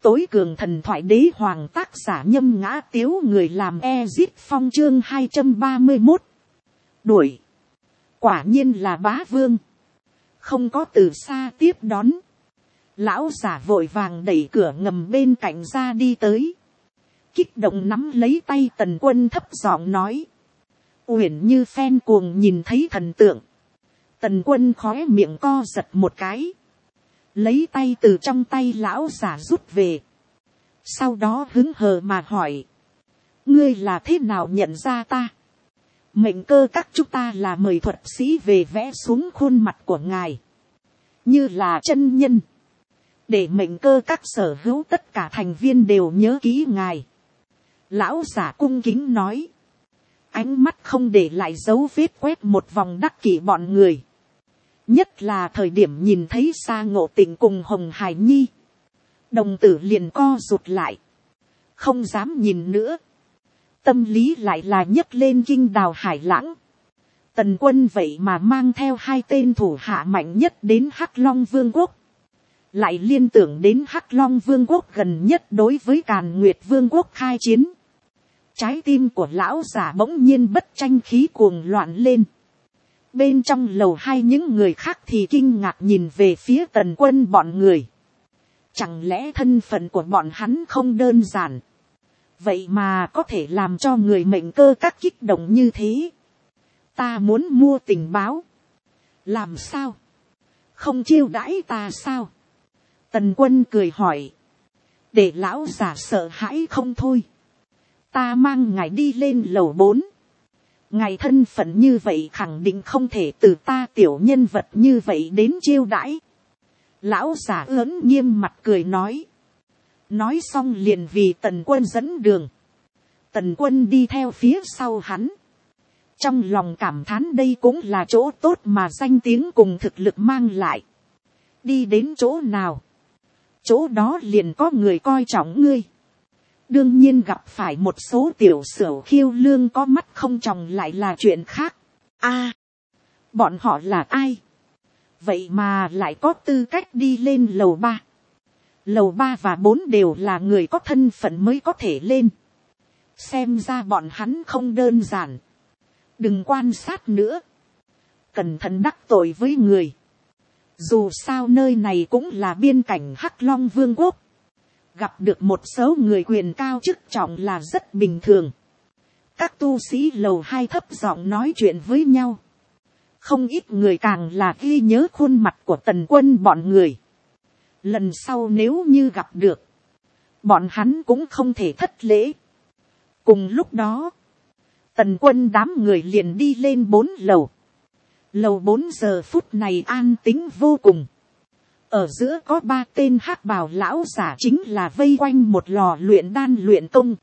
tối cường thần thoại đế hoàng, tác giả Nhâm Ngã Tiếu, người làm Ezit Phong, chương 231. Đuổi. Quả nhiên là bá vương. Không có từ xa tiếp đón. Lão giả vội vàng đẩy cửa ngầm bên cạnh ra đi tới. Kích động nắm lấy tay Tần Quân, thấp giọng nói. Uyển như phen cuồng nhìn thấy thần tượng. Tần Quân khóe miệng co giật một cái. Lấy tay từ trong tay lão giả rút về. Sau đó hứng hờ mà hỏi. Ngươi là thế nào nhận ra ta? Mệnh cơ các chúng ta là mời thuật sĩ về vẽ xuống khuôn mặt của ngài. Như là chân nhân. Để mệnh cơ các sở hữu tất cả thành viên đều nhớ kỹ ngài. Lão giả cung kính nói. Ánh mắt không để lại dấu vết quét một vòng đắc kỷ bọn người. Nhất là thời điểm nhìn thấy Sa Ngộ Tịnh cùng Hồng Hải Nhi. Đồng tử liền co rụt lại. Không dám nhìn nữa. Tâm lý lại là nhấc lên kinh đào hải lãng. Tần Quân vậy mà mang theo hai tên thủ hạ mạnh nhất đến Hắc Long Vương quốc. Lại liên tưởng đến Hắc Long Vương quốc gần nhất đối với Càn Nguyệt Vương quốc khai chiến. Trái tim của lão giả bỗng nhiên bất tranh khí cuồng loạn lên. Bên trong lầu hai những người khác thì kinh ngạc nhìn về phía Tần Quân bọn người. Chẳng lẽ thân phận của bọn hắn không đơn giản. Vậy mà có thể làm cho người mệnh cơ các kích động như thế. Ta muốn mua tình báo. Làm sao? Không chiêu đãi ta sao? Tần Quân cười hỏi. Để lão giả sợ hãi không thôi. Ta mang ngài đi lên lầu 4. Ngài thân phận như vậy khẳng định không thể từ ta tiểu nhân vật như vậy đến chiêu đãi. Lão giả ớn nghiêm mặt cười nói. Nói xong liền vì Tần Quân dẫn đường. Tần Quân đi theo phía sau hắn. Trong lòng cảm thán đây cũng là chỗ tốt mà danh tiếng cùng thực lực mang lại. Đi đến chỗ nào? Chỗ đó liền có người coi trọng ngươi. Đương nhiên gặp phải một số tiểu xửu khiêu lương có mắt không tròng lại là chuyện khác. Bọn họ là ai? Vậy mà lại có tư cách đi lên lầu 3. Lầu 3 và 4 đều là người có thân phận mới có thể lên. Xem ra bọn hắn không đơn giản. Đừng quan sát nữa. Cẩn thận đắc tội với người. Dù sao nơi này cũng là biên cảnh Hắc Long Vương quốc. Gặp được một số người quyền cao chức trọng là rất bình thường. Các tu sĩ lầu 2 thấp giọng nói chuyện với nhau. Không ít người càng là ghi nhớ khuôn mặt của Tần Quân bọn người. Lần sau nếu như gặp được, bọn hắn cũng không thể thất lễ. Cùng lúc đó, Tần Quân đám người liền đi lên 4 lầu. Lầu 4 giờ phút này an tĩnh vô cùng. Ở giữa có 3 tên hắc bào lão giả chính là vây quanh một lò luyện đan luyện công.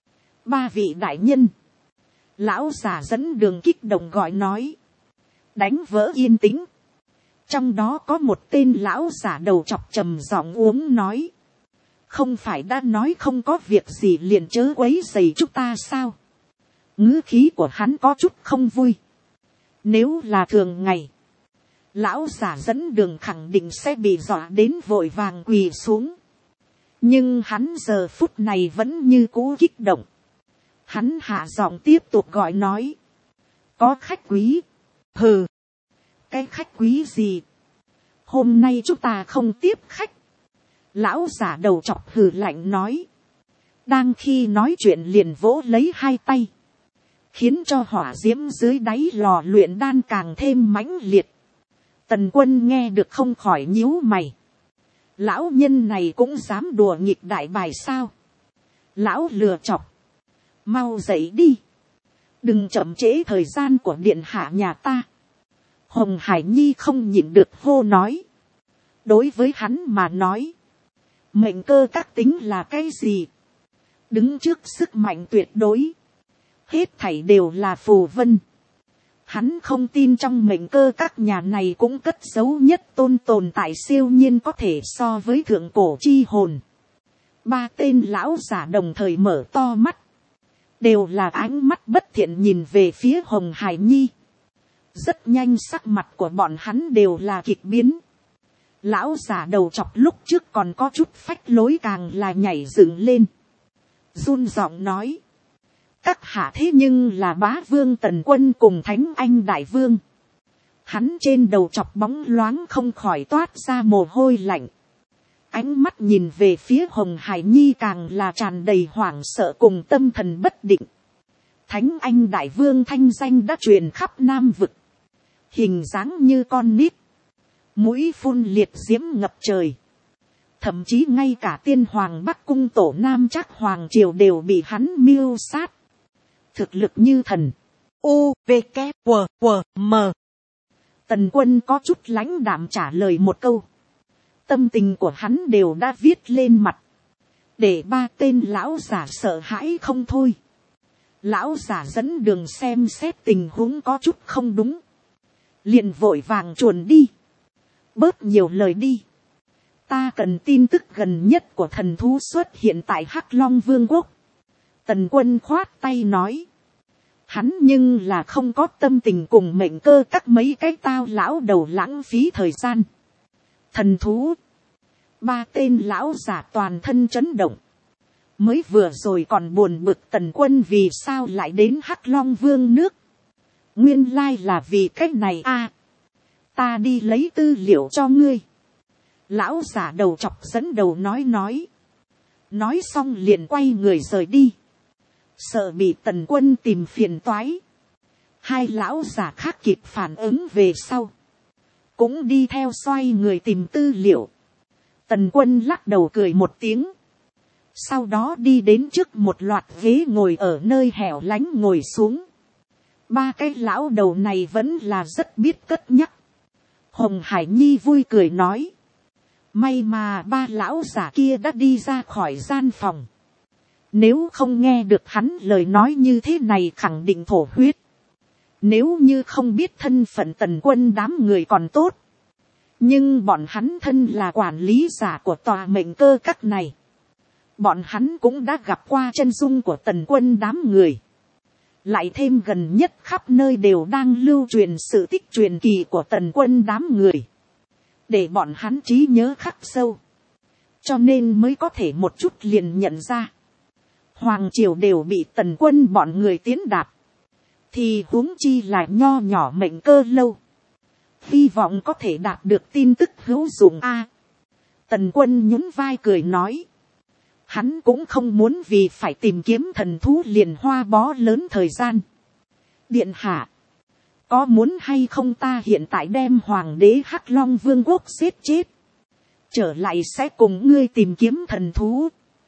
3 vị đại nhân. Lão giả dẫn đường kích động gọi nói. Đánh vỡ yên tĩnh. Trong đó có một tên lão giả đầu chọc trầm giọng uống nói. Không phải đã nói không có việc gì liền chớ quấy rầy chúng ta sao? Ngữ khí của hắn có chút không vui. Nếu là thường ngày, lão giả dẫn đường khẳng định sẽ bị dọa đến vội vàng quỳ xuống. Nhưng hắn giờ phút này vẫn như cũ kích động. Hắn hạ giọng tiếp tục gọi nói. Có khách quý. Hừ. Cái khách quý gì? Hôm nay chúng ta không tiếp khách. Lão giả đầu chọc hừ lạnh nói. Đang khi nói chuyện liền vỗ lấy hai tay. Khiến cho hỏa diễm dưới đáy lò luyện đan càng thêm mãnh liệt. Tần Quân nghe được không khỏi nhíu mày. Lão nhân này cũng dám đùa nghịch đại bài sao? Lão lừa chọc. Mau dậy đi. Đừng chậm trễ thời gian của điện hạ nhà ta. Hồng Hải Nhi không nhịn được hô nói. Đối với hắn mà nói. Mệnh cơ các tính là cái gì? Đứng trước sức mạnh tuyệt đối. Hết thảy đều là phù vân. Hắn không tin trong mệnh cơ các nhà này cũng cất giấu nhất tôn tồn tại siêu nhiên có thể so với thượng cổ chi hồn. 3 tên lão giả đồng thời mở to mắt. Đều là ánh mắt bất thiện nhìn về phía Hồng Hải Nhi. Rất nhanh sắc mặt của bọn hắn đều là kịch biến. Lão già đầu chọc lúc trước còn có chút phách lối càng là nhảy dựng lên. Run giọng nói. Các hạ thế nhưng là bá vương Tần Quân cùng Thánh Anh Đại Vương. Hắn trên đầu chọc bóng loáng không khỏi toát ra mồ hôi lạnh. Ánh mắt nhìn về phía Hồng Hải Nhi càng là tràn đầy hoảng sợ cùng tâm thần bất định. Thánh Anh Đại Vương thanh danh đã truyền khắp Nam Vực. Hình dáng như con nít. Mũi phun liệt diễm ngập trời. Thậm chí ngay cả tiên hoàng Bắc Cung tổ Nam Trác Hoàng Triều đều bị hắn mưu sát. Thực lực như thần. U, V, K, W, W, M. Tần Quân có chút lãnh đạm trả lời một câu. Tâm tình của hắn đều đã viết lên mặt. Để ba tên lão giả sợ hãi không thôi. Lão giả dẫn đường xem xét tình huống có chút không đúng. Liền vội vàng chuồn đi. Bớt nhiều lời đi. Ta cần tin tức gần nhất của thần thú xuất hiện tại Hắc Long Vương quốc. Tần Quân khoát tay nói. Hắn nhưng là không có tâm tình cùng mệnh cơ các mấy cái tao lão đầu lãng phí thời gian. Thần thú. Ba tên lão giả toàn thân chấn động. Mới vừa rồi còn buồn bực Tần Quân vì sao lại đến Hắc Long Vương nước. Nguyên lai là vì cái này a. Ta đi lấy tư liệu cho ngươi. Lão giả đầu chọc dẫn đầu nói. Nói xong liền quay người rời đi. Sợ bị Tần Quân tìm phiền toái. Hai lão giả khác kịp phản ứng về sau. Cũng đi theo xoay người tìm tư liệu. Tần Quân lắc đầu cười một tiếng. Sau đó đi đến trước một loạt ghế ngồi ở nơi hẻo lánh ngồi xuống. Ba cái lão đầu này vẫn là rất biết cất nhắc. Hồng Hải Nhi vui cười nói. May mà ba lão giả kia đã đi ra khỏi gian phòng. Nếu không nghe được hắn lời nói như thế này khẳng định thổ huyết. Nếu như không biết thân phận Tần Quân đám người còn tốt. Nhưng bọn hắn thân là quản lý giả của tòa mệnh cơ các này. Bọn hắn cũng đã gặp qua chân dung của Tần Quân đám người. Lại thêm gần nhất khắp nơi đều đang lưu truyền sự tích truyền kỳ của Tần Quân đám người. Để bọn hắn trí nhớ khắc sâu. Cho nên mới có thể một chút liền nhận ra. Hoàng triều đều bị Tần Quân bọn người tiến đạp. Thì huống chi là nho nhỏ mệnh cơ lâu. Hy vọng có thể đạt được tin tức hữu dụng a. Tần Quân nhún vai cười nói. Hắn cũng không muốn vì phải tìm kiếm thần thú liền hoa bó lớn thời gian. Điện hạ. Có muốn hay không ta hiện tại đem hoàng đế Hắc Long Vương quốc giết chết. Trở lại sẽ cùng ngươi tìm kiếm thần thú.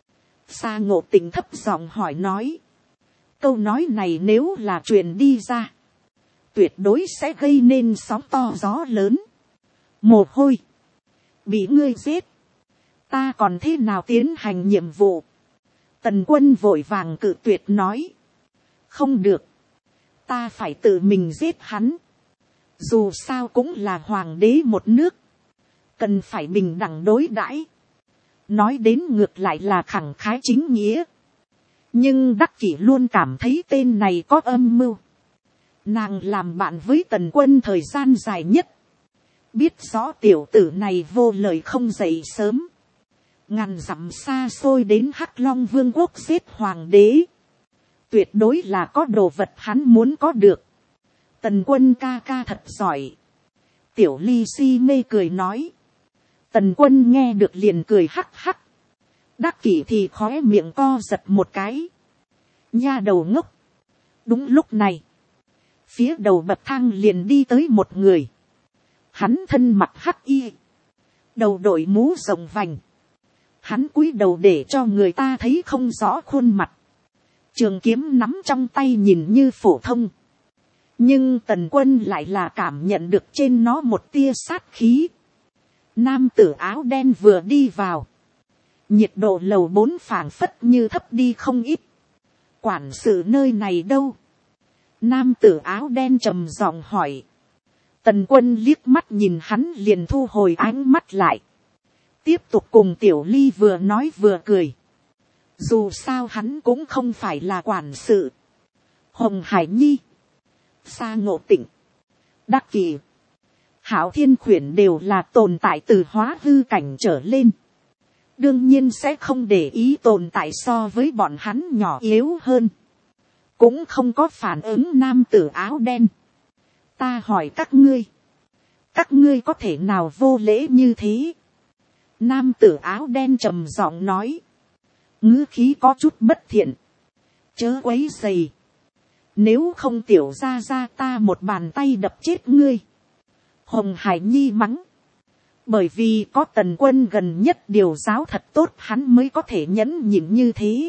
Sa Ngộ Tĩnh thấp giọng hỏi nói. Câu nói này nếu là truyền đi ra. Tuyệt đối sẽ gây nên sóng to gió lớn. Mồ hôi. Bị ngươi giết. Ta còn thế nào tiến hành nhiệm vụ. Tần Quân vội vàng cự tuyệt nói. Không được. Ta phải tự mình giết hắn. Dù sao cũng là hoàng đế một nước. Cần phải bình đẳng đối đãi. Nói đến ngược lại là khẳng khái chính nghĩa. Nhưng Đắc Kỷ luôn cảm thấy tên này có âm mưu. Nàng làm bạn với Tần Quân thời gian dài nhất. Biết rõ tiểu tử này vô lời không dậy sớm. Ngàn dặm xa xôi đến Hắc Long Vương quốc giết hoàng đế. Tuyệt đối là có đồ vật hắn muốn có được. Tần Quân ca ca thật giỏi. Tiểu Ly si mê cười nói. Tần Quân nghe được liền cười hắc hắc. Đắc Kỷ thì khóe miệng co giật một cái. Nha đầu ngốc. Đúng lúc này. Phía đầu bậc thang liền đi tới một người. Hắn thân mặc hắc y. Đầu đội mũ rộng vành. Hắn cúi đầu để cho người ta thấy không rõ khuôn mặt. Trường kiếm nắm trong tay nhìn như phổ thông. Nhưng Tần Quân lại là cảm nhận được trên nó một tia sát khí. Nam tử áo đen vừa đi vào. Nhiệt độ lầu 4 phảng phất như thấp đi không ít. Quản sự nơi này đâu? Nam tử áo đen trầm giọng hỏi. Tần Quân liếc mắt nhìn hắn liền thu hồi ánh mắt lại. Tiếp tục cùng Tiểu Ly vừa nói vừa cười. Dù sao hắn cũng không phải là quản sự. Hồng Hải Nhi. Sa Ngộ Tĩnh. Đắc Kỷ. Hạo Thiên khuyển đều là tồn tại từ hóa hư cảnh trở lên. Đương nhiên sẽ không để ý tồn tại so với bọn hắn nhỏ yếu hơn. Cũng không có phản ứng nam tử áo đen. Ta hỏi các ngươi có thể nào vô lễ như thế? Nam tử áo đen trầm giọng nói. Ngữ khí có chút bất thiện. Chớ quấy rầy. Nếu không tiểu ra ta một bàn tay đập chết ngươi. Hồng Hải Nhi mắng. Bởi vì có Tần Quân gần nhất điều giáo thật tốt hắn mới có thể nhẫn nhịn như thế.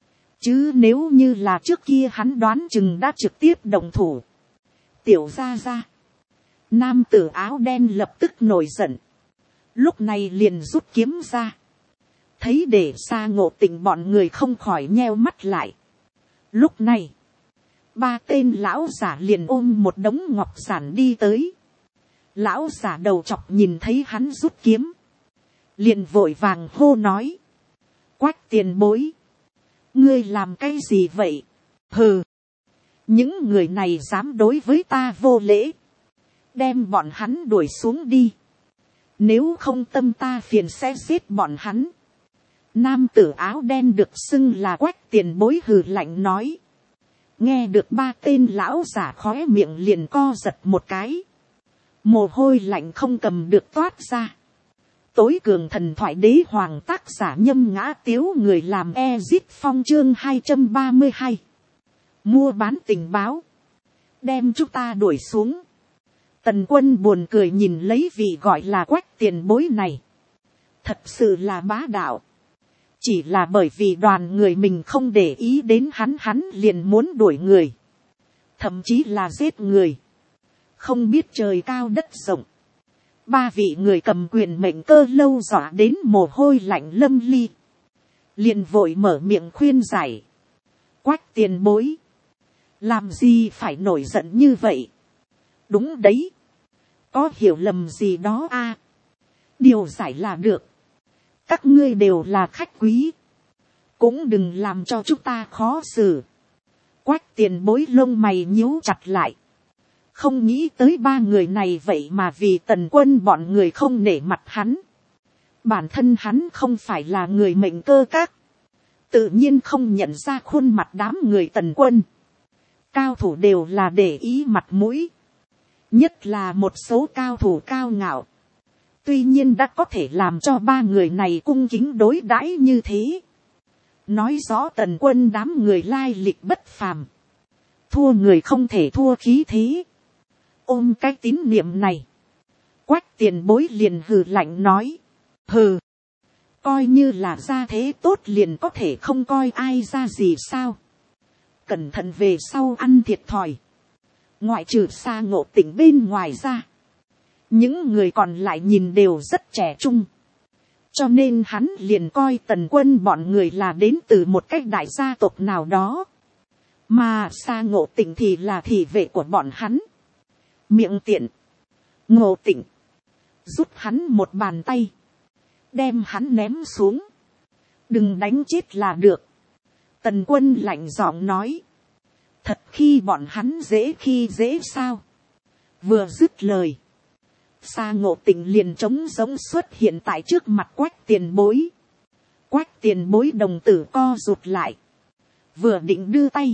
Chứ nếu như là trước kia hắn đoán chừng đã trực tiếp động thủ. Tiểu ra. Nam tử áo đen lập tức nổi giận. Lúc này liền rút kiếm ra. Thấy để xa Ngộ Tình bọn người không khỏi nheo mắt lại. Lúc này, ba tên lão giả liền ôm một đống ngọc giản đi tới. Lão giả đầu chọc nhìn thấy hắn rút kiếm. Liền vội vàng hô nói. Quách tiền bối. Ngươi làm cái gì vậy? Hừ. Những người này dám đối với ta vô lễ. Đem bọn hắn đuổi xuống đi. Nếu không tâm ta phiền sẽ giết bọn hắn. Nam tử áo đen được xưng là Quách tiền bối hừ lạnh nói. Nghe được ba tên lão giả khóe miệng liền co giật một cái. Mồ hôi lạnh không cầm được toát ra. Tối cường thần thoại đế hoàng tác giả Nhâm Ngã Tiếu người làm Ezit Phong chương 232. Mua bán tình báo. Đem chúng ta đuổi xuống. Tần Quân buồn cười nhìn lấy vị gọi là Quách tiền bối này. Thật sự là bá đạo. Chỉ là bởi vì đoàn người mình không để ý đến hắn liền muốn đuổi người. Thậm chí là giết người. Không biết trời cao đất rộng. Ba vị người cầm quyền mệnh Cơ Lâu dọa đến mồ hôi lạnh lâm ly. Liền vội mở miệng khuyên giải. Quách tiền bối. Làm gì phải nổi giận như vậy? Đúng đấy. Có hiểu lầm gì đó à? Điều giải là được. Các ngươi đều là khách quý. Cũng đừng làm cho chúng ta khó xử. Quách tiền bối lông mày nhíu chặt lại. Không nghĩ tới ba người này vậy mà vì Tần Quân bọn người không nể mặt hắn. Bản thân hắn không phải là người mệnh Cơ Các. Tự nhiên không nhận ra khuôn mặt đám người Tần Quân. Cao thủ đều là để ý mặt mũi. Nhất là một số cao thủ cao ngạo. Tuy nhiên đã có thể làm cho ba người này cung kính đối đãi như thế. Nói rõ Tần Quân đám người lai lịch bất phàm. Thua người không thể thua khí thế. Ôm cái tín niệm này. Quách tiền bối liền hừ lạnh nói. Hừ. Coi như là gia thế tốt liền có thể không coi ai ra gì sao. Cẩn thận về sau ăn thiệt thòi. Ngoại trừ Xa Ngộ Tình bên ngoài ra. Những người còn lại nhìn đều rất trẻ trung. Cho nên hắn liền coi Tần Quân bọn người là đến từ một cái đại gia tộc nào đó. Mà Xa Ngộ Tình thì là thị vệ của bọn hắn. Miệng tiện. Ngộ Tình. Rút hắn một bàn tay. Đem hắn ném xuống. Đừng đánh chết là được. Tần Quân lạnh giọng nói. Thật khi bọn hắn dễ khi dễ sao. Vừa dứt lời. Xa Ngộ Tình liền trống giống xuất hiện tại trước mặt Quách tiền bối. Quách tiền bối đồng tử co rụt lại. Vừa định đưa tay.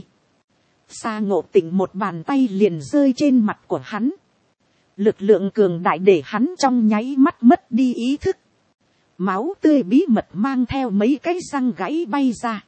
Xa Ngộ Tình một bàn tay liền rơi trên mặt của hắn. Lực lượng cường đại để hắn trong nháy mắt mất đi ý thức. Máu tươi bí mật mang theo mấy cái răng gãy bay ra.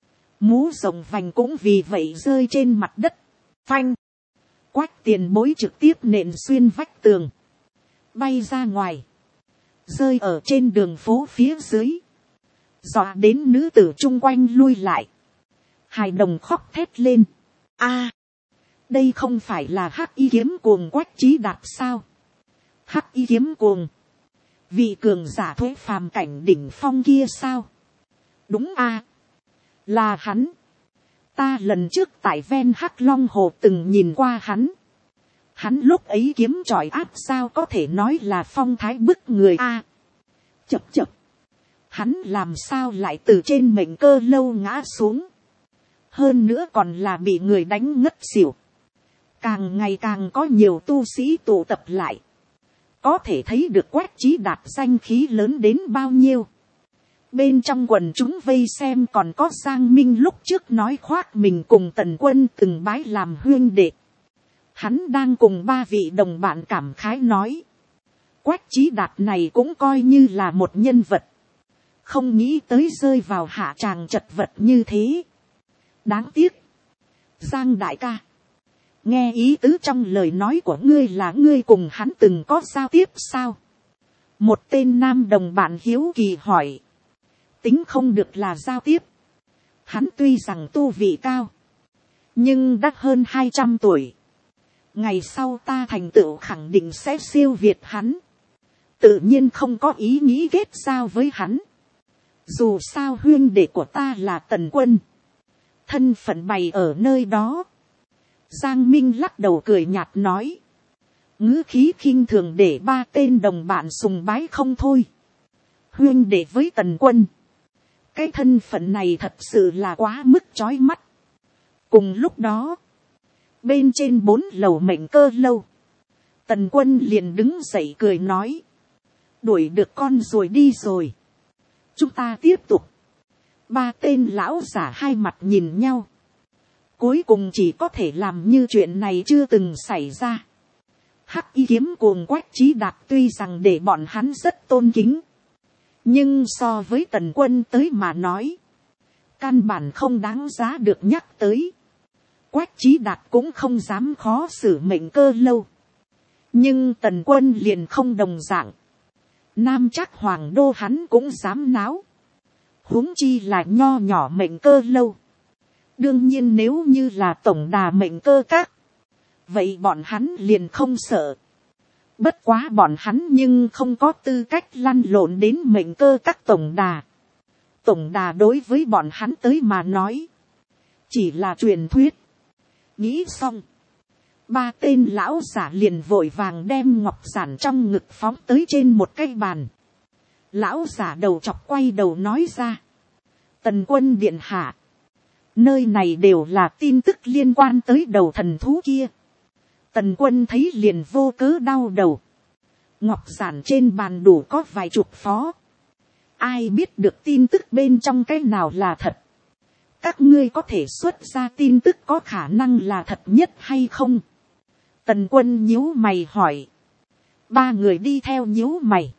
Mũ rồng vành cũng vì vậy rơi trên mặt đất. Phanh. Quách tiền bối trực tiếp nện xuyên vách tường. Bay ra ngoài. Rơi ở trên đường phố phía dưới. Dọa đến nữ tử chung quanh lui lại. Hài đồng khóc thét lên. A, đây không phải là Hắc Y kiếm cuồng Quách Chí Đạt sao? Hắc Y kiếm cuồng. Vị cường giả thuế phàm cảnh đỉnh phong kia sao? Đúng a, là hắn. Ta lần trước tại ven Hắc Long Hồ từng nhìn qua hắn. Hắn lúc ấy kiếm chọi áp sao có thể nói là phong thái bức người a. Chập chập. Hắn làm sao lại từ trên mệnh Cơ Lâu ngã xuống. Hơn nữa còn là bị người đánh ngất xỉu. Càng ngày càng có nhiều tu sĩ tụ tập lại. có thể thấy được Quách Chí Đạt danh khí lớn đến bao nhiêu. Bên trong quần chúng vây xem còn có Giang Minh lúc trước nói khoác mình cùng Tần Quân từng bái làm huynh đệ. Hắn đang cùng ba vị đồng bạn cảm khái nói. Quách Chí Đạt này cũng coi như là một nhân vật. Không nghĩ tới rơi vào hạ tràng chật vật như thế. Đáng tiếc. Giang đại ca. Nghe ý tứ trong lời nói của ngươi là ngươi cùng hắn từng có giao tiếp sao? Một tên nam đồng bạn hiếu kỳ hỏi. Tính không được là giao tiếp. Hắn tuy rằng tu vị cao. Nhưng đã hơn 200 tuổi. Ngày sau ta thành tựu khẳng định sẽ siêu việt hắn. Tự nhiên không có ý nghĩ kết giao với hắn. Dù sao huynh đệ của ta là Tần Quân. Thân phận bày ở nơi đó. Giang Minh lắc đầu cười nhạt nói. Ngữ khí khinh thường để ba tên đồng bạn sùng bái không thôi. Huynh đệ với Tần Quân. Cái thân phận này thật sự là quá mức chói mắt. Cùng lúc đó. Bên trên 4 lầu Mệnh Cơ lâu. Tần Quân liền đứng dậy cười nói. Đuổi được con rồi đi rồi. Chúng ta tiếp tục. Ba tên lão giả hai mặt nhìn nhau. Cuối cùng chỉ có thể làm như chuyện này chưa từng xảy ra. Hắc Y kiếm cuồng Quách Chí Đạt tuy rằng để bọn hắn rất tôn kính. Nhưng so với Tần Quân tới mà nói. Căn bản không đáng giá được nhắc tới. Quách Chí Đạt cũng không dám khó xử Mệnh Cơ lâu. Nhưng Tần Quân liền không đồng dạng. Nam chắc hoàng đô hắn cũng dám náo. Huống chi là nho nhỏ Mệnh Cơ lâu. Đương nhiên nếu như là tổng đà Mệnh Cơ các. Vậy bọn hắn liền không sợ. Bất quá bọn hắn nhưng không có tư cách lăn lộn đến Mệnh Cơ các tổng đà. Tổng đà đối với bọn hắn tới mà nói. Chỉ là truyền thuyết. Nghĩ xong. Ba tên lão giả liền vội vàng đem ngọc giản trong ngực phóng tới trên một cái bàn. Lão giả đầu chọc quay đầu nói ra. Tần Quân điện hạ. Nơi này đều là tin tức liên quan tới đầu thần thú kia. Tần Quân thấy liền vô cớ đau đầu. Ngọc giản trên bàn đủ có vài chục phó. Ai biết được tin tức bên trong cái nào là thật. Các ngươi có thể xuất ra tin tức có khả năng là thật nhất hay không? Tần Quân nhíu mày hỏi. Ba người đi theo nhíu mày.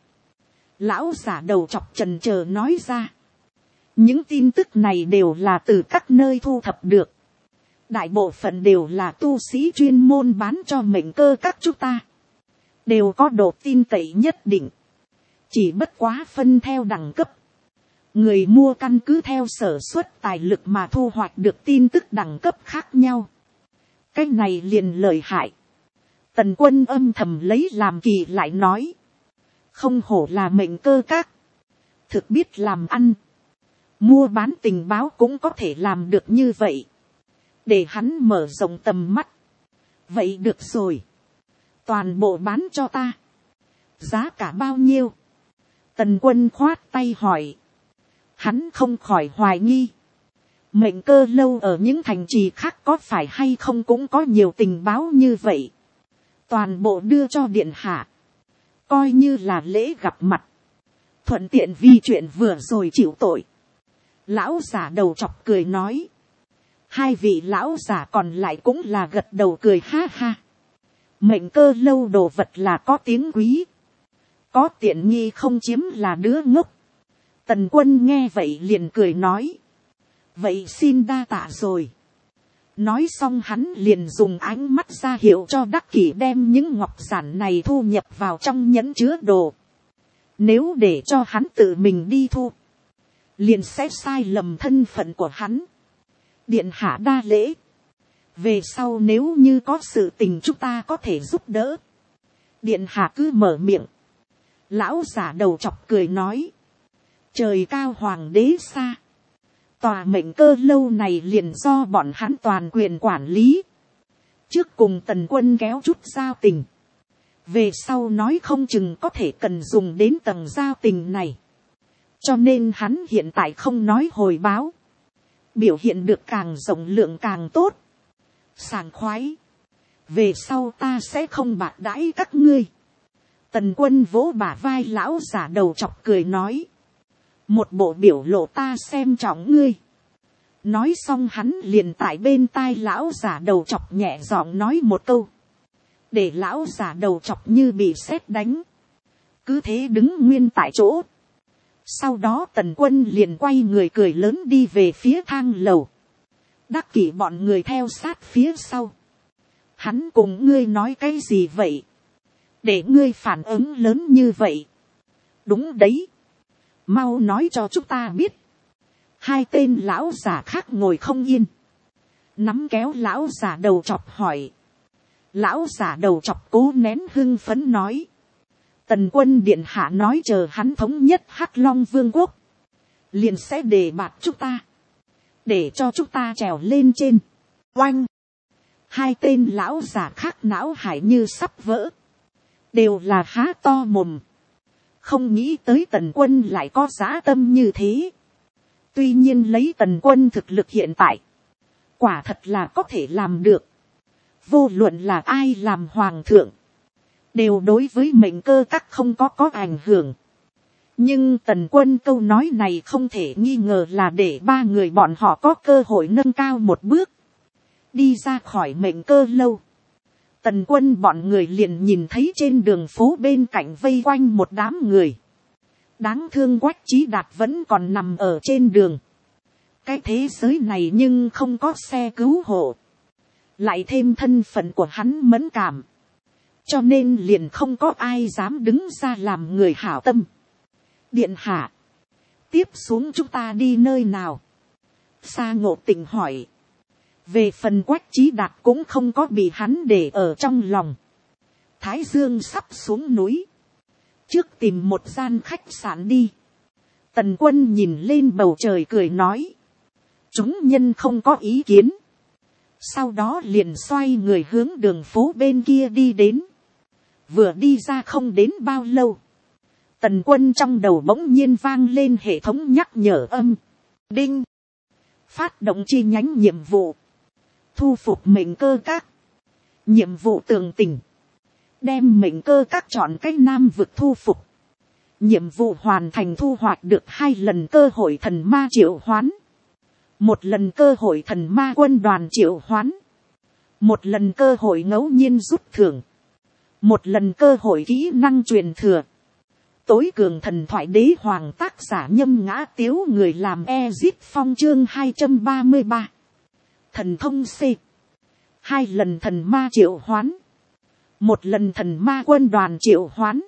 Lão giả đầu chọc chần chờ nói ra. Những tin tức này đều là từ các nơi thu thập được. Đại bộ phận đều là tu sĩ chuyên môn bán cho Mệnh Cơ các chúng ta. Đều có độ tin cậy nhất định. Chỉ bất quá phân theo đẳng cấp. Người mua căn cứ theo sở suất tài lực mà thu hoạch được tin tức đẳng cấp khác nhau. Cái này liền lợi hại. Tần Quân âm thầm lấy làm kỳ lại nói. Không hổ là Mệnh Cơ các. Thực biết làm ăn. Mua bán tình báo cũng có thể làm được như vậy. Để hắn mở rộng tầm mắt. Vậy được rồi. Toàn bộ bán cho ta. Giá cả bao nhiêu? Tần Quân khoát tay hỏi. Hắn không khỏi hoài nghi. Mệnh Cơ lâu ở những thành trì khác có phải hay không cũng có nhiều tình báo như vậy. Toàn bộ đưa cho điện hạ. Coi như là lễ gặp mặt. Thuận tiện vì chuyện vừa rồi chịu tội. Lão giả đầu chọc cười nói. Hai vị lão giả còn lại cũng là gật đầu cười ha ha. Mệnh Cơ lâu đồ vật là có tiếng quý. Có tiện nghi không chiếm là đứa ngốc. Tần Quân nghe vậy liền cười nói. Vậy xin đa tạ rồi. Nói xong hắn liền dùng ánh mắt ra hiệu cho Đắc Kỷ đem những ngọc giản này thu nhập vào trong nhẫn chứa đồ. Nếu để cho hắn tự mình đi thu. Liền sẽ sai lầm thân phận của hắn. Điện hạ đa lễ. Về sau nếu như có sự tình chúng ta có thể giúp đỡ. Điện hạ cứ mở miệng. Lão giả đầu chọc cười nói. Trời cao hoàng đế xa. Tòa Mệnh Cơ lâu này liền do bọn hắn toàn quyền quản lý. Trước cùng Tần Quân kéo chút giao tình. Về sau nói không chừng có thể cần dùng đến tầng giao tình này. Cho nên hắn hiện tại không nói hồi báo. Biểu hiện được càng rộng lượng càng tốt. Sảng khoái. Về sau ta sẽ không bạc đãi các ngươi. Tần Quân vỗ bả vai lão giả đầu chọc cười nói. Một bộ biểu lộ ta xem trọng ngươi. Nói xong hắn liền tại bên tai lão giả đầu chọc nhẹ giọng nói một câu. Để lão giả đầu chọc như bị sét đánh. Cứ thế đứng nguyên tại chỗ. Sau đó Tần Quân liền quay người cười lớn đi về phía thang lầu. Đắc kỷ bọn người theo sát phía sau. Hắn cùng ngươi nói cái gì vậy? Để ngươi phản ứng lớn như vậy. Đúng đấy. Mau nói cho chúng ta biết. Hai tên lão giả khác ngồi không yên. Nắm kéo lão giả đầu chọc hỏi. Lão giả đầu chọc cố nén hưng phấn nói. Tần Quân điện hạ nói chờ hắn thống nhất Hắc Long Vương quốc. Liền sẽ đề bạt chúng ta. Để cho chúng ta trèo lên trên. Oanh. Hai tên lão giả khác não hải như sắp vỡ. Đều là há to mồm. Không nghĩ tới Tần Quân lại có dã tâm như thế. Tuy nhiên lấy Tần Quân thực lực hiện tại. Quả thật là có thể làm được. Vô luận là ai làm hoàng thượng. Đều đối với mệnh cơ các không có ảnh hưởng. Nhưng Tần Quân câu nói này không thể nghi ngờ là để ba người bọn họ có cơ hội nâng cao một bước. Đi ra khỏi mệnh cơ lâu. Tần Quân bọn người liền nhìn thấy trên đường phố bên cạnh vây quanh một đám người. Đáng thương Quách Chí Đạt vẫn còn nằm ở trên đường. Cái thế giới này nhưng không có xe cứu hộ. Lại thêm thân phận của hắn mẫn cảm. Cho nên liền không có ai dám đứng ra làm người hảo tâm. Điện hạ. Tiếp xuống chúng ta đi nơi nào? Sa Ngộ Tịnh hỏi. Về phần Quách Chí Đạt cũng không có bị hắn để ở trong lòng. Thái Dương sắp xuống núi. Trước tìm một gian khách sạn đi. Tần Quân nhìn lên bầu trời cười nói. Chúng nhân không có ý kiến. Sau đó liền xoay người hướng đường phố bên kia đi đến. Vừa đi ra không đến bao lâu. Tần Quân trong đầu bỗng nhiên vang lên hệ thống nhắc nhở âm. Đinh. Phát động chi nhánh nhiệm vụ. Thu phục mệnh cơ các. Nhiệm vụ tường tình. Đem mệnh cơ các chọn cách nam vực thu phục. Nhiệm vụ hoàn thành thu hoạch được 2 lần cơ hội thần ma triệu hoán. 1 lần cơ hội thần ma quân đoàn triệu hoán. 1 lần cơ hội ngẫu nhiên rút thưởng. 1 lần cơ hội kỹ năng truyền thừa. Tối cường thần thoại đế hoàng tác giả Nhâm Ngã Tiếu người làm Ezit Phong chương 233. Thần thông C. 2 lần thần ma triệu hoán. 1 lần thần ma quân đoàn triệu hoán.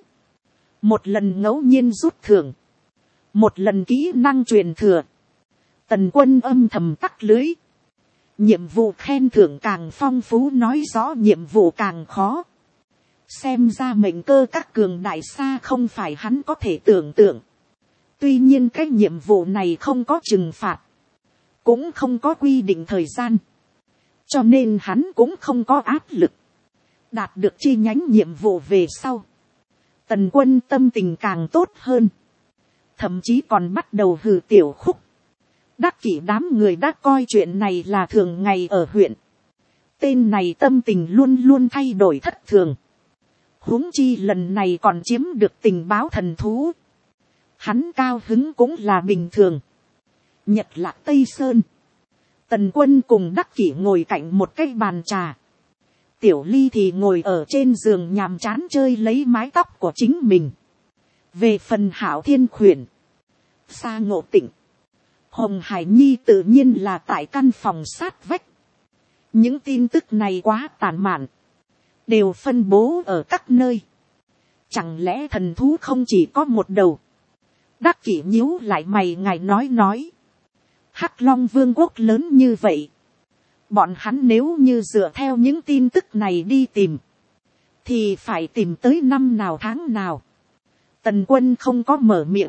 1 lần ngẫu nhiên rút thưởng. 1 lần kỹ năng truyền thừa. Tần Quân âm thầm tắc lưới. Nhiệm vụ khen thưởng càng phong phú nói rõ nhiệm vụ càng khó. Xem ra mệnh cơ các cường đại xa không phải hắn có thể tưởng tượng. Tuy nhiên cái nhiệm vụ này không có trừng phạt. Cũng không có quy định thời gian. Cho nên hắn cũng không có áp lực. Đạt được chi nhánh nhiệm vụ về sau. Tần Quân tâm tình càng tốt hơn. Thậm chí còn bắt đầu hừ tiểu khúc. Đắc kỷ đám người đã coi chuyện này là thường ngày ở huyện. Tên này tâm tình luôn luôn thay đổi thất thường. Huống chi lần này còn chiếm được tình báo thần thú. Hắn cao hứng cũng là bình thường. Nhật Lạc Tây Sơn. Tần Quân cùng Đắc kỷ ngồi cạnh một cái bàn trà. Tiểu Ly thì ngồi ở trên giường nhàm chán chơi lấy mái tóc của chính mình. Về phần Hạo Thiên Khuyển. Sa Ngộ Tịnh. Hồng Hải Nhi tự nhiên là tại căn phòng sát vách. Những tin tức này quá tàn mạn. Đều phân bố ở các nơi. Chẳng lẽ thần thú không chỉ có một đầu. Đắc kỷ nhíu lại mày ngài nói. Hắc Long Vương quốc lớn như vậy. Bọn hắn nếu như dựa theo những tin tức này đi tìm. Thì phải tìm tới năm nào tháng nào. Tần Quân không có mở miệng.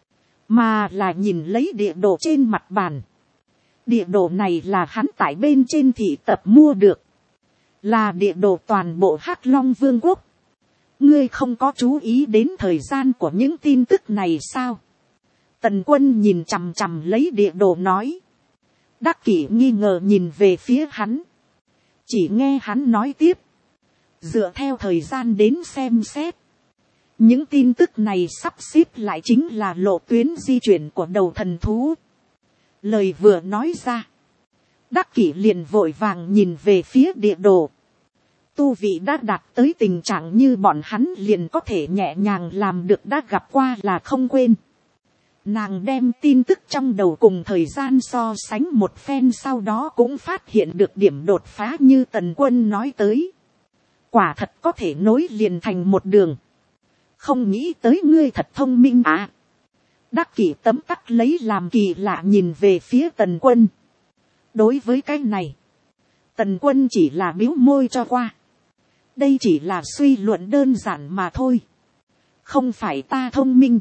Mà là nhìn lấy địa đồ trên mặt bàn. Địa đồ này là hắn tại bên trên thị tập mua được. Là địa đồ toàn bộ Hắc Long Vương quốc. Ngươi không có chú ý đến thời gian của những tin tức này sao? Tần Quân nhìn chằm chằm lấy địa đồ nói. Đắc kỷ nghi ngờ nhìn về phía hắn. Chỉ nghe hắn nói tiếp. Dựa theo thời gian đến xem xét. Những tin tức này sắp xếp lại chính là lộ tuyến di chuyển của đầu thần thú. Lời vừa nói ra, Đắc Kỷ liền vội vàng nhìn về phía địa đồ. Tu vị đã đạt tới tình trạng như bọn hắn liền có thể nhẹ nhàng làm được, đã gặp qua là không quên. Nàng đem tin tức trong đầu cùng thời gian so sánh một phen, sau đó cũng phát hiện được điểm đột phá như Tần Quân nói tới. Quả thật có thể nối liền thành một đường. Không nghĩ tới ngươi thật thông minh à. Đắc Kỷ tấm tắc lấy làm kỳ lạ nhìn về phía Tần Quân. Đối với cái này, Tần Quân chỉ là biếu môi cho qua. Đây chỉ là suy luận đơn giản mà thôi. Không phải ta thông minh,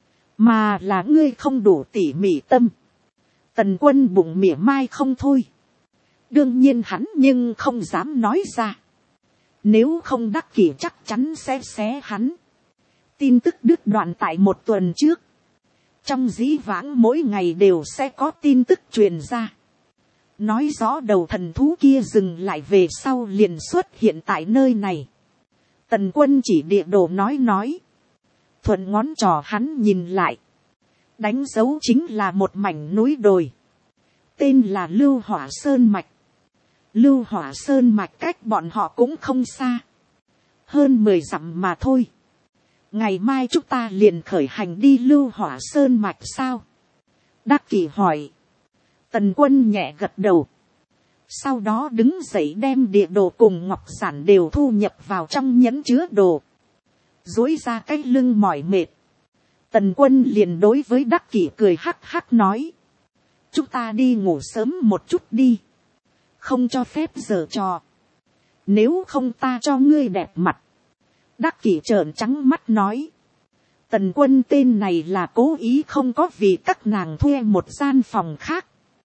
mà là ngươi không đủ tỉ mỉ tâm. Tần Quân bụng mỉa mai không thôi. Đương nhiên hắn nhưng không dám nói ra. Nếu không Đắc Kỷ chắc chắn sẽ xé hắn. Tin tức đứt đoạn tại một tuần trước. Trong dĩ vãng mỗi ngày đều sẽ có tin tức truyền ra. Nói rõ đầu thần thú kia dừng lại về sau liền xuất hiện tại nơi này. Tần Quân chỉ địa đồ nói. Thuận ngón trỏ hắn nhìn lại. Đánh dấu chính là một mảnh núi đồi. Tên là Lưu Hỏa Sơn Mạch. Lưu Hỏa Sơn Mạch cách bọn họ cũng không xa. Hơn 10 dặm mà thôi. Ngày mai chúng ta liền khởi hành đi Lưu Hỏa Sơn Mạch sao? Đắc Kỷ hỏi. Tần Quân nhẹ gật đầu. Sau đó đứng dậy đem địa đồ cùng ngọc giản đều thu nhập vào trong nhẫn chứa đồ. Duỗi ra cái lưng mỏi mệt. Tần Quân liền đối với Đắc Kỷ cười hắc hắc nói. Chúng ta đi ngủ sớm một chút đi. Không cho phép giở trò. Nếu không ta cho ngươi đẹp mặt. Đắc Kỷ trợn trắng mắt nói. Tần Quân tên này là cố ý không có vì các nàng thuê một gian phòng khác.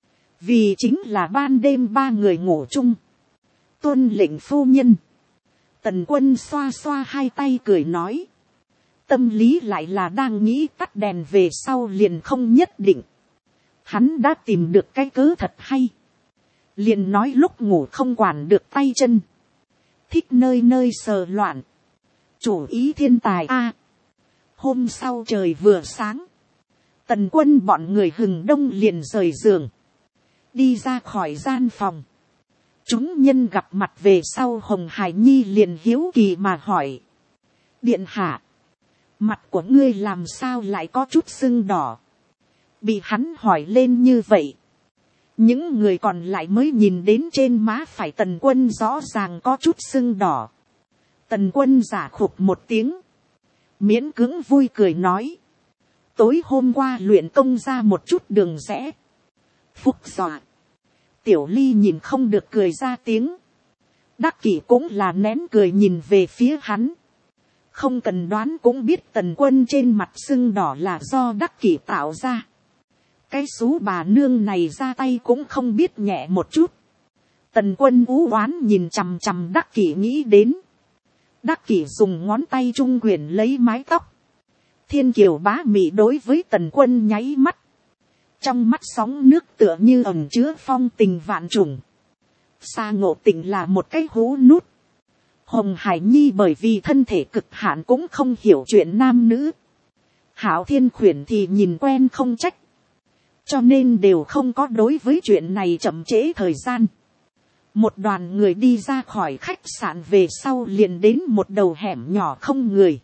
Vì chính là ban đêm ba người ngủ chung. Tuân lệnh phu nhân. Tần Quân xoa xoa hai tay cười nói. Tâm lý lại là đang nghĩ tắt đèn về sau liền không nhất định. Hắn đã tìm được cái cớ thật hay. Liền nói lúc ngủ không quản được tay chân. Thích nơi nơi sờ loạn. Chủ ý thiên tài a. Hôm sau trời vừa sáng. Tần Quân bọn người hừng đông liền rời giường. Đi ra khỏi gian phòng. Chúng nhân gặp mặt về sau Hồng Hải Nhi liền hiếu kỳ mà hỏi. Điện hạ. Mặt của ngươi làm sao lại có chút sưng đỏ. Bị hắn hỏi lên như vậy. Những người còn lại mới nhìn đến trên má phải Tần Quân rõ ràng có chút sưng đỏ. Tần Quân giả khục một tiếng. Miễn cưỡng vui cười nói. Tối hôm qua luyện công ra một chút đường rẽ. Phúc dọa. Tiểu Ly nhìn không được cười ra tiếng. Đắc Kỷ cũng là nén cười nhìn về phía hắn. Không cần đoán cũng biết Tần Quân trên mặt sưng đỏ là do Đắc Kỷ tạo ra. Cái xú bà nương này ra tay cũng không biết nhẹ một chút. Tần Quân ú oán nhìn chằm chằm Đắc Kỷ nghĩ đến. Đắc Kỷ dùng ngón tay trung quyền lấy mái tóc. Thiên kiều bá mị đối với Tần Quân nháy mắt. Trong mắt sóng nước tựa như ẩn chứa phong tình vạn trùng. Sa Ngộ Tịnh là một cái hú nút. Hồng Hải Nhi bởi vì thân thể cực hạn cũng không hiểu chuyện nam nữ. Hảo Thiên Khuyển thì nhìn quen không trách. Cho nên đều không có đối với chuyện này chậm trễ thời gian. Một đoàn người đi ra khỏi khách sạn về sau liền đến một đầu hẻm nhỏ không người.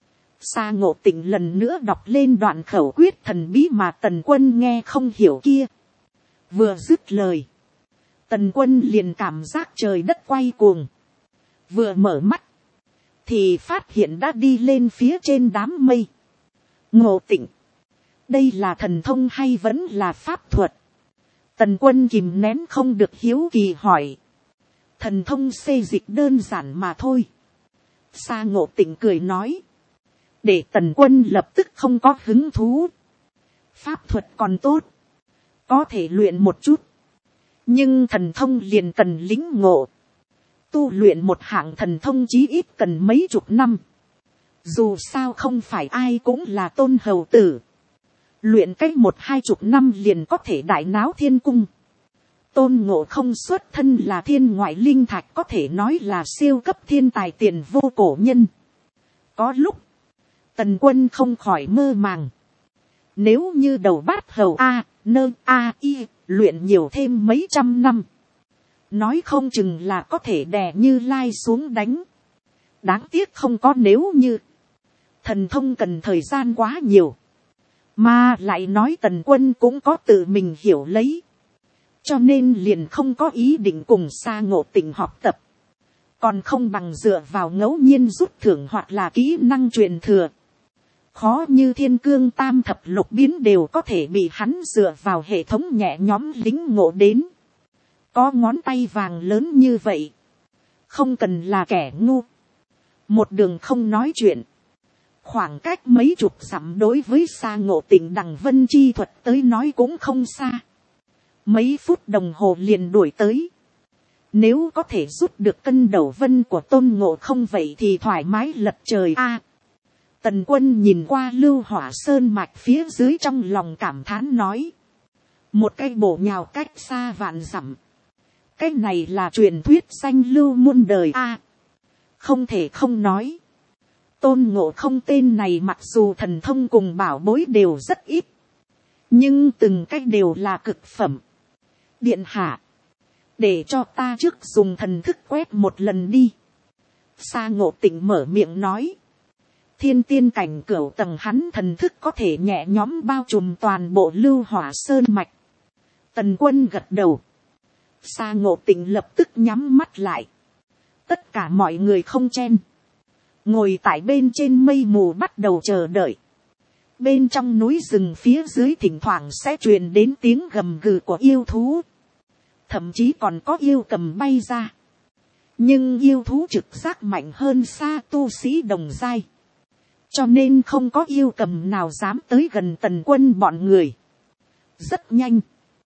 Sa Ngộ Tịnh lần nữa đọc lên đoạn khẩu quyết thần bí mà Tần Quân nghe không hiểu kia. Vừa dứt lời. Tần Quân liền cảm giác trời đất quay cuồng. Vừa mở mắt. Thì phát hiện đã đi lên phía trên đám mây. Ngộ Tịnh. Đây là thần thông hay vẫn là pháp thuật? Tần Quân kìm nén không được hiếu kỳ hỏi. Thần thông xê dịch đơn giản mà thôi. Sa Ngộ Tịnh cười nói. Để Tần Quân lập tức không có hứng thú. Pháp thuật còn tốt. Có thể luyện một chút. Nhưng thần thông liền cần lĩnh ngộ. Tu luyện một hạng thần thông chí ít cần mấy chục năm. Dù sao không phải ai cũng là tôn hầu tử. Luyện cách 1-20 năm liền có thể đại náo thiên cung. Tôn Ngộ Không xuất thân là thiên ngoại linh thạch, có thể nói là siêu cấp thiên tài tiền vô cổ nhân. Có lúc, Tần Quân không khỏi mơ màng. Nếu như đầu bát hầu A, nơ A I luyện nhiều thêm mấy trăm năm, nói không chừng là có thể đè Như Lai xuống đánh. Đáng tiếc không có nếu như. Thần thông cần thời gian quá nhiều. Mà lại nói Tần Quân cũng có tự mình hiểu lấy. Cho nên liền không có ý định cùng Sa Ngộ Tịnh học tập. Còn không bằng dựa vào ngẫu nhiên rút thưởng hoặc là kỹ năng truyền thừa. Khó như Thiên Cương Tam Thập Lục biến đều có thể bị hắn dựa vào hệ thống nhẹ nhõm lính ngộ đến. Có ngón tay vàng lớn như vậy. Không cần là kẻ ngu. Một đường không nói chuyện. Khoảng cách mấy chục dặm đối với Sa Ngộ Tịnh Đằng Vân chi thuật tới nói cũng không xa. Mấy phút đồng hồ liền đuổi tới. Nếu có thể rút được cân đầu vân của Tôn Ngộ Không vậy thì thoải mái lật trời a. Tần Quân nhìn qua Lưu Hỏa Sơn mạch phía dưới trong lòng cảm thán nói. Một cây bổ nhào cách xa vạn dặm. Cái này là truyền thuyết danh lưu muôn đời a. Không thể không nói. Tôn Ngộ Không tên này mặc dù thần thông cùng bảo bối đều rất ít. Nhưng từng cách đều là cực phẩm. Điện hạ. Để cho ta trước dùng thần thức quét một lần đi. Sa Ngộ Tịnh mở miệng nói. Thiên tiên cảnh cửu tầng hắn thần thức có thể nhẹ nhõm bao trùm toàn bộ Lưu Hỏa Sơn mạch. Tần Quân gật đầu. Sa Ngộ Tịnh lập tức nhắm mắt lại. Tất cả mọi người không chen. Ngồi tại bên trên mây mù bắt đầu chờ đợi. Bên trong núi rừng phía dưới thỉnh thoảng sẽ truyền đến tiếng gầm gừ của yêu thú. Thậm chí còn có yêu cầm bay ra. Nhưng yêu thú trực giác mạnh hơn xa tu sĩ đồng giai. Cho nên không có yêu cầm nào dám tới gần Tần Quân bọn người. Rất nhanh.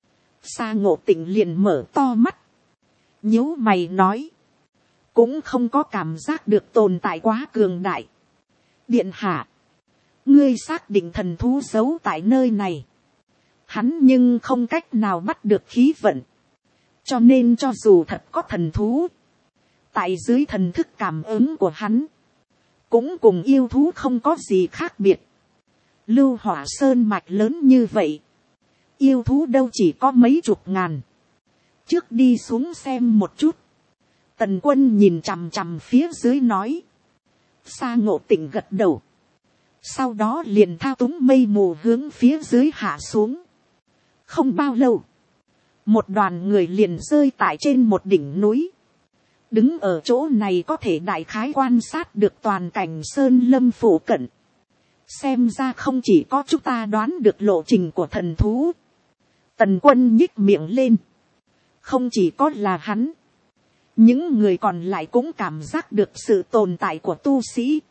Sa Ngộ Tịnh liền mở to mắt. Nhíu mày nói. Cũng không có cảm giác được tồn tại quá cường đại. Điện hạ. Ngươi xác định thần thú giấu tại nơi này. Hắn nhưng không cách nào bắt được khí vận. Cho nên cho dù thật có thần thú. Tại dưới thần thức cảm ứng của hắn. Cũng cùng yêu thú không có gì khác biệt. Lưu Hỏa Sơn mạch lớn như vậy. Yêu thú đâu chỉ có mấy chục ngàn. Trước đi xuống xem một chút. Tần Quân nhìn chằm chằm phía dưới nói. Sa Ngộ Tịnh gật đầu. Sau đó liền thao túng mây mù hướng phía dưới hạ xuống. Không bao lâu. Một đoàn người liền rơi tại trên một đỉnh núi. Đứng ở chỗ này có thể đại khái quan sát được toàn cảnh sơn lâm phủ cận. Xem ra không chỉ có chúng ta đoán được lộ trình của thần thú. Tần Quân nhích miệng lên. Không chỉ có là hắn. Những người còn lại cũng cảm giác được sự tồn tại của tu sĩ.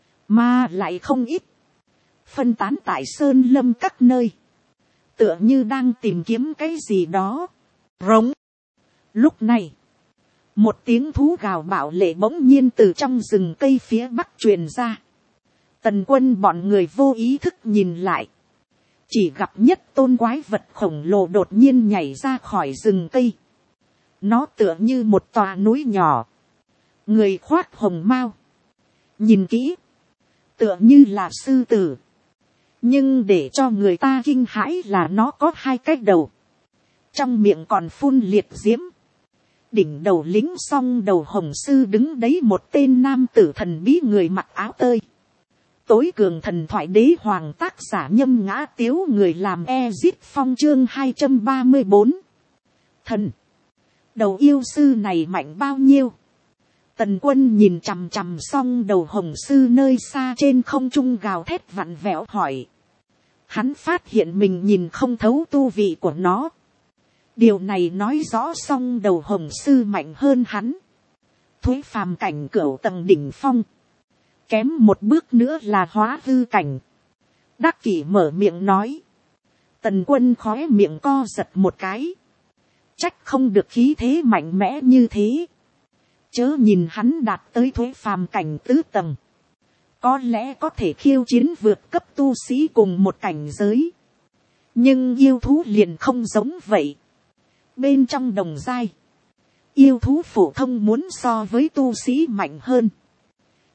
Mà lại không ít. Phân tán tại sơn lâm các nơi. Tựa như đang tìm kiếm cái gì đó. Rống. Lúc này. Một tiếng thú gào bạo lệ bỗng nhiên từ trong rừng cây phía bắc truyền ra. Tần Quân bọn người vô ý thức nhìn lại. Chỉ gặp nhất tôn quái vật khổng lồ đột nhiên nhảy ra khỏi rừng cây. Nó tựa như một tòa núi nhỏ. Người khoác hồng mao. Nhìn kỹ. Tựa như là sư tử. Nhưng để cho người ta kinh hãi là nó có hai cái đầu. Trong miệng còn phun liệt diễm. Đỉnh đầu lính song đầu hồng sư đứng đấy một tên nam tử thần bí người mặc áo tơi. Tối cường thần thoại đế hoàng tác giả Nhâm Ngã Tiếu người làm Ezit Phong chương 234. Thần. Đầu yêu sư này mạnh bao nhiêu? Tần Quân nhìn chằm chằm song đầu hồng sư nơi xa trên không trung gào thét vặn vẹo hỏi. Hắn phát hiện mình nhìn không thấu tu vị của nó. Điều này nói rõ song đầu hồng sư mạnh hơn hắn. Thuế phàm cảnh cửu tầng đỉnh phong. Kém một bước nữa là hóa hư cảnh. Đắc Kỷ mở miệng nói. Tần Quân khóe miệng co giật một cái. Trách không được khí thế mạnh mẽ như thế. Chớ nhìn hắn đạt tới thuế phàm cảnh tứ tầng. Có lẽ có thể khiêu chiến vượt cấp tu sĩ cùng một cảnh giới. Nhưng yêu thú liền không giống vậy. Bên trong đồng giai. Yêu thú phổ thông muốn so với tu sĩ mạnh hơn.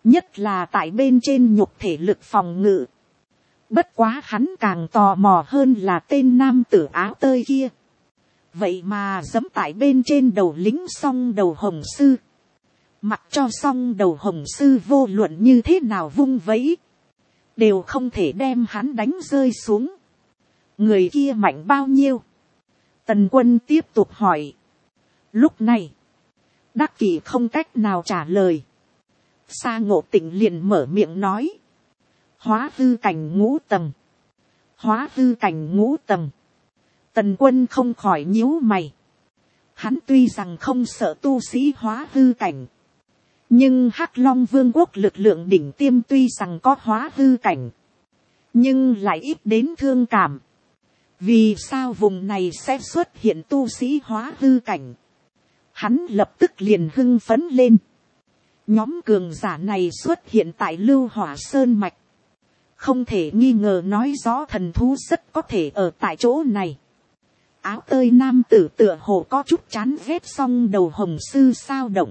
nhất là tại bên trên nhục thể lực phòng ngự. Bất quá hắn càng tò mò hơn là tên nam tử áo tơi kia. Vậy mà giẫm tại bên trên đầu lính song đầu hồng sư. Mặc cho song đầu hồng sư vô luận như thế nào vung vẫy, đều không thể đem hắn đánh rơi xuống. Người kia mạnh bao nhiêu? Tần Quân tiếp tục hỏi. Lúc này, Đắc Kỷ không cách nào trả lời. Sa Ngộ Tịnh liền mở miệng nói. Hóa hư cảnh ngũ tầng. Hóa hư cảnh ngũ tầng. Tần Quân không khỏi nhíu mày. Hắn tuy rằng không sợ tu sĩ hóa hư cảnh, nhưng Hắc Long Vương quốc lực lượng đỉnh tiêm tuy rằng có hóa hư cảnh, nhưng lại ít đến thương cảm. Vì sao vùng này sẽ xuất hiện tu sĩ hóa hư cảnh? Hắn lập tức liền hưng phấn lên. Nhóm cường giả này xuất hiện tại Lưu Hỏa Sơn Mạch, không thể nghi ngờ nói rõ thần thú rất có thể ở tại chỗ này. Áo tơi nam tử tựa hồ có chút chán ghét song đầu hồng sư sao động.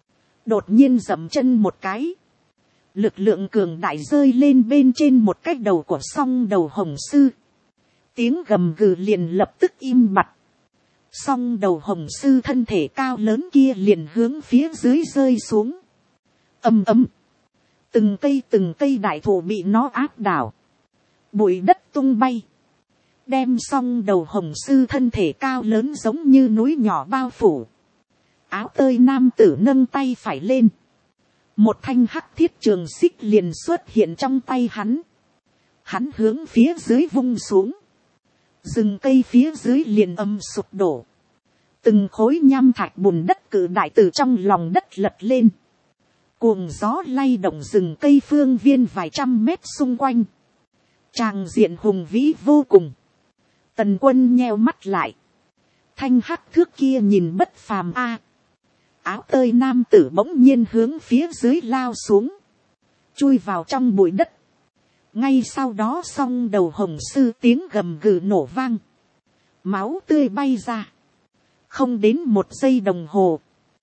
Đột nhiên dậm chân một cái. Lực lượng cường đại rơi lên bên trên một cái đầu của song đầu hồng sư. Tiếng gầm gừ liền lập tức im bặt. Song đầu hồng sư thân thể cao lớn kia liền hướng phía dưới rơi xuống. Ầm ầm. Từng cây đại thụ bị nó áp đảo. Bụi đất tung bay. Đem song đầu hồng sư thân thể cao lớn giống như núi nhỏ bao phủ. Áo tơi nam tử nâng tay phải lên. Một thanh hắc thiết trường xích liền xuất hiện trong tay hắn. Hắn hướng phía dưới vung xuống. Rừng cây phía dưới liền âm sụp đổ. Từng khối nham thạch bùn đất cự đại từ trong lòng đất lật lên. Cuồng gió lay động rừng cây phương viên vài trăm mét xung quanh. Tràng diện hùng vĩ vô cùng. Tần Quân nheo mắt lại. Thanh hắc thước kia nhìn bất phàm a. Áo tơi nam tử bỗng nhiên hướng phía dưới lao xuống. Chui vào trong bụi đất. Ngay sau đó song đầu hồng sư tiếng gầm gừ nổ vang. Máu tươi bay ra. Không đến một giây đồng hồ.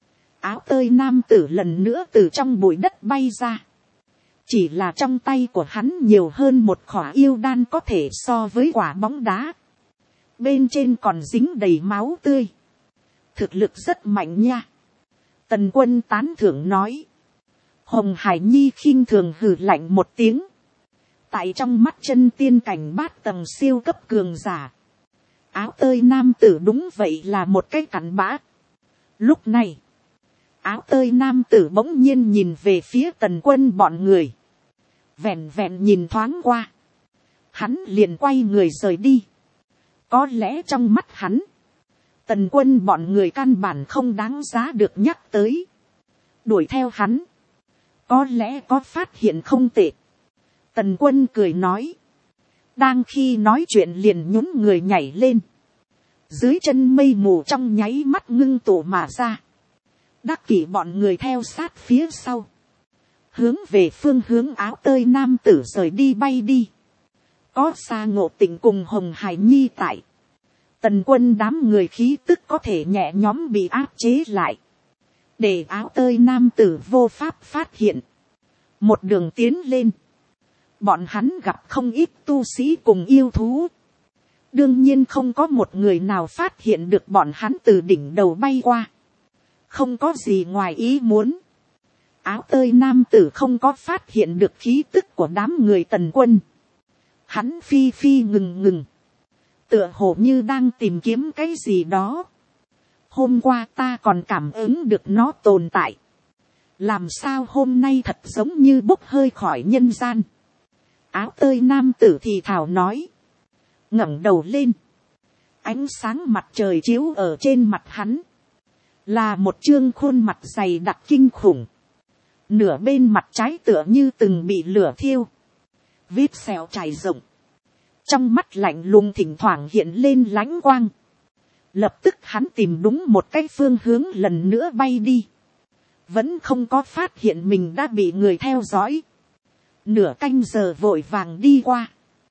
Áo tơi nam tử lần nữa từ trong bụi đất bay ra. Chỉ là trong tay của hắn nhiều hơn một khỏa yêu đan có thể so với quả bóng đá. Bên trên còn dính đầy máu tươi. Thực lực rất mạnh nha. Tần Quân tán thưởng nói. Hồng Hải Nhi khinh thường hừ lạnh một tiếng. Tại trong mắt chân tiên cảnh bát tầng siêu cấp cường giả, áo tơi nam tử đúng vậy là một cái cặn bã. Lúc này, áo tơi nam tử bỗng nhiên nhìn về phía Tần Quân bọn người. Vẹn vẹn nhìn thoáng qua, hắn liền quay người rời đi. Có lẽ trong mắt hắn, Tần Quân bọn người căn bản không đáng giá được nhắc tới. Đuổi theo hắn, có lẽ có phát hiện không tệ. Tần Quân cười nói. Đang khi nói chuyện liền nhún người nhảy lên. Dưới chân mây mù trong nháy mắt ngưng tụ mà ra. Đắc Kỷ bọn người theo sát phía sau. Hướng về phương hướng áo tơi nam tử rời đi bay đi. Có Sa Ngộ Tịnh cùng Hồng Hải Nhi tại. Tần Quân đám người khí tức có thể nhẹ nhõm bị áp chế lại. Để áo tơi nam tử vô pháp phát hiện. Một đường tiến lên. Bọn hắn gặp không ít tu sĩ cùng yêu thú. Đương nhiên không có một người nào phát hiện được bọn hắn từ đỉnh đầu bay qua. Không có gì ngoài ý muốn. Áo tơi nam tử không có phát hiện được khí tức của đám người Tần Quân. Hắn phi phi ngừng. Tựa hồ như đang tìm kiếm cái gì đó. Hôm qua ta còn cảm ứng được nó tồn tại. Làm sao hôm nay thật giống như bốc hơi khỏi nhân gian. Áo tơi nam tử thì thào nói. Ngẩng đầu lên. Ánh sáng mặt trời chiếu ở trên mặt hắn. Là một trương khuôn mặt dày đặc kinh khủng. Nửa bên mặt trái tựa như từng bị lửa thiêu. Vết sẹo trải rộng. Trong mắt lạnh lùng thỉnh thoảng hiện lên lánh quang. Lập tức hắn tìm đúng một cái phương hướng lần nữa bay đi. Vẫn không có phát hiện mình đã bị người theo dõi. Nửa canh giờ vội vàng đi qua.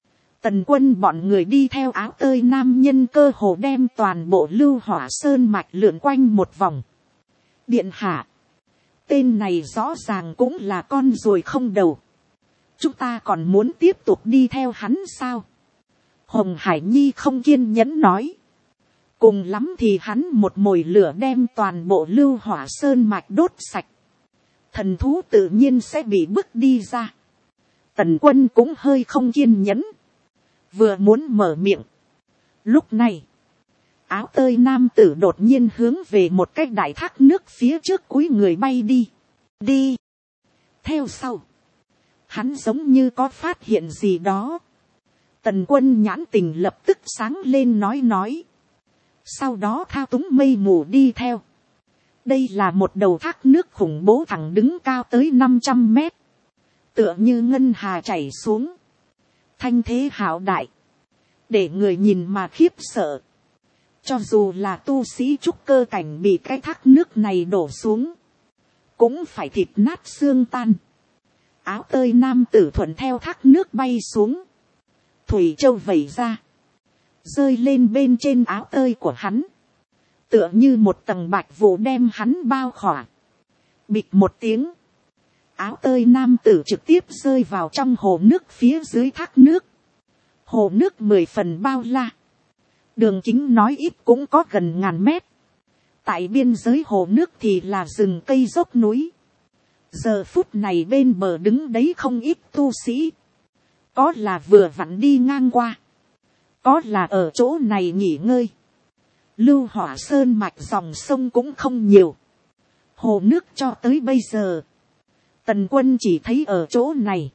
Tần Quân bọn người đi theo áo tơi nam nhân cơ hồ đem toàn bộ Lưu Hỏa Sơn mạch lượn quanh một vòng. Điện hạ. tên này rõ ràng cũng là con ruồi không đầu. Chúng ta còn muốn tiếp tục đi theo hắn sao? Hồng Hải Nhi không kiên nhẫn nói. Cùng lắm thì hắn một mồi lửa đem toàn bộ Lưu Hỏa Sơn mạch đốt sạch. Thần thú tự nhiên sẽ bị bức đi ra. Tần Quân cũng hơi không kiên nhẫn. Vừa muốn mở miệng. Lúc này, áo tơi nam tử đột nhiên hướng về một cái đại thác nước phía trước cúi người bay đi. Đi. Theo sau, hắn giống như có phát hiện gì đó. Tần Quân nhãn tình lập tức sáng lên nói. Sau đó thao túng mây mù đi theo. Đây là một đầu thác nước khủng bố thẳng đứng cao tới 500 mét. Tựa như ngân hà chảy xuống. Thanh thế hạo đại. Để người nhìn mà khiếp sợ. Cho dù là tu sĩ trúc cơ cảnh bị cái thác nước này đổ xuống. Cũng phải thịt nát xương tan. Áo tơi nam tử thuận theo thác nước bay xuống. Thủy châu vẩy ra. Rơi lên bên trên áo tơi của hắn. Tựa như một tầng bạch vụ đem hắn bao khỏa. Bịch một tiếng. Áo tơi nam tử trực tiếp rơi vào trong hồ nước phía dưới thác nước. Hồ nước 10 phần bao la. Đường kính nói ít cũng có gần 1000 mét. Tại biên giới hồ nước thì là rừng cây dốc núi. Giờ phút này bên bờ đứng đấy không ít tu sĩ. Có là vừa vặn đi ngang qua. Có là ở chỗ này nghỉ ngơi. Lưu Hỏa Sơn mạch dòng sông cũng không nhiều. Hồ nước cho tới bây giờ. Tần Quân chỉ thấy ở chỗ này.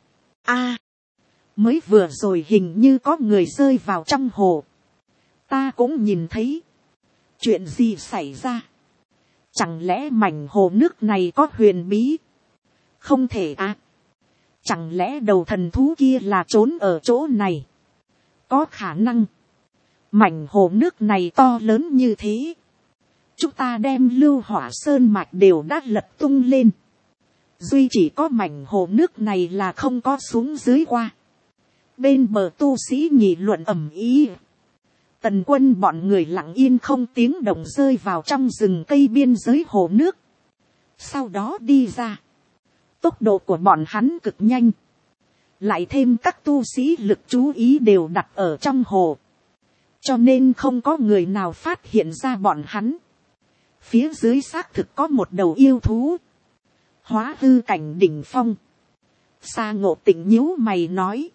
Mới vừa rồi hình như có người rơi vào trong hồ. Ta cũng nhìn thấy. Chuyện gì xảy ra? Chẳng lẽ mảnh hồ nước này có huyền bí? Không thể Chẳng lẽ đầu thần thú kia là trốn ở chỗ này? Có khả năng. Mảnh hồ nước này to lớn như thế. Chúng ta đem Lưu Hỏa Sơn mạch đều đã lật tung lên. Duy chỉ có mảnh hồ nước này là không có xuống dưới qua. Bên bờ tu sĩ nghị luận ầm ĩ. Tần Quân bọn người lặng yên không tiếng động rơi vào trong rừng cây biên giới hồ nước. Sau đó đi ra. Tốc độ của bọn hắn cực nhanh. Lại thêm các tu sĩ lực chú ý đều đặt ở trong hồ. Cho nên không có người nào phát hiện ra bọn hắn. Phía dưới xác thực có một đầu yêu thú. Hóa hư cảnh đỉnh phong. Sa Ngộ Tịnh nhíu mày nói.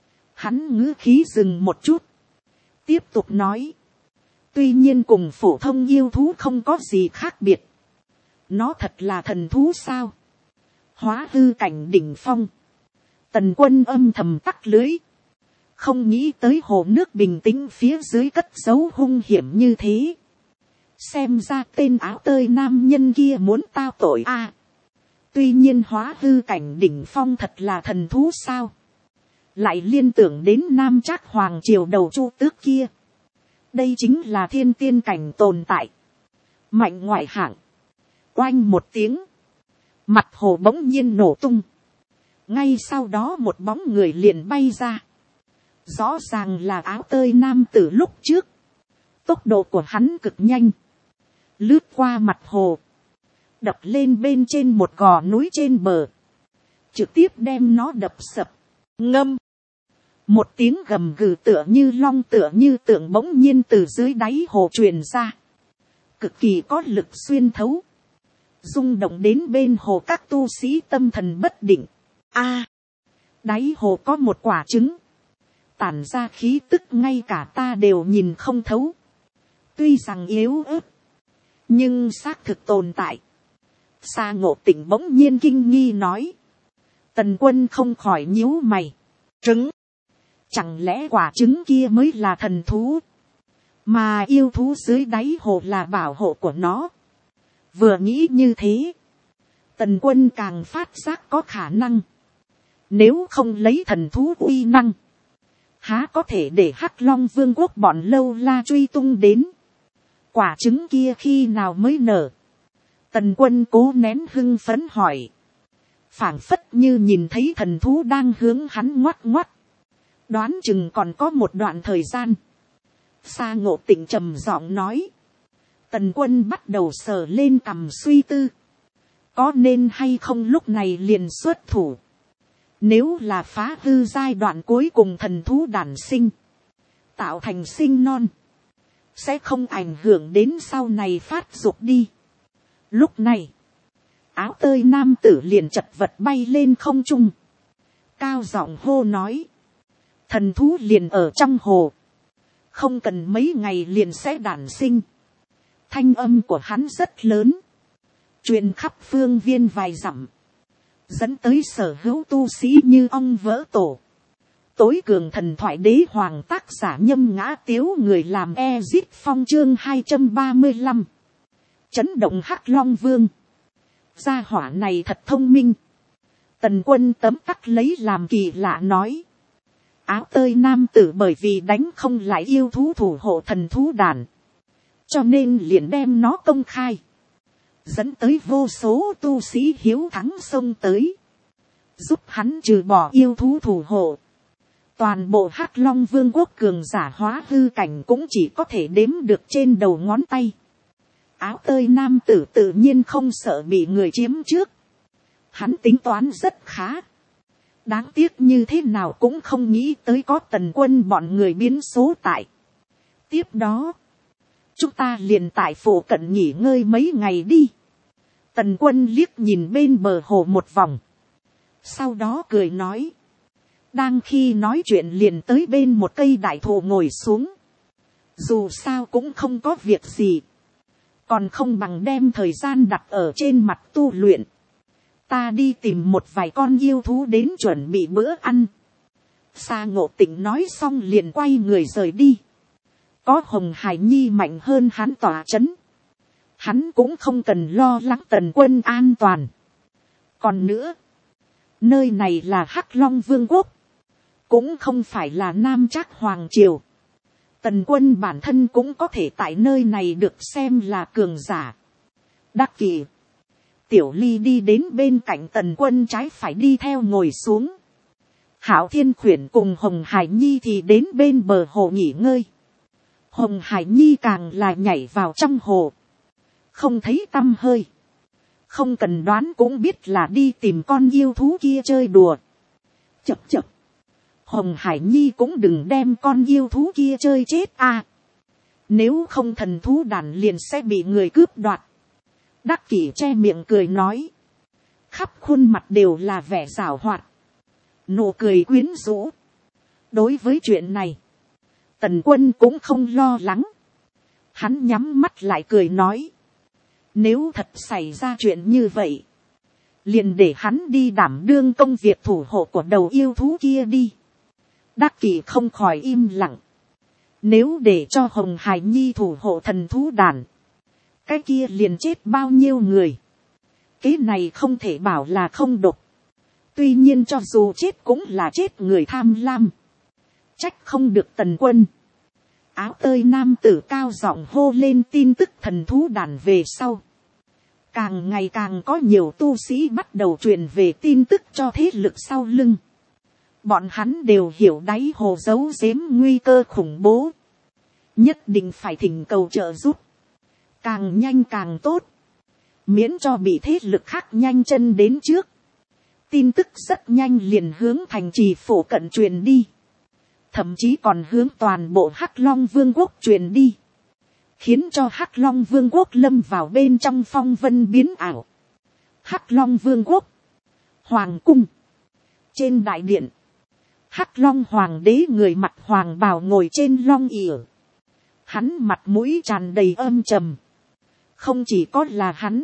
Hắn ngữ khí dừng một chút. Tiếp tục nói. Tuy nhiên cùng phổ thông yêu thú không có gì khác biệt. Nó thật là thần thú sao? Hóa hư cảnh đỉnh phong. Tần Quân âm thầm tắc lưới. Không nghĩ tới hồ nước bình tĩnh phía dưới cất giấu hung hiểm như thế. Xem ra tên áo tơi nam nhân kia muốn tao tội Tuy nhiên hóa hư cảnh đỉnh phong thật là thần thú sao? Lại liên tưởng đến Nam Trác Hoàng triều đầu Chu Tước kia. Đây chính là thiên tiên cảnh tồn tại. Mạnh ngoại hạng. Oanh một tiếng. Mặt hồ bỗng nhiên nổ tung. Ngay sau đó một bóng người liền bay ra. Rõ ràng là áo tơi nam tử lúc trước. Tốc độ của hắn cực nhanh. Lướt qua mặt hồ. Đập lên bên trên một gò núi trên bờ. Trực tiếp đem nó đập sập. Ngâm. Một tiếng gầm gừ tựa như long tựa như tượng bỗng nhiên từ dưới đáy hồ truyền ra. Cực kỳ có lực xuyên thấu. Rung động đến bên hồ các tu sĩ tâm thần bất định. Đáy hồ có một quả trứng. Tản ra khí tức ngay cả ta đều nhìn không thấu. Tuy rằng yếu ớt. Nhưng xác thực tồn tại. Sa Ngộ Tịnh bỗng nhiên kinh nghi nói. Tần Quân không khỏi nhíu mày. Trứng. Chẳng lẽ quả trứng kia mới là thần thú. Mà yêu thú dưới đáy hồ là bảo hộ của nó. Vừa nghĩ như thế. Tần Quân càng phát giác có khả năng. Nếu không lấy thần thú uy năng. Há có thể để Hắc Long Vương quốc bọn Lâu La truy tung đến. Quả trứng kia khi nào mới nở. Tần Quân cố nén hưng phấn hỏi. Phảng phất như nhìn thấy thần thú đang hướng hắn ngoắt ngoắt. Đoán chừng còn có một đoạn thời gian. Sa Ngộ Tịnh trầm giọng nói. Tần Quân bắt đầu sờ lên cằm suy tư. có nên hay không lúc này liền xuất thủ. Nếu là phá hư giai đoạn cuối cùng thần thú đản sinh, tạo thành sinh non, sẽ không ảnh hưởng đến sau này phát dục đi. Lúc này, áo tơi nam tử liền chật vật bay lên không trung, cao giọng hô nói, thần thú liền ở trong hồ, không cần mấy ngày liền sẽ đản sinh. Thanh âm của hắn rất lớn, truyền khắp phương viên vài dặm, dẫn tới sở hữu tu sĩ như ong vỡ tổ. Tối cường thần thoại đế hoàng tác giả Nhâm Ngã Tiếu, người làm Ezit Phong chương 235. Chấn động Hắc Long Vương. Gia hỏa này thật thông minh. Tần Quân tấm tắc lấy làm kỳ lạ nói. Áo tơi nam tử bởi vì đánh không lại yêu thú thủ hộ thần thú đàn, cho nên liền đem nó công khai, dẫn tới vô số tu sĩ hiếu thắng xông tới, giúp hắn trừ bỏ yêu thú thủ hộ. Toàn bộ Hắc Long Vương quốc cường giả hóa hư cảnh cũng chỉ có thể đếm được trên đầu ngón tay. Áo tơi nam tử tự nhiên không sợ bị người chiếm trước. Hắn tính toán rất khá. Đáng tiếc như thế nào cũng không nghĩ tới có Tần Quân bọn người biến số tại. Tiếp đó, chúng ta liền tại phủ cận nghỉ ngơi mấy ngày đi. Tần Quân liếc nhìn bên bờ hồ một vòng, sau đó cười nói. Đang khi nói chuyện liền tới bên một cây đại thụ ngồi xuống. Dù sao cũng không có việc gì, còn không bằng đem thời gian đặt ở trên mặt tu luyện. Ta đi tìm một vài con yêu thú đến chuẩn bị bữa ăn. Sa Ngộ Tịnh nói xong liền quay người rời đi. Có Hồng Hải Nhi mạnh hơn hắn tỏa chấn, hắn cũng không cần lo lắng Tần Quân an toàn. Còn nữa, nơi này là Hắc Long Vương quốc, cũng không phải là Nam Trác Hoàng Triều. Tần Quân bản thân cũng có thể tại nơi này được xem là cường giả. Đắc Kỷ, Tiểu Ly đi đến bên cạnh Tần Quân trái phải đi theo ngồi xuống. Hạo Thiên Khuyển cùng Hồng Hải Nhi thì đến bên bờ hồ nghỉ ngơi. Hồng Hải Nhi càng là nhảy vào trong hồ, không thấy tăm hơi. Không cần đoán cũng biết là đi tìm con yêu thú kia chơi đùa. Chập chập, Hồng Hải Nhi cũng đừng đem con yêu thú kia chơi chết à. Nếu không thần thú đàn liền sẽ bị người cướp đoạt. Đắc Kỷ che miệng cười nói, khắp khuôn mặt đều là vẻ giảo hoạt, nụ cười quyến rũ. Đối với chuyện này, Tần Quân cũng không lo lắng. Hắn nhắm mắt lại cười nói, nếu thật xảy ra chuyện như vậy, liền để hắn đi đảm đương công việc thủ hộ của đầu yêu thú kia đi. Đắc Kỷ không khỏi im lặng. Nếu để cho Hồng Hải Nhi thủ hộ thần thú đàn, cái kia liền chết bao nhiêu người. Cái này không thể bảo là không độc. Tuy nhiên cho dù chết cũng là chết người tham lam. Trách không được Tần Quân. Áo tơi nam tử cao giọng hô lên tin tức thần thú đàn về sau. Càng ngày càng có nhiều tu sĩ bắt đầu truyền về tin tức cho thế lực sau lưng. Bọn hắn đều hiểu đáy hồ giấu giếm nguy cơ khủng bố. Nhất định phải thỉnh cầu trợ giúp. Càng nhanh càng tốt. Miễn cho bị thế lực khác nhanh chân đến trước. Tin tức rất nhanh liền hướng thành trì phủ cận truyền đi. Thậm chí còn hướng toàn bộ Hắc Long Vương quốc truyền đi. Khiến cho Hắc Long Vương quốc lâm vào bên trong phong vân biến ảo. Hắc Long Vương quốc, Hoàng cung. Trên đại điện, Hắc Long Hoàng đế người mặc hoàng bào ngồi trên long ỷ. Hắn mặt mũi tràn đầy âm trầm. Không chỉ có là hắn,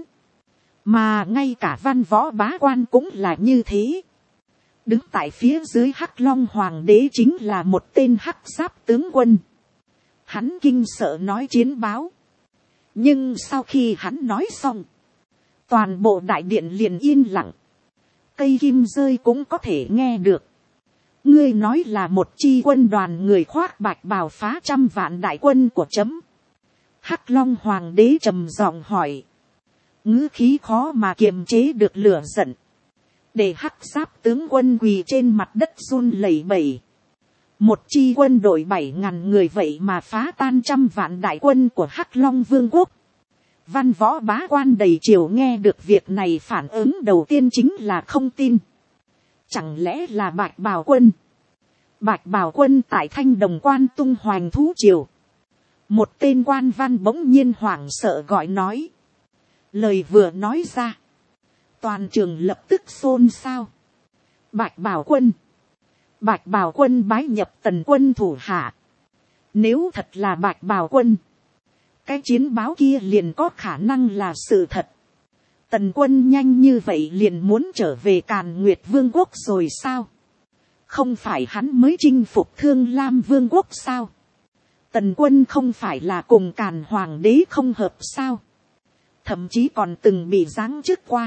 mà ngay cả văn võ bá quan cũng là như thế. Đứng tại phía dưới Hắc Long Hoàng đế chính là một tên hắc giáp tướng quân. Hắn kinh sợ nói chiến báo. Nhưng sau khi hắn nói xong, toàn bộ đại điện liền yên lặng. Cây kim rơi cũng có thể nghe được. Ngươi nói là một chi quân đoàn người khoác bạch bào phá trăm vạn đại quân của chấm. Hắc Long Hoàng đế trầm giọng hỏi. Ngữ khí khó mà kiềm chế được lửa giận. Để hắc giáp tướng quân quỳ trên mặt đất run lẩy bẩy. Một chi quân đội 7.000 người vậy mà phá tan trăm vạn đại quân của Hắc Long Vương quốc. Văn võ bá quan đầy triều nghe được việc này phản ứng đầu tiên chính là không tin. Chẳng lẽ là Bạch Bào Quân? Bạch Bào Quân tại Thanh Đồng Quan tung hoành thú triều. Một tên quan văn bỗng nhiên hoảng sợ gọi nói. Lời vừa nói ra, toàn trường lập tức xôn xao. Bạch Bào Quân. Bạch Bào Quân bái nhập Tần Quân thủ hạ. Nếu thật là Bạch Bào Quân, cái chiến báo kia liền có khả năng là sự thật. Tần Quân nhanh như vậy liền muốn trở về Càn Nguyệt Vương quốc rồi sao? Không phải hắn mới chinh phục Thương Lam Vương quốc sao? Tần Quân không phải là cùng Càn Hoàng đế không hợp sao? Thậm chí còn từng bị giáng chức qua.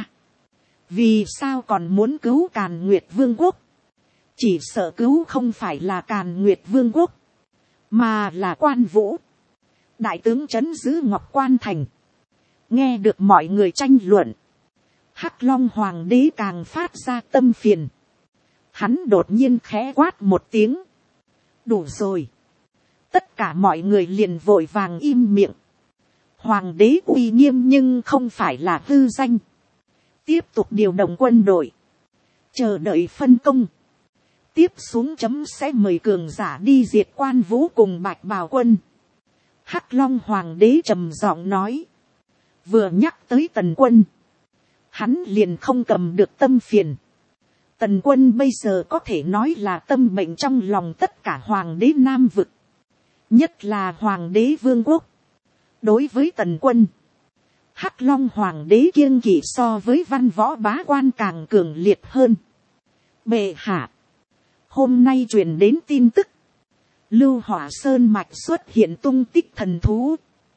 Vì sao còn muốn cứu Càn Nguyệt Vương quốc? Chỉ sợ cứu không phải là Càn Nguyệt Vương quốc, mà là Quan Vũ. Đại tướng trấn giữ Ngọc Quan Thành. Nghe được mọi người tranh luận, Hắc Long Hoàng đế càng phát ra tâm phiền. Hắn đột nhiên khẽ quát một tiếng. Đủ rồi. Tất cả mọi người liền vội vàng im miệng. Hoàng đế uy nghiêm nhưng không phải là hư danh. Tiếp tục điều động quân đội. Chờ đợi phân công. Tiếp xuống chấm sẽ mời cường giả đi diệt Quan Vũ cùng Bạch Bào Quân. Hắc Long Hoàng đế trầm giọng nói. Vừa nhắc tới Tần Quân, hắn liền không cầm được tâm phiền. Tần Quân bây giờ có thể nói là tâm bệnh trong lòng tất cả hoàng đế Nam vực. Nhất là hoàng đế Vương quốc. Đối với Tần Quân, Hắc Long Hoàng đế kiêng kỵ so với văn võ bá quan càng cường liệt hơn. Bệ hạ, hôm nay truyền đến tin tức. Lưu Hỏa Sơn mạch xuất hiện tung tích thần thú.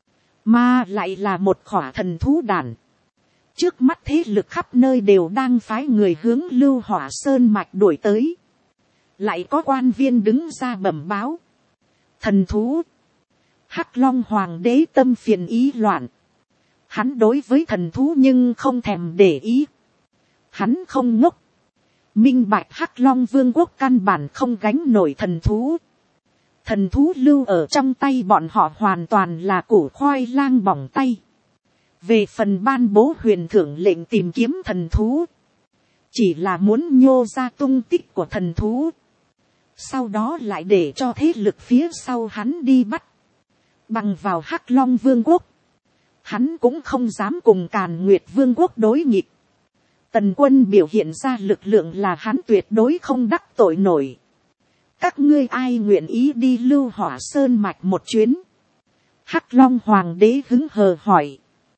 Mà lại là một khỏa thần thú đàn. Trước mắt thế lực khắp nơi đều đang phái người hướng Lưu Hỏa Sơn mạch đuổi tới. Lại có quan viên đứng ra bẩm báo. Thần thú. Hắc Long Hoàng đế tâm phiền ý loạn. Hắn đối với thần thú nhưng không thèm để ý. Hắn không ngốc. Minh bạch Hắc Long Vương quốc căn bản không gánh nổi thần thú. Thần thú lưu ở trong tay bọn họ hoàn toàn là củ khoai lang bỏng tay. Về phần ban bố huyền thưởng lệnh tìm kiếm thần thú, chỉ là muốn nhô ra tung tích của thần thú. Sau đó lại để cho thế lực phía sau hắn đi bắt. Bằng vào Hắc Long Vương quốc, hắn cũng không dám cùng Càn Nguyệt Vương quốc đối nghịch. Tần Quân biểu hiện ra lực lượng là hắn tuyệt đối không đắc tội nổi. Các ngươi ai nguyện ý đi Lưu Hỏa Sơn mạch một chuyến? Hắc Long Hoàng đế hứng hờ hỏi.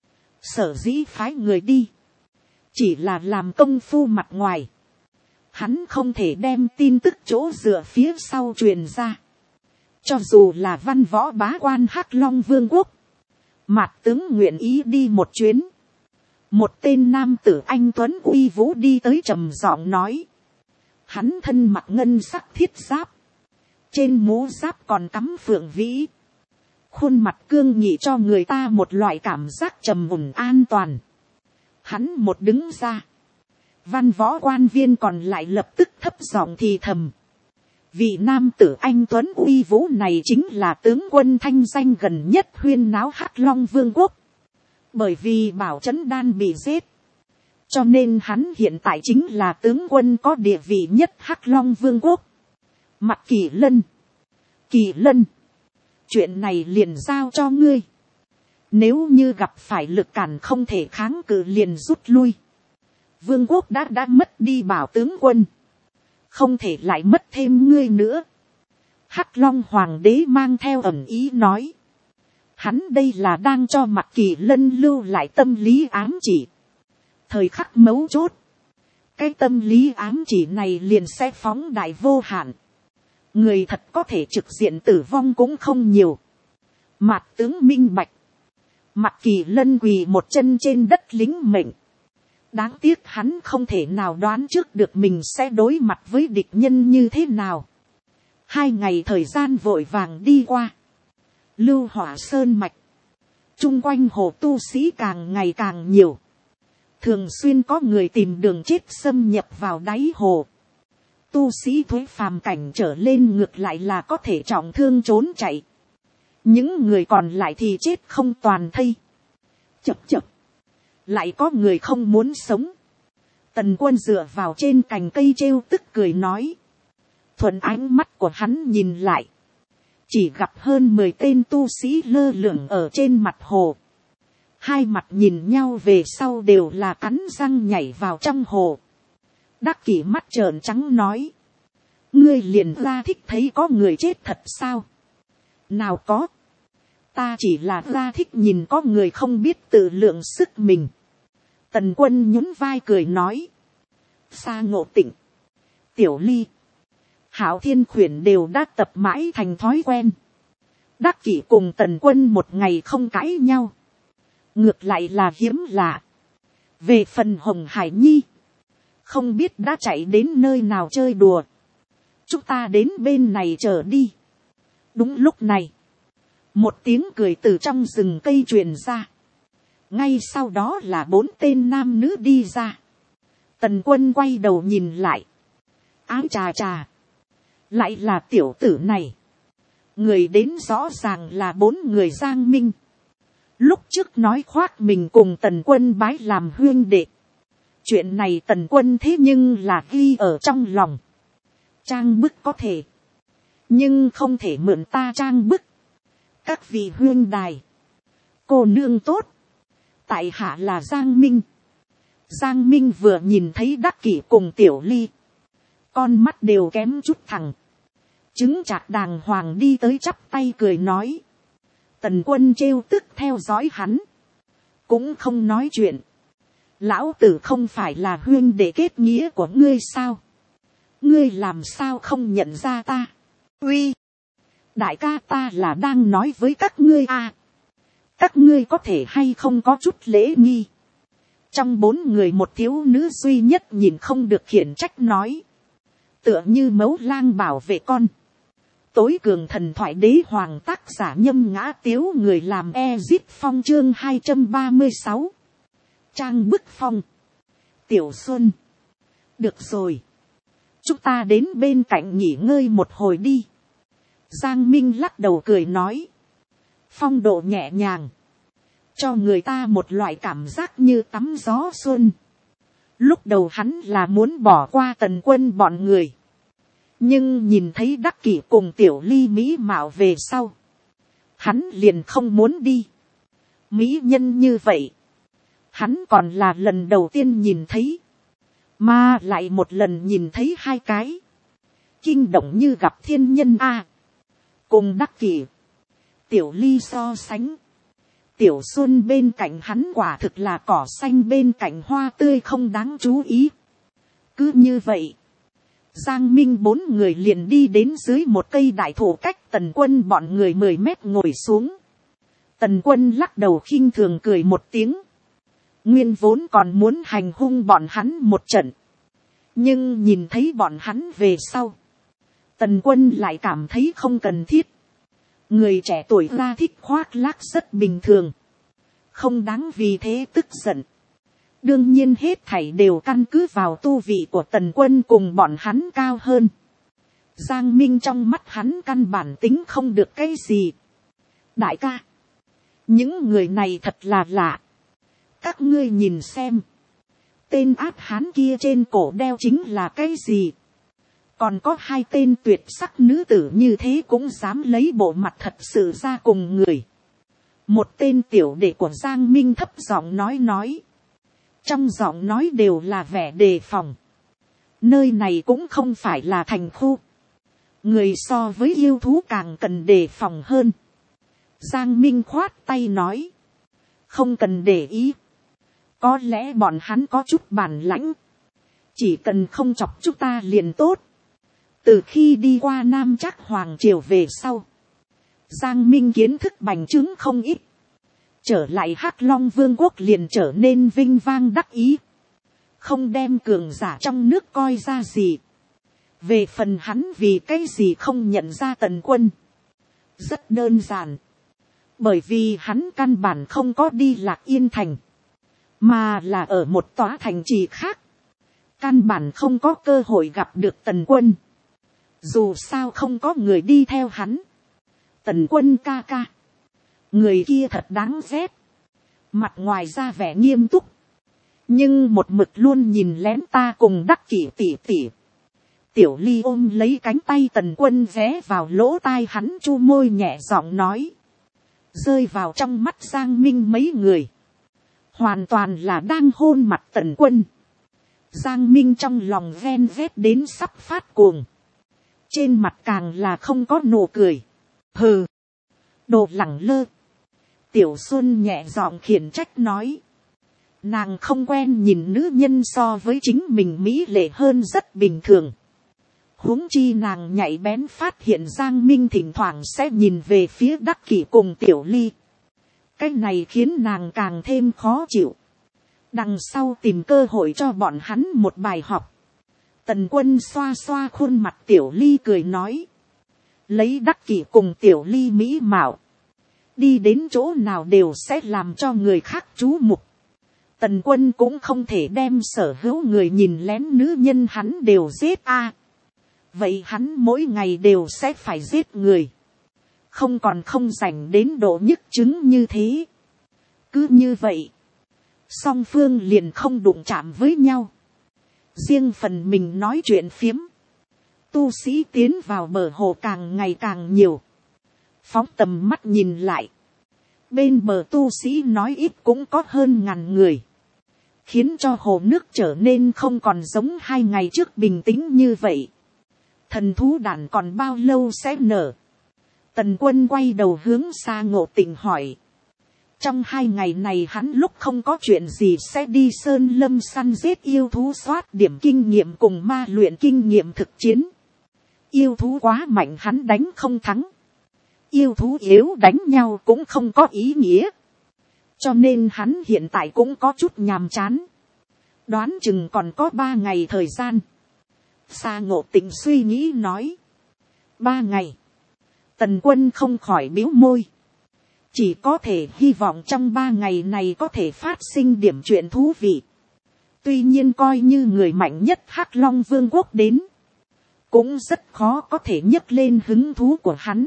Sở dĩ phái người đi, chỉ là làm công phu mặt ngoài. Hắn không thể đem tin tức chỗ dựa phía sau truyền ra. Cho dù là văn võ bá quan Hắc Long Vương quốc, Mạt tướng nguyện ý đi một chuyến. Một tên nam tử anh tuấn uy vũ đi tới trầm giọng nói. Hắn thân mặc ngân sắc thiết giáp, trên mũ giáp còn cắm phượng vĩ. Khuôn mặt cương nghị cho người ta một loại cảm giác trầm ổn an toàn. Hắn một đứng ra, văn võ quan viên còn lại lập tức thấp giọng thì thầm. Vị nam tử anh tuấn uy vũ này chính là tướng quân thanh danh gần nhất huyên náo Hắc Long Vương quốc. Bởi vì Bảo Trấn Đan bị giết, cho nên hắn hiện tại chính là tướng quân có địa vị nhất Hắc Long Vương quốc. Mặt Kỳ Lân. Kỳ Lân, chuyện này liền giao cho ngươi. Nếu như gặp phải lực cản không thể kháng cự liền rút lui. Vương quốc đã mất đi Bảo tướng quân, không thể lại mất thêm ngươi nữa. Hắc Long Hoàng đế mang theo ẩn ý nói. Hắn đây là đang cho Mặt Kỳ Lân lưu lại tâm lý ám chỉ. Thời khắc mấu chốt, cái tâm lý ám chỉ này liền sẽ phóng đại vô hạn. Người thật có thể trực diện tử vong cũng không nhiều. Mạt tướng minh bạch. Mặt Kỳ Lân quỳ một chân trên đất lính mệnh. Đáng tiếc hắn không thể nào đoán trước được mình sẽ đối mặt với địch nhân như thế nào. 2 ngày thời gian vội vàng đi qua. Lưu Hỏa Sơn mạch, chung quanh hồ tu sĩ càng ngày càng nhiều. Thường xuyên có người tìm đường chết xâm nhập vào đáy hồ. Tu sĩ thuế phàm cảnh trở lên ngược lại là có thể trọng thương trốn chạy. Những người còn lại thì chết không toàn thây. Chập chập, lại có người không muốn sống. Tần Quân dựa vào trên cành cây trêu tức cười nói. Thuận ánh mắt của hắn nhìn lại, chỉ gặp hơn 10 tên tu sĩ lơ lửng ở trên mặt hồ. Hai mặt nhìn nhau về sau đều là cắn răng nhảy vào trong hồ. Đắc Kỷ mắt trợn trắng nói. Ngươi liền ra thích thấy có người chết thật sao? Nào có. Ta chỉ là ra thích nhìn có người không biết tự lượng sức mình. Tần Quân nhún vai cười nói. Sa Ngộ Tịnh, Tiểu Ly, Hạo Thiên Khuyển đều đã tập mãi thành thói quen. Đắc Kỷ cùng Tần Quân một ngày không cãi nhau. Ngược lại là hiếm lạ. Về phần Hồng Hải Nhi, không biết đã chạy đến nơi nào chơi đùa. Chúng ta đến bên này chờ đi. Đúng lúc này, một tiếng cười từ trong rừng cây truyền ra. Ngay sau đó là 4 tên nam nữ đi ra. Tần Quân quay đầu nhìn lại. Áo chà chà, lại là tiểu tử này. Người đến rõ ràng là 4 người Giang Minh. Lúc trước nói khoác mình cùng Tần Quân bái làm huynh đệ. Chuyện này Tần Quân thế nhưng là ghi ở trong lòng. Trang bức có thể, nhưng không thể mượn ta trang bức. Các vị huynh đài, cô nương tốt, tại hạ là Giang Minh. Giang Minh vừa nhìn thấy Đắc Kỷ cùng Tiểu Ly, con mắt đều kém chút thẳng. Chứng chạc đàng hoàng đi tới chắp tay cười nói. Tần Quân trêu tức theo dõi hắn, cũng không nói chuyện. Lão tử không phải là huynh đệ kết nghĩa của ngươi sao? Ngươi làm sao không nhận ra ta? Uy, đại ca, ta là đang nói với các ngươi à. Các ngươi có thể hay không có chút lễ nghi? Trong 4 người một thiếu nữ duy nhất nhìn không được khiển trách nói. Tựa như mẫu lang bảo vệ con. Tối cường thần thoại đế hoàng, tác giả Nhâm Ngã Tiếu, người làm Ezip Phong, chương 236. Trang bức phong. Tiểu Xuân. Được rồi, chúng ta đến bên cạnh nghỉ ngơi một hồi đi. Giang Minh lắc đầu cười nói. Phong độ nhẹ nhàng, cho người ta một loại cảm giác như tắm gió xuân. Lúc đầu hắn là muốn bỏ qua Tần Quân bọn người. Nhưng nhìn thấy Đắc Kỷ cùng Tiểu Ly mỹ mạo về sau, hắn liền không muốn đi. Mỹ nhân như vậy, hắn còn là lần đầu tiên nhìn thấy. Mà lại một lần nhìn thấy 2 cái. Kinh động như gặp thiên nhân a. Cùng Đắc Kỷ, Tiểu Ly so sánh, Tiểu Xuân bên cạnh hắn quả thực là cỏ xanh bên cạnh hoa tươi, không đáng chú ý. Cứ như vậy, Giang Minh 4 người liền đi đến dưới một cây đại thụ cách Tần Quân bọn người 10 mét ngồi xuống. Tần Quân lắc đầu khinh thường cười một tiếng. Nguyên vốn còn muốn hành hung bọn hắn một trận, nhưng nhìn thấy bọn hắn về sau, Tần Quân lại cảm thấy không cần thiết. Người trẻ tuổi ra thích khoác lác rất bình thường, không đáng vì thế tức giận. Đương nhiên hết thảy đều căn cứ vào tu vị của Tần Quân cùng bọn hắn cao hơn. Giang Minh trong mắt hắn căn bản tính không được cái gì. Đại ca, những người này thật là lạ. Các ngươi nhìn xem, tên ác hán kia trên cổ đeo chính là cái gì? Còn có 2 tên tuyệt sắc nữ tử như thế cũng dám lấy bộ mặt thật sự ra cùng người. Một tên tiểu đệ của Giang Minh thấp giọng nói. Trong giọng nói đều là vẻ đề phòng. Nơi này cũng không phải là thành khu. Người so với yêu thú càng cần đề phòng hơn. Giang Minh khoát tay nói. Không cần để ý. Có lẽ bọn hắn có chút bản lãnh. Chỉ cần không chọc chúng ta liền tốt. Từ khi đi qua Nam Trác Hoàng Triều về sau, Giang Minh kiến thức bành trướng không ít. Trở lại Hắc Long Vương quốc liền trở nên vinh vang đắc ý. Không đem cường giả trong nước coi ra gì. Về phần hắn vì cái gì không nhận ra Tần Quân. Rất đơn giản. Bởi vì hắn căn bản không có đi Lạc Yên Thành. Mà là ở một tòa thành trì khác. Căn bản không có cơ hội gặp được Tần Quân. Dù sao không có người đi theo hắn. Tần Quân ca ca. Người kia thật đáng ghét. mặt ngoài ra vẻ nghiêm túc, nhưng một mực luôn nhìn lén ta cùng Đắc Kỷ tỉ tỉ. Tiểu Ly ôm lấy cánh tay Tần Quân ghé vào lỗ tai hắn chu môi nhẹ giọng nói, rơi vào trong mắt Giang Minh mấy người, hoàn toàn là đang hôn mặt Tần Quân. Giang Minh trong lòng ven vét đến sắp phát cuồng, trên mặt càng là không có nụ cười. Hừ, đồ lẳng lơ. Tiểu Xuân nhẹ giọng khiển trách nói, nàng không quen nhìn nữ nhân so với chính mình mỹ lệ hơn rất bình thường. Huống chi nàng nhạy bén phát hiện Giang Minh thỉnh thoảng sẽ nhìn về phía Đắc Kỷ cùng Tiểu Ly. Cái này khiến nàng càng thêm khó chịu. Đằng sau tìm cơ hội cho bọn hắn một bài học. Tần Quân xoa xoa khuôn mặt Tiểu Ly cười nói, lấy Đắc Kỷ cùng Tiểu Ly mỹ mạo, đi đến chỗ nào đều sẽ làm cho người khác chú mục. Tần Quân cũng không thể đem sở hữu người nhìn lén nữ nhân hắn đều giết a. Vậy hắn mỗi ngày đều sẽ phải giết người, không còn không dành đến độ nhức chứng như thế. Cứ như vậy, song phương liền không đụng chạm với nhau, riêng phần mình nói chuyện phiếm. Tu sĩ tiến vào bờ hồ càng ngày càng nhiều, phóng tầm mắt nhìn lại, bên bờ tu sĩ nói ít cũng có hơn 1000 người, khiến cho hồ nước trở nên không còn giống 2 ngày trước bình tĩnh như vậy. Thần thú đàn còn bao lâu sẽ nở? Tần Quân quay đầu hướng Sa Ngộ Tịnh hỏi. Trong 2 ngày này hắn lúc không có chuyện gì sẽ đi sơn lâm săn giết yêu thú, soát điểm kinh nghiệm cùng ma luyện kinh nghiệm thực chiến. Yêu thú quá mạnh hắn đánh không thắng, yêu thú yếu đánh nhau cũng không có ý nghĩa, cho nên hắn hiện tại cũng có chút nhàm chán. Đoán chừng còn có 3 ngày thời gian. Sa Ngộ Tịnh suy nghĩ nói, 3 ngày. Tần Quân không khỏi bĩu môi, chỉ có thể hy vọng trong 3 ngày này có thể phát sinh điểm chuyện thú vị. Tuy nhiên coi như người mạnh nhất Hắc Long Vương quốc đến, cũng rất khó có thể nhấc lên hứng thú của hắn.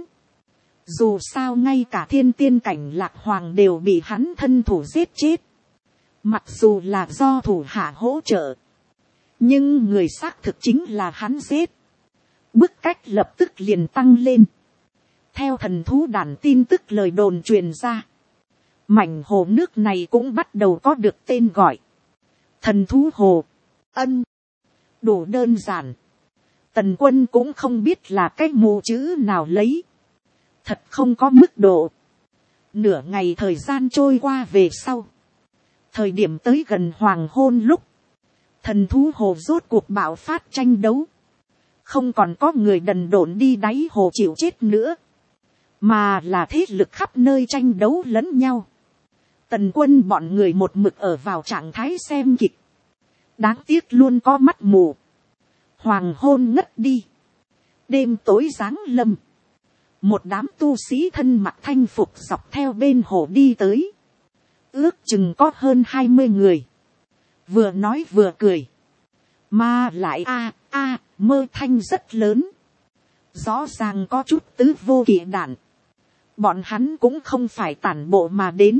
Dù sao ngay cả thiên tiên cảnh Lạc Hoàng đều bị hắn thân thủ giết chết. Mặc dù là do thủ hạ hỗ trợ, nhưng người xác thực chính là hắn giết. Bức cách lập tức liền tăng lên. Theo thần thú đàn tin tức lời đồn truyền ra, mảnh hồ nước này cũng bắt đầu có được tên gọi, Thần thú hồ. Ân, đủ đơn giản. Tần Quân cũng không biết là cái mù chữ nào lấy, thật không có mức độ. Nửa ngày thời gian trôi qua về sau, thời điểm tới gần hoàng hôn lúc, thần thú hồ rốt cuộc bạo phát tranh đấu. Không còn có người đần độn đi đáy hồ chịu chết nữa, mà là thế lực khắp nơi tranh đấu lẫn nhau. Tần Quân bọn người một mực ở vào trạng thái xem kịch. Đáng tiếc luôn có mắt mù. Hoàng hôn ngất đi, đêm tối giáng lâm. Một đám tu sĩ thân mặc thanh phục dọc theo bên hồ đi tới. Ước chừng có hơn 20 người. Vừa nói vừa cười. Mà lại mơ thanh rất lớn. Rõ ràng có chút tứ vô kỵ đạn. Bọn hắn cũng không phải tản bộ mà đến,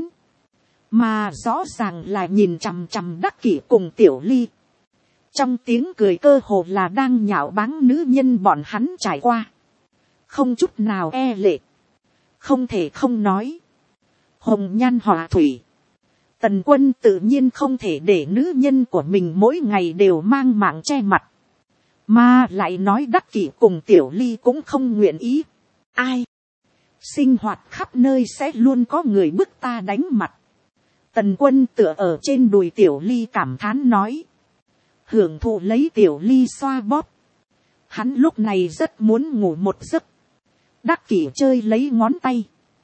mà rõ ràng là nhìn chằm chằm Đắc Kỷ cùng Tiểu Ly. Trong tiếng cười cơ hồ là đang nhạo báng nữ nhân bọn hắn trải qua. Không chút nào e lệ. Không thể không nói, hồng nhan họa thủy. Tần Quân tự nhiên không thể để nữ nhân của mình mỗi ngày đều mang mạng che mặt. Mà lại nói Đắc Kỷ cùng Tiểu Ly cũng không nguyện ý. Ai? Sinh hoạt khắp nơi sẽ luôn có người bức ta đánh mặt. Tần Quân tựa ở trên đùi Tiểu Ly cảm thán nói. Hưởng thụ lấy Tiểu Ly xoa bóp. Hắn lúc này rất muốn ngủ một giấc. Đắc Kỷ chơi lấy ngón tay.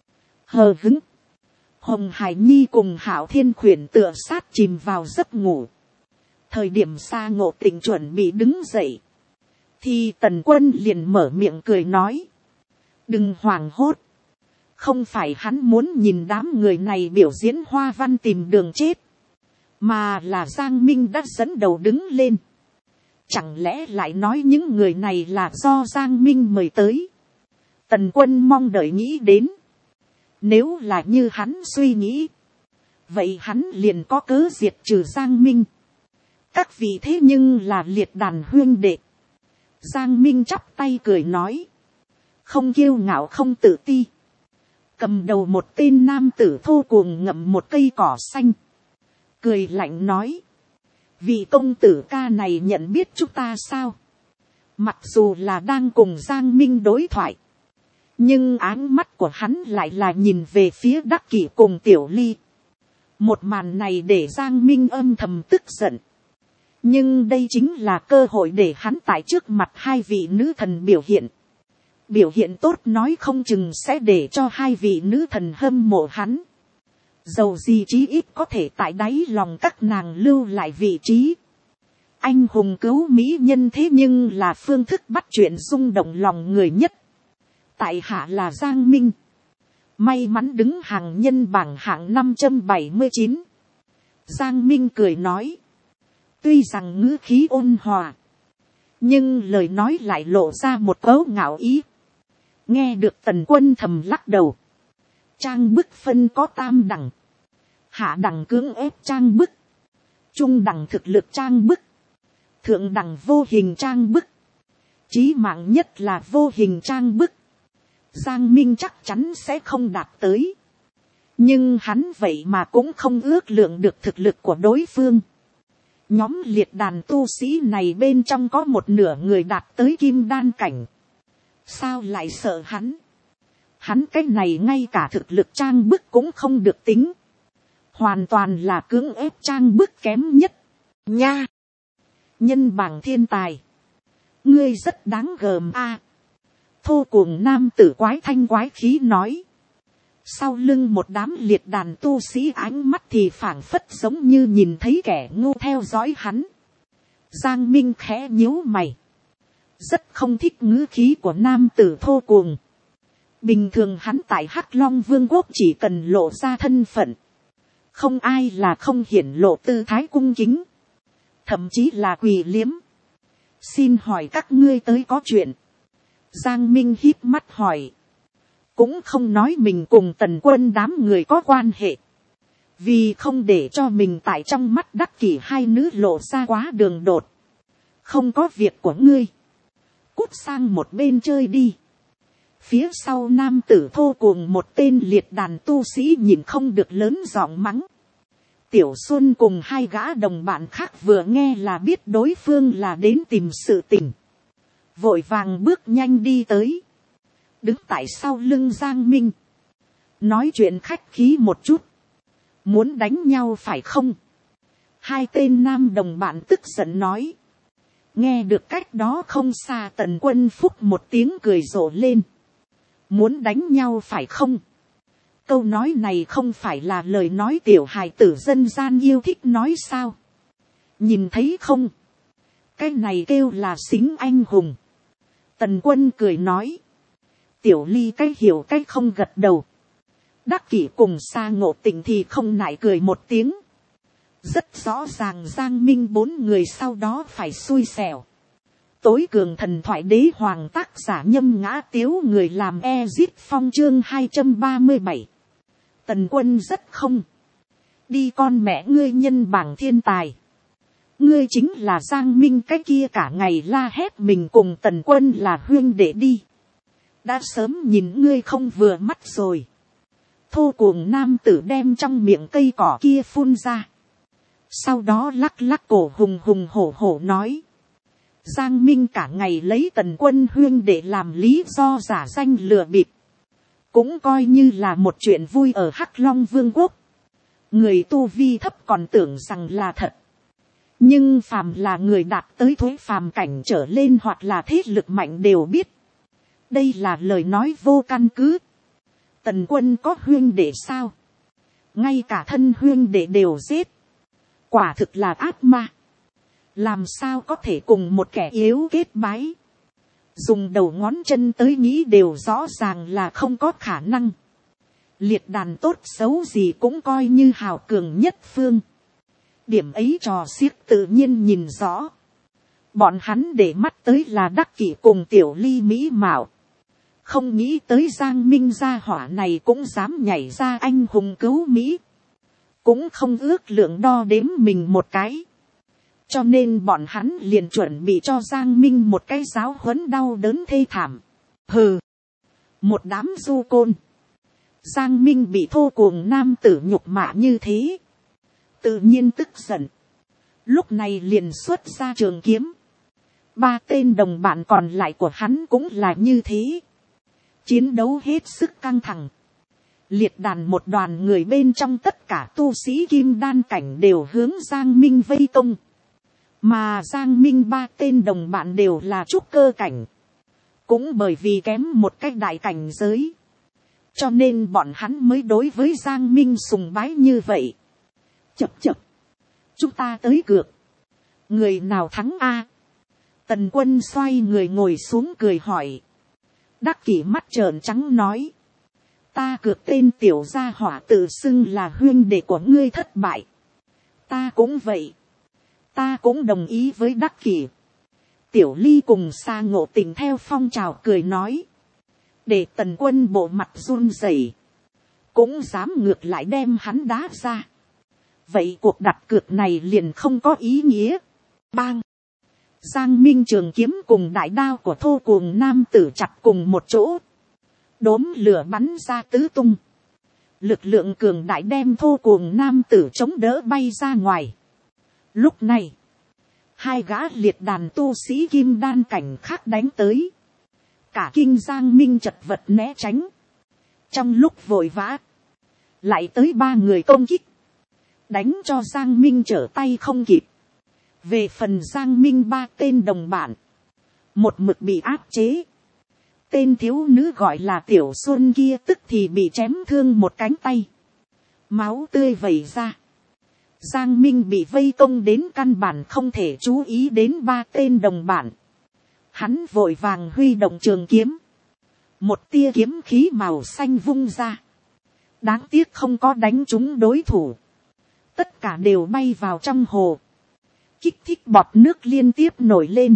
Hờ hứng. Hồng Hải Nhi cùng Hạo Thiên Khuyển tựa sát chìm vào giấc ngủ. Thời điểm Sa Ngộ Tịnh chuẩn bị đứng dậy, thì Tần Quân liền mở miệng cười nói. Đừng hoảng hốt. Không phải hắn muốn nhìn đám người này biểu diễn hoa văn tìm đường chết, mà là Giang Minh đã dẫn đầu đứng lên. Chẳng lẽ lại nói những người này là do Giang Minh mời tới? Tần Quân mong đợi nghĩ đến. Nếu là như hắn suy nghĩ, vậy hắn liền có cớ diệt trừ Giang Minh. Các vị thế nhưng là liệt đàn huyên đệ. Giang Minh chắp tay cười nói, không kiêu ngạo không tự ti. Cầm đầu một tên nam tử thô cuồng ngậm một cây cỏ xanh, cười lạnh nói, vị công tử ca này nhận biết chúng ta sao? Mặc dù là đang cùng Giang Minh đối thoại, nhưng áng mắt của hắn lại là nhìn về phía Đắc Kỷ cùng Tiểu Ly. Một màn này để Giang Minh âm thầm tức giận. Nhưng đây chính là cơ hội để hắn tại trước mặt hai vị nữ thần biểu hiện. Biểu hiện tốt nói không chừng sẽ để cho hai vị nữ thần hâm mộ hắn. Dầu gì chí ít có thể tại đáy lòng các nàng lưu lại vị trí. Anh hùng cứu mỹ nhân thế nhưng là phương thức bắt chuyện rung động lòng người nhất. Tại hạ là Giang Minh. May mắn đứng hàng nhân bảng hạng 579. Giang Minh cười nói. Tuy rằng ngữ khí ôn hòa, nhưng lời nói lại lộ ra một cấu ngạo ý. Nghe được Tần Quân thầm lắc đầu. Trang bức phân có tam đẳng. Hạ đẳng cưỡng ép trang bức. Trung đẳng thực lực trang bức. Thượng đẳng vô hình trang bức. Chí mạng nhất là vô hình trang bức. Giang Minh chắc chắn sẽ không đạt tới. Nhưng hắn vậy mà cũng không ước lượng được thực lực của đối phương. Nhóm liệt đàn tu sĩ này bên trong có một nửa người đạt tới kim đan cảnh. Sao lại sợ hắn? Hắn cái này ngay cả thực lực trang bức cũng không được tính. Hoàn toàn là cưỡng ép trang bức kém nhất. Nha! Nhân bảng thiên tài. Ngươi rất đáng gờm a. Thô cuồng nam tử quái thanh quái khí nói. Sau lưng một đám liệt đàn tu sĩ ánh mắt thì phảng phất giống như nhìn thấy kẻ ngu theo dõi hắn. Giang Minh khẽ nhíu mày. Rất không thích ngữ khí của nam tử thô cuồng. Bình thường hắn tại Hắc Long Vương quốc chỉ cần lộ ra thân phận. Không ai là không hiển lộ tư thái cung kính. Thậm chí là quỳ liếm. Xin hỏi các ngươi tới có chuyện. Giang Minh híp mắt hỏi. Cũng không nói mình cùng Tần Quân đám người có quan hệ. Vì không để cho mình tại trong mắt Đắc Kỷ hai nữ lộ ra quá đường đột. Không có việc của ngươi. Cút sang một bên chơi đi. Phía sau nam tử thô cuồng một tên liệt đàn tu sĩ nhìn không được lớn giọng mắng. Tiểu Xuân cùng hai gã đồng bạn khác vừa nghe là biết đối phương là đến tìm sự tình. Vội vàng bước nhanh đi tới. Đứng tại sau lưng Giang Minh. Nói chuyện khách khí một chút. Muốn đánh nhau phải không? Hai tên nam đồng bạn tức giận nói. Nghe được cách đó không xa Tần Quân phúc một tiếng cười rộ lên. Muốn đánh nhau phải không? Câu nói này không phải là lời nói tiểu hài tử dân gian yêu thích nói sao? Nhìn thấy không? Cái này kêu là xính anh hùng. Tần Quân cười nói. Tiểu Ly cái hiểu cái không gật đầu. Đắc Kỷ cùng Sa Ngộ Tịnh thì không nại cười một tiếng. Rất rõ ràng Giang Minh bốn người sau đó phải xui xẻo. Tối cường thần thoại đế hoàng tác giả Nhâm Ngã Tiếu người làm Ezit Phong chương 237. Tần Quân rất không. Đi con mẹ ngươi nhân bảng thiên tài. Ngươi chính là Giang Minh cái kia cả ngày la hét mình cùng Tần Quân là huyên đệ đi. Đã sớm nhìn ngươi không vừa mắt rồi. Thô cuồng nam tử đem trong miệng cây cỏ kia phun ra. Sau đó lắc lắc cổ hùng hùng hổ hổ nói. Giang Minh cả ngày lấy Tần Quân huyên để làm lý do giả danh lừa bịp. Cũng coi như là một chuyện vui ở Hắc Long Vương quốc. Người tu vi thấp còn tưởng rằng là thật. Nhưng phàm là người đạt tới thuế phàm cảnh trở lên hoặc là thế lực mạnh đều biết. Đây là lời nói vô căn cứ. Tần Quân có huyên đệ sao? Ngay cả thân huyên đệ đều giết. Quả thực là ác ma. Làm sao có thể cùng một kẻ yếu kết bái. Dùng đầu ngón chân tới nghĩ đều rõ ràng là không có khả năng. Liệt đàn tốt xấu gì cũng coi như hào cường nhất phương. Điểm ấy trò xiếc tự nhiên nhìn rõ. Bọn hắn để mắt tới là Đắc Kỷ cùng Tiểu Ly mỹ mạo. Không nghĩ tới Giang Minh gia hỏa này cũng dám nhảy ra anh hùng cứu Mỹ. cũng không ước lượng đo đếm mình một cái, cho nên bọn hắn liền chuẩn bị cho Giang Minh một cái giáo huấn đau đớn thê thảm. Hừ, một đám du côn. Giang Minh bị thô cuồng nam tử nhục mạ như thế, tự nhiên tức giận, lúc này liền xuất ra trường kiếm. 3 tên đồng bạn còn lại của hắn cũng là như thế, chiến đấu hết sức căng thẳng. Liệt đàn một đoàn người bên trong tất cả tu sĩ kim đan cảnh đều hướng Giang Minh vây công, mà Giang Minh 3 tên đồng bạn đều là trúc cơ cảnh, cũng bởi vì kém một cái đại cảnh giới, cho nên bọn hắn mới đối với Giang Minh sùng bái như vậy. Chập chập, chúng ta tới cược, người nào thắng a? Tần Quân xoay người ngồi xuống cười hỏi. Đắc Kỷ mắt trợn trắng nói, ta cược tên tiểu gia hỏa tự xưng là huynh đệ của ngươi thất bại. Ta cũng vậy, ta cũng đồng ý với Đắc Kỷ. Tiểu Ly cùng Sa Ngộ Tình theo phong trào cười nói, để Tần Quân bộ mặt run rẩy, cũng dám ngược lại đem hắn đá ra. Vậy cuộc đặt cược này liền không có ý nghĩa. Bang! Giang Minh trường kiếm cùng đại đao của thô cuồng nam tử chặt cùng một chỗ, đốm lửa bắn ra tứ tung, lực lượng cường đại đem thô cuồng nam tử chống đỡ bay ra ngoài. Lúc này, 2 gã liệt đàn tu sĩ kim đan cảnh khác đánh tới, cả kinh Giang Minh chật vật né tránh. Trong lúc vội vã, lại tới 3 người công kích, đánh cho Giang Minh trở tay không kịp. Về phần Giang Minh 3 tên đồng bạn, một mực bị áp chế. Tên thiếu nữ gọi là Tiểu Xuân kia tức thì bị chém thương một cánh tay, máu tươi vẩy ra. Giang Minh bị vây công đến căn bản không thể chú ý đến 3 tên đồng bạn. Hắn vội vàng huy động trường kiếm, một tia kiếm khí màu xanh vung ra. Đáng tiếc không có đánh trúng đối thủ, tất cả đều bay vào trong hồ, kích thích bọt nước liên tiếp nổi lên.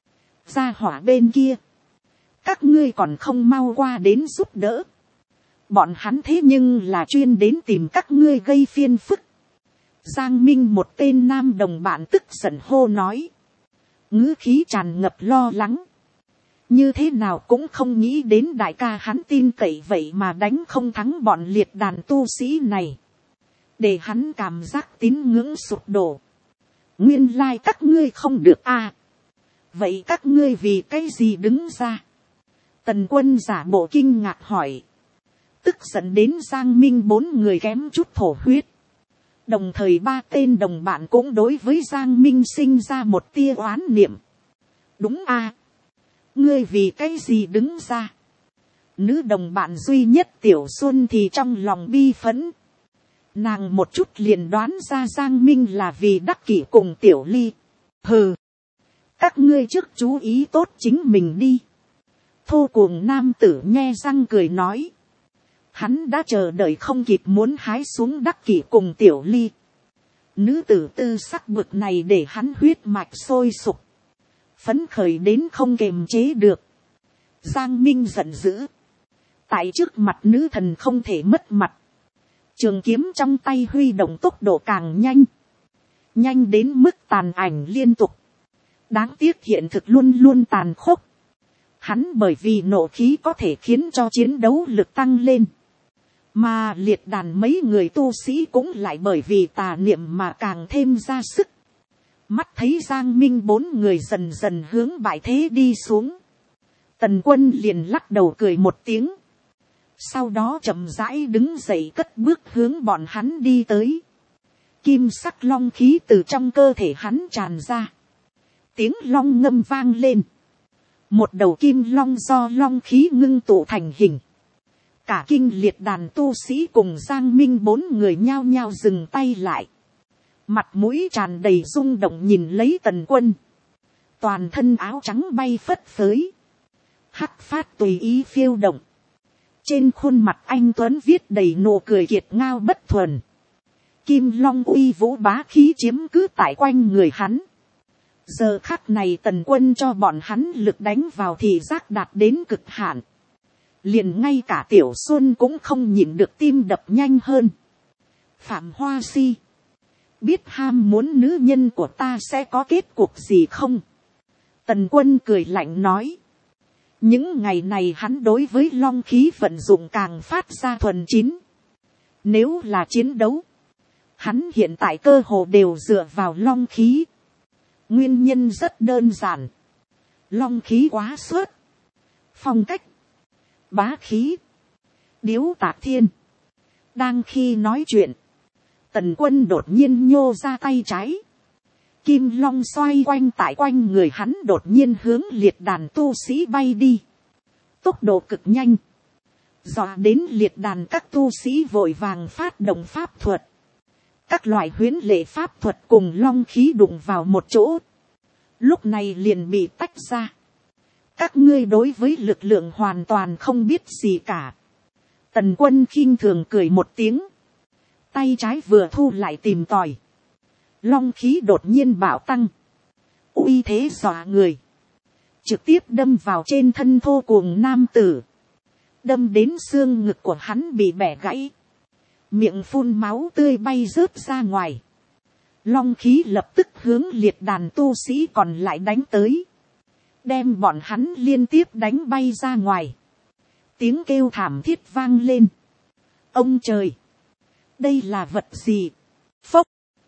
Ra hỏa bên kia, các ngươi còn không mau qua đến giúp đỡ, bọn hắn thế nhưng là chuyên đến tìm các ngươi gây phiền phức. Giang Minh một tên nam đồng bạn tức giận hô nói, ngữ khí tràn ngập lo lắng, như thế nào cũng không nghĩ đến đại ca hắn tin cậy vậy mà đánh không thắng bọn liệt đàn tu sĩ này, để hắn cảm giác tín ngưỡng sụp đổ. Nguyên lai các ngươi không được a, vậy các ngươi vì cái gì đứng ra? Tần Quân giả bộ kinh ngạc hỏi, tức giận đến Giang Minh 4 người kém chút thổ huyết. Đồng thời 3 tên đồng bạn cũng đối với Giang Minh sinh ra một tia oán niệm. Đúng a, ngươi vì cái gì đứng ra? Nữ đồng bạn duy nhất Tiểu Xuân thì trong lòng bi phẫn. Nàng một chút liền đoán ra Giang Minh là vì Đắc Kỷ cùng Tiểu Ly. Hừ, các ngươi trước chú ý tốt chính mình đi. Thô cuồng nam tử nhe răng cười nói, hắn đã chờ đợi không kịp muốn hái xuống Đắc Kỷ cùng Tiểu Ly. Nữ tử tư sắc bực này để hắn huyết mạch sôi sục, phấn khởi đến không kềm chế được. Giang Minh giận dữ, tại trước mặt nữ thần không thể mất mặt. Trường kiếm trong tay huy động tốc độ càng nhanh, nhanh đến mức tàn ảnh liên tục. Đáng tiếc hiện thực luôn luôn tàn khốc. Hắn bởi vì nộ khí có thể khiến cho chiến đấu lực tăng lên, mà liệt đàn mấy người tu sĩ cũng lại bởi vì tà niệm mà càng thêm ra sức. Mắt thấy Giang Minh 4 người dần dần hướng bại thế đi xuống, Tần Quân liền lắc đầu cười một tiếng, sau đó chậm rãi đứng dậy cất bước hướng bọn hắn đi tới. Kim sắc long khí từ trong cơ thể hắn tràn ra, tiếng long ngâm vang lên, một đầu kim long do long khí ngưng tụ thành hình. Cả kinh liệt đàn tu sĩ cùng Giang Minh 4 người nhao nhao dừng tay lại, mặt mũi tràn đầy rung động nhìn lấy Tần Quân. Toàn thân áo trắng bay phất phới, hắc phát tùy ý phiêu động, trên khuôn mặt anh tuấn viết đầy nụ cười kiệt ngao bất thuần. Kim long uy vũ bá khí chiếm cứ tại quanh người hắn. Giờ khắc này Tần Quân cho bọn hắn lực đánh vào thì giác đạt đến cực hạn. Liền ngay cả Tiểu Xuân cũng không nhịn được tim đập nhanh hơn. Phạm Hoa Si, biết ham muốn nữ nhân của ta sẽ có kết cục gì không? Tần Quân cười lạnh nói. Những ngày này hắn đối với long khí vận dụng càng phát ra thuần chín. Nếu là chiến đấu, hắn hiện tại cơ hồ đều dựa vào long khí. Nguyên nhân rất đơn giản. Long khí quá xuất, phong cách, bá khí, điếu tạc thiên. Đang khi nói chuyện, Tần Quân đột nhiên nhô ra tay trái. Kim long xoay quanh tại quanh người hắn, đột nhiên hướng liệt đàn tu sĩ bay đi. Tốc độ cực nhanh, dọa đến liệt đàn các tu sĩ vội vàng phát động pháp thuật. Các loại huyễn lệ pháp thuật cùng long khí đụng vào một chỗ, lúc này liền bị tách ra. Các ngươi đối với lực lượng hoàn toàn không biết gì cả. Tần Quân khinh thường cười một tiếng, tay trái vừa thu lại tìm tòi. Long khí đột nhiên bạo tăng, uy thế dọa người, trực tiếp đâm vào trên thân thô cuồng nam tử, đâm đến xương ngực của hắn bị bẻ gãy, miệng phun máu tươi bay rớt ra ngoài. Long khí lập tức hướng liệt đàn tu sĩ còn lại đánh tới, đem bọn hắn liên tiếp đánh bay ra ngoài. Tiếng kêu thảm thiết vang lên. Ông trời, đây là vật gì? Phốc.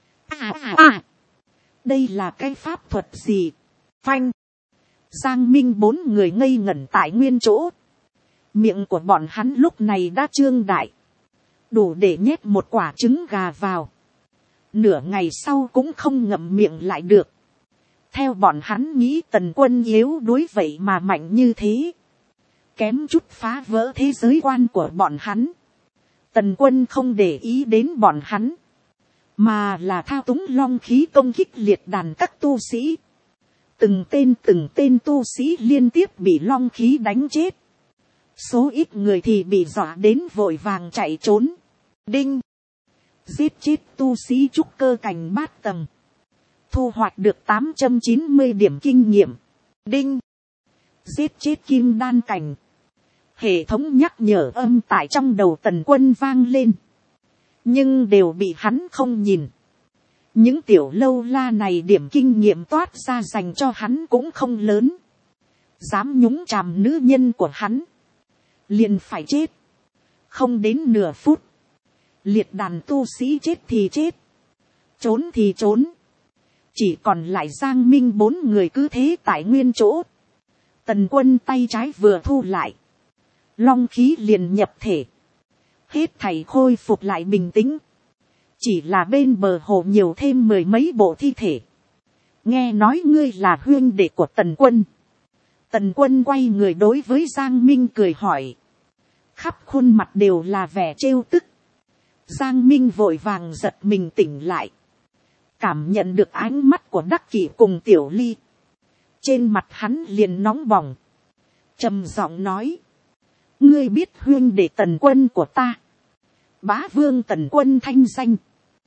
Đây là cái pháp thuật gì? Phanh. Giang Minh bốn người ngây ngẩn tại nguyên chỗ. Miệng của bọn hắn lúc này đã trương đại, đủ để nhét một quả trứng gà vào. Nửa ngày sau cũng không ngậm miệng lại được. Theo bọn hắn nghĩ Tần Quân yếu đuối vậy mà mạnh như thế, kém chút phá vỡ thế giới quan của bọn hắn. Tần Quân không để ý đến bọn hắn, mà là thao túng long khí công kích liệt đàn các tu sĩ. Từng tên tu sĩ liên tiếp bị long khí đánh chết. Số ít người thì bị dọa đến vội vàng chạy trốn. Đinh. Giết chết tu sĩ trúc cơ cảnh bát tầng. Thu hoạch được 890 điểm kinh nghiệm. Đinh. Giết chết kim đan cảnh. Hệ thống nhắc nhở âm tại trong đầu Tần Quân vang lên, nhưng đều bị hắn không nhìn. Những tiểu lâu la này điểm kinh nghiệm toát ra dành cho hắn cũng không lớn. Dám nhúng chàm nữ nhân của hắn, liền phải chết. Không đến nửa phút, liệt đàn tu sĩ chết thì chết, trốn thì trốn. Chỉ còn lại Giang Minh bốn người cứ thế tại nguyên chỗ. Tần Quân tay trái vừa thu lại, long khí liền nhập thể. Hết thảy khôi phục lại bình tĩnh. Chỉ là bên bờ hồ nhiều thêm 10 mấy bộ thi thể. Nghe nói ngươi là huynh đệ của Tần Quân. Tần Quân quay người đối với Giang Minh cười hỏi. Khắp khuôn mặt đều là vẻ trêu tức. Giang Minh vội vàng giật mình tỉnh lại. Cảm nhận được ánh mắt của Đắc Kỷ cùng Tiểu Ly. Trên mặt hắn liền nóng bỏng. Trầm giọng nói. Ngươi biết huynh đệ Tần Quân của ta, Bá Vương Tần Quân thanh danh,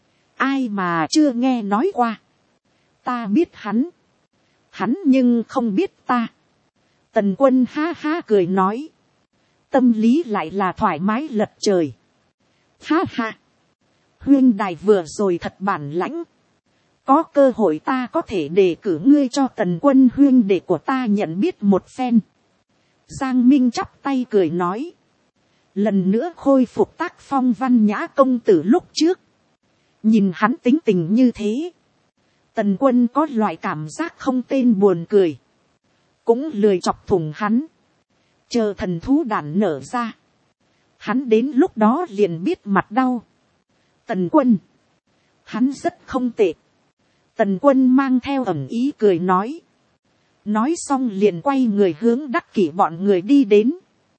ai mà chưa nghe nói qua. Ta biết hắn, hắn nhưng không biết ta. Tần Quân ha ha cười nói, tâm lý lại là thoải mái lật trời. Ha ha, huynh đài vừa rồi thật bản lãnh. Có cơ hội ta có thể đề cử ngươi cho Tần Quân huynh đệ của ta nhận biết một phen. Giang Minh chắp tay cười nói. Lần nữa khôi phục tác phong văn nhã công tử lúc trước. Nhìn hắn tính tình như thế, Tần Quân có loại cảm giác không tên buồn cười. Cũng lười chọc thủng hắn. Chờ thần thú đản nở ra, hắn đến lúc đó liền biết mặt đau. Tần Quân, hắn rất không tệ. Tần Quân mang theo ẩn ý cười nói. Nói xong liền quay người hướng Đắc Kỷ bọn người đi đến.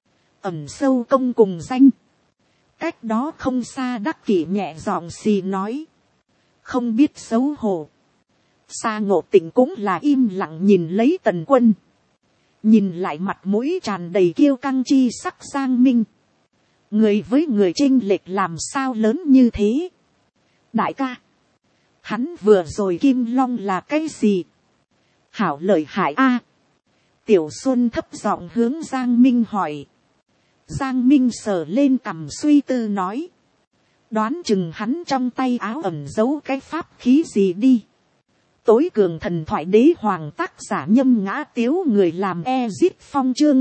Ẩn sâu công cùng danh. Cách đó không xa Đắc Kỷ nhẹ giọng xì nói. Không biết xấu hổ. Sa Ngộ Tịnh cũng là im lặng nhìn lấy Tần Quân. Nhìn lại mặt mũi tràn đầy kiêu căng chi sắc Giang Minh. Người với người chênh lệch làm sao lớn như thế. Đại ca, hắn vừa rồi Kim Long là cái gì? Hảo lợi hại a. Tiểu Xuân thấp giọng hướng Giang Minh hỏi. Giang Minh sờ lên cằm suy tư nói. Đoán chừng hắn trong tay áo ẩn giấu cái pháp khí gì đi. Tối cường thần thoại đế hoàng tác giả Nhâm Ngã Tiếu, người làm Ezit Phong chương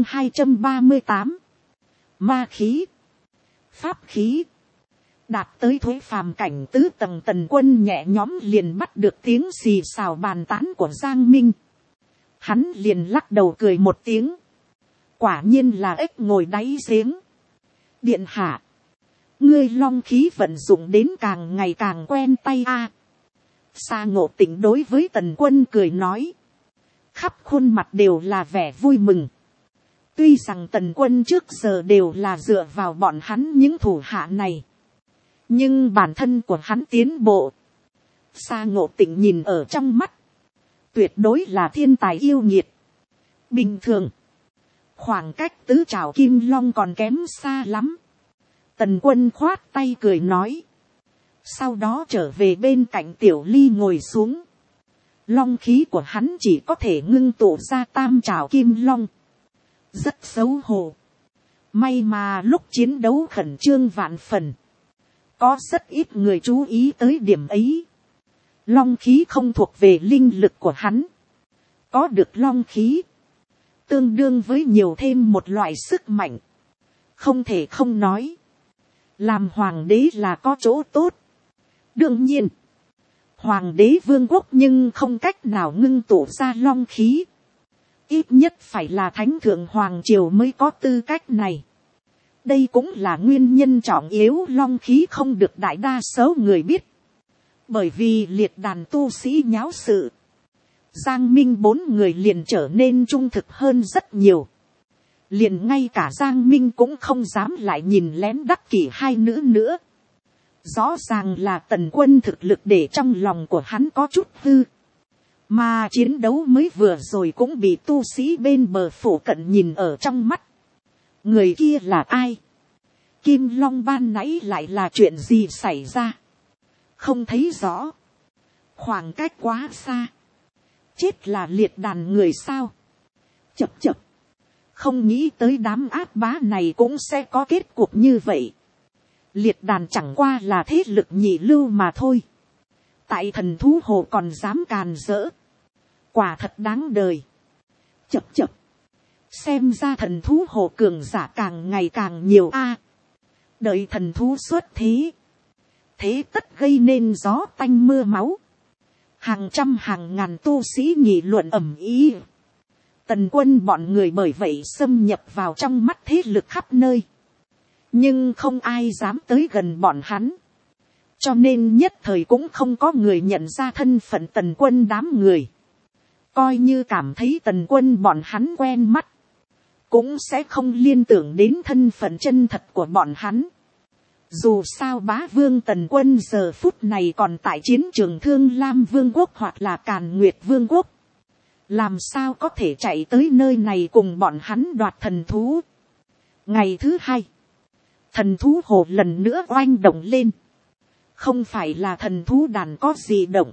238. Ma khí, pháp khí. Đạt tới thuế phàm cảnh tứ tầng Tần Quân nhẹ nhõm liền bắt được tiếng xì xào bàn tán của Giang Minh. Hắn liền lắc đầu cười một tiếng. Quả nhiên là ếch ngồi đáy giếng. Điện hạ, ngươi long khí vận dụng đến càng ngày càng quen tay a. Sa Ngộ Tĩnh đối với Tần Quân cười nói. Khắp khuôn mặt đều là vẻ vui mừng. Tuy rằng Tần Quân trước giờ đều là dựa vào bọn hắn những thủ hạ này. Nhưng bản thân của hắn tiến bộ. Sa Ngộ Tĩnh nhìn ở trong mắt. Tuyệt đối là thiên tài yêu nghiệt. Bình thường. Khoảng cách tứ trảo kim long còn kém xa lắm. Tần Quân khoát tay cười nói. Sau đó trở về bên cạnh Tiểu Ly ngồi xuống. Long khí của hắn chỉ có thể ngưng tụ ra tam trảo kim long. Rất xấu hổ. May mà lúc chiến đấu khẩn trương vạn phần. Có rất ít người chú ý tới điểm ấy. Long khí không thuộc về linh lực của hắn. Có được long khí. Tương đương với nhiều thêm một loại sức mạnh. Không thể không nói. Làm hoàng đế là có chỗ tốt. Đương nhiên. Hoàng đế vương quốc nhưng không cách nào ngưng tụ ra long khí. Ít nhất phải là thánh thượng hoàng triều mới có tư cách này. Đây cũng là nguyên nhân trọng yếu long khí không được đại đa số người biết. Bởi vì liệt đàn tu sĩ nháo sự. Giang Minh 4 người liền trở nên trung thực hơn rất nhiều. Liền ngay cả Giang Minh cũng không dám lại nhìn lén Đắc Kỷ hai nữ nữa. Rõ ràng là Tần Quân thực lực để trong lòng của hắn có chút hư. Mà chiến đấu mới vừa rồi cũng bị tu sĩ bên bờ phủ cận nhìn ở trong mắt. Người kia là ai? Kim Long ban nãy lại là chuyện gì xảy ra? Không thấy rõ. Khoảng cách quá xa. Chết là liệt đàn người sao? Chập chập. Không nghĩ tới đám ác bá này cũng sẽ có kết cục như vậy. Liệt đàn chẳng qua là thế lực nhị lưu mà thôi. Tại thần thú hồ còn dám càn rỡ. Quả thật đáng đời. Chập chập. Xem ra thần thú hồ cường giả càng ngày càng nhiều a. Đợi thần thú xuất thế. Thế tất gây nên gió tanh mưa máu. Hàng trăm hàng ngàn tu sĩ nghị luận ầm ĩ. Tần Quân bọn người bởi vậy xâm nhập vào trong mắt thế lực khắp nơi. Nhưng không ai dám tới gần bọn hắn. Cho nên nhất thời cũng không có người nhận ra thân phận Tần Quân đám người. Coi như cảm thấy Tần Quân bọn hắn quen mắt. Cũng sẽ không liên tưởng đến thân phận chân thật của bọn hắn. Dù sao bá vương Tần Quân giờ phút này còn tại chiến trường Thương Lam Vương quốc hoặc là Càn Nguyệt Vương quốc. Làm sao có thể chạy tới nơi này cùng bọn hắn đoạt thần thú. Ngày thứ hai. Thần thú hồ lần nữa oanh động lên. Không phải là thần thú đàn có gì động.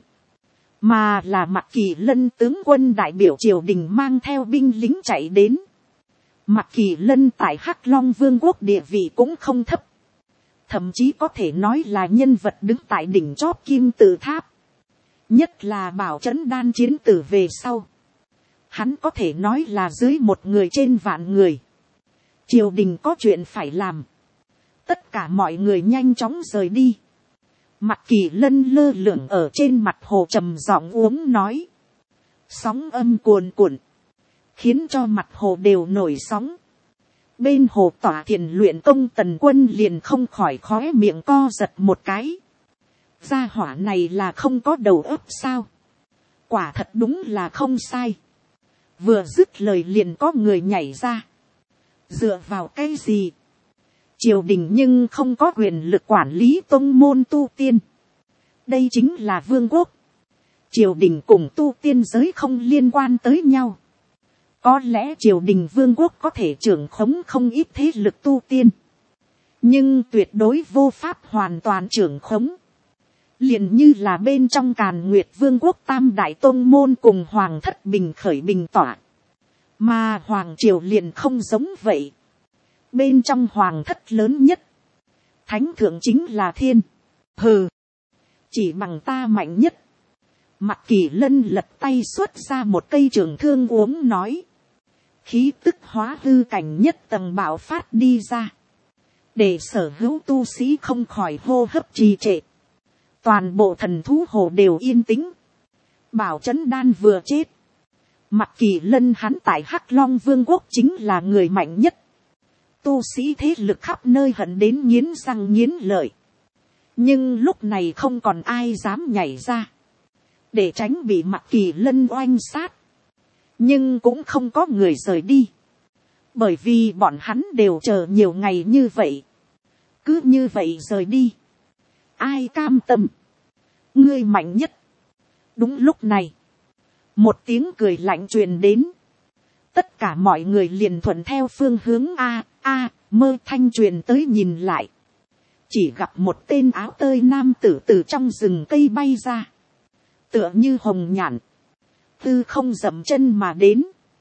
Mà là Mạc Kỳ Lân tướng quân đại biểu triều đình mang theo binh lính chạy đến. Mạc Kỳ Lân tại Hắc Long Vương quốc địa vị cũng không thấp. Thậm chí có thể nói là nhân vật đứng tại đỉnh chóp kim tự tháp. Nhất là Bảo Trấn Đan chiến tử về sau. Hắn có thể nói là dưới một người trên vạn người. Triều đình có chuyện phải làm. Tất cả mọi người nhanh chóng rời đi. Mạc Kỳ Lân lơ lửng ở trên mặt hồ trầm giọng uống nói. Sóng âm cuồn cuộn. Khiến cho mặt hồ đều nổi sóng. Bên hồ tỏa thiền luyện công Tần Quân liền không khỏi khóe miệng co giật một cái. Gia hỏa này là không có đầu óc sao? Quả thật đúng là không sai. Vừa dứt lời liền có người nhảy ra. Dựa vào cái gì? Triều đình nhưng không có quyền lực quản lý tông môn tu tiên. Đây chính là vương quốc. Triều đình cùng tu tiên giới không liên quan tới nhau. Có lẽ triều đình vương quốc có thể trưởng khống không ít thế lực tu tiên. Nhưng tuyệt đối vô pháp hoàn toàn trưởng khống. Liền như là bên trong Càn Nguyệt Vương quốc tam đại tôn môn cùng hoàng thất bình khởi bình tỏa. Mà hoàng triều liền không giống vậy. Bên trong hoàng thất lớn nhất. thánh thượng chính là thiên, hừ, chỉ bằng ta mạnh nhất. Mặc Kỳ Lân lật tay xuất ra một cây trường thương uống nói, khí tức hóa hư cảnh nhất tầng bạo phát đi ra, để sở hữu tu sĩ không khỏi hô hấp trì trệ, toàn bộ thần thú hồ đều yên tĩnh. Bảo Chấn Đan vừa chết, Mặc Kỳ Lân hắn tại Hắc Long Vương quốc chính là người mạnh nhất, tu sĩ thế lực khắp nơi hận đến nghiến răng nghiến lợi, nhưng lúc này không còn ai dám nhảy ra, để tránh bị Mặc Kỳ Lân oanh sát, nhưng cũng không có người rời đi, bởi vì bọn hắn đều chờ nhiều ngày như vậy, cứ như vậy rời đi, ai cam tâm, ngươi mạnh nhất. Đúng lúc này, một tiếng cười lạnh truyền đến, tất cả mọi người liền thuận theo phương hướng mơ thanh truyền tới nhìn lại, chỉ gặp một tên áo tơi nam tử từ trong rừng cây bay ra, tựa như hồng nhạn, tư không dậm chân mà đến,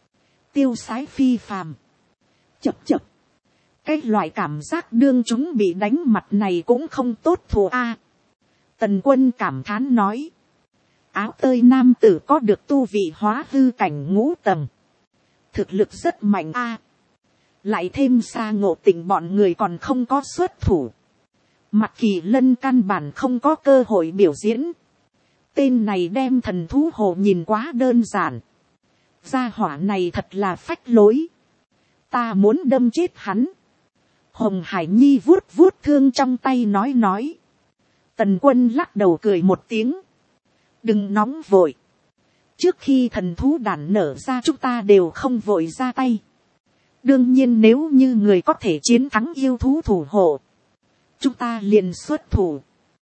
tiêu sái phi phàm, chập chập, cái loại cảm giác đương chúng bị đánh mặt này cũng không tốt thù a. Tần Quân cảm thán nói, áo tơi nam tử có được tu vị hóa hư cảnh ngũ tầng, thực lực rất mạnh a. Lại thêm Sa Ngộ Tịnh bọn người còn không có xuất thủ, Mặc Kỳ Lân căn bản không có cơ hội biểu diễn. Tên này đem thần thú hồ nhìn quá đơn giản, gia hỏa này thật là phách lối, ta muốn đâm chết hắn. Hồng Hải Nhi vuốt vuốt thương trong tay nói. Tần Quân lắc đầu cười một tiếng, đừng nóng vội, trước khi thần thú đàn nở ra chúng ta đều không vội ra tay. Đương nhiên nếu như người có thể chiến thắng yêu thú thủ hộ, chúng ta liền xuất thủ.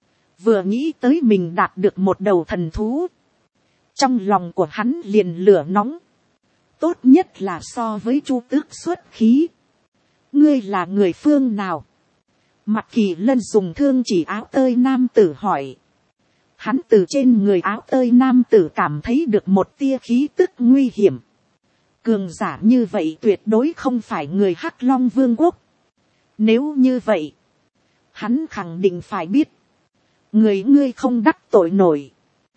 Vừa nghĩ tới mình đạt được một đầu thần thú, trong lòng của hắn liền lửa nóng, tốt nhất là so với Chu Tước xuất khí. Ngươi là người phương nào? Mặc Kỳ Lân dùng thương chỉ áo tơi nam tử hỏi. Hắn từ trên người áo tơi nam tử cảm thấy được một tia khí tức nguy hiểm. Cường giả như vậy tuyệt đối không phải người Hắc Long Vương quốc. Nếu như vậy, hắn khẳng định phải biết, người ngươi không đắc tội nổi.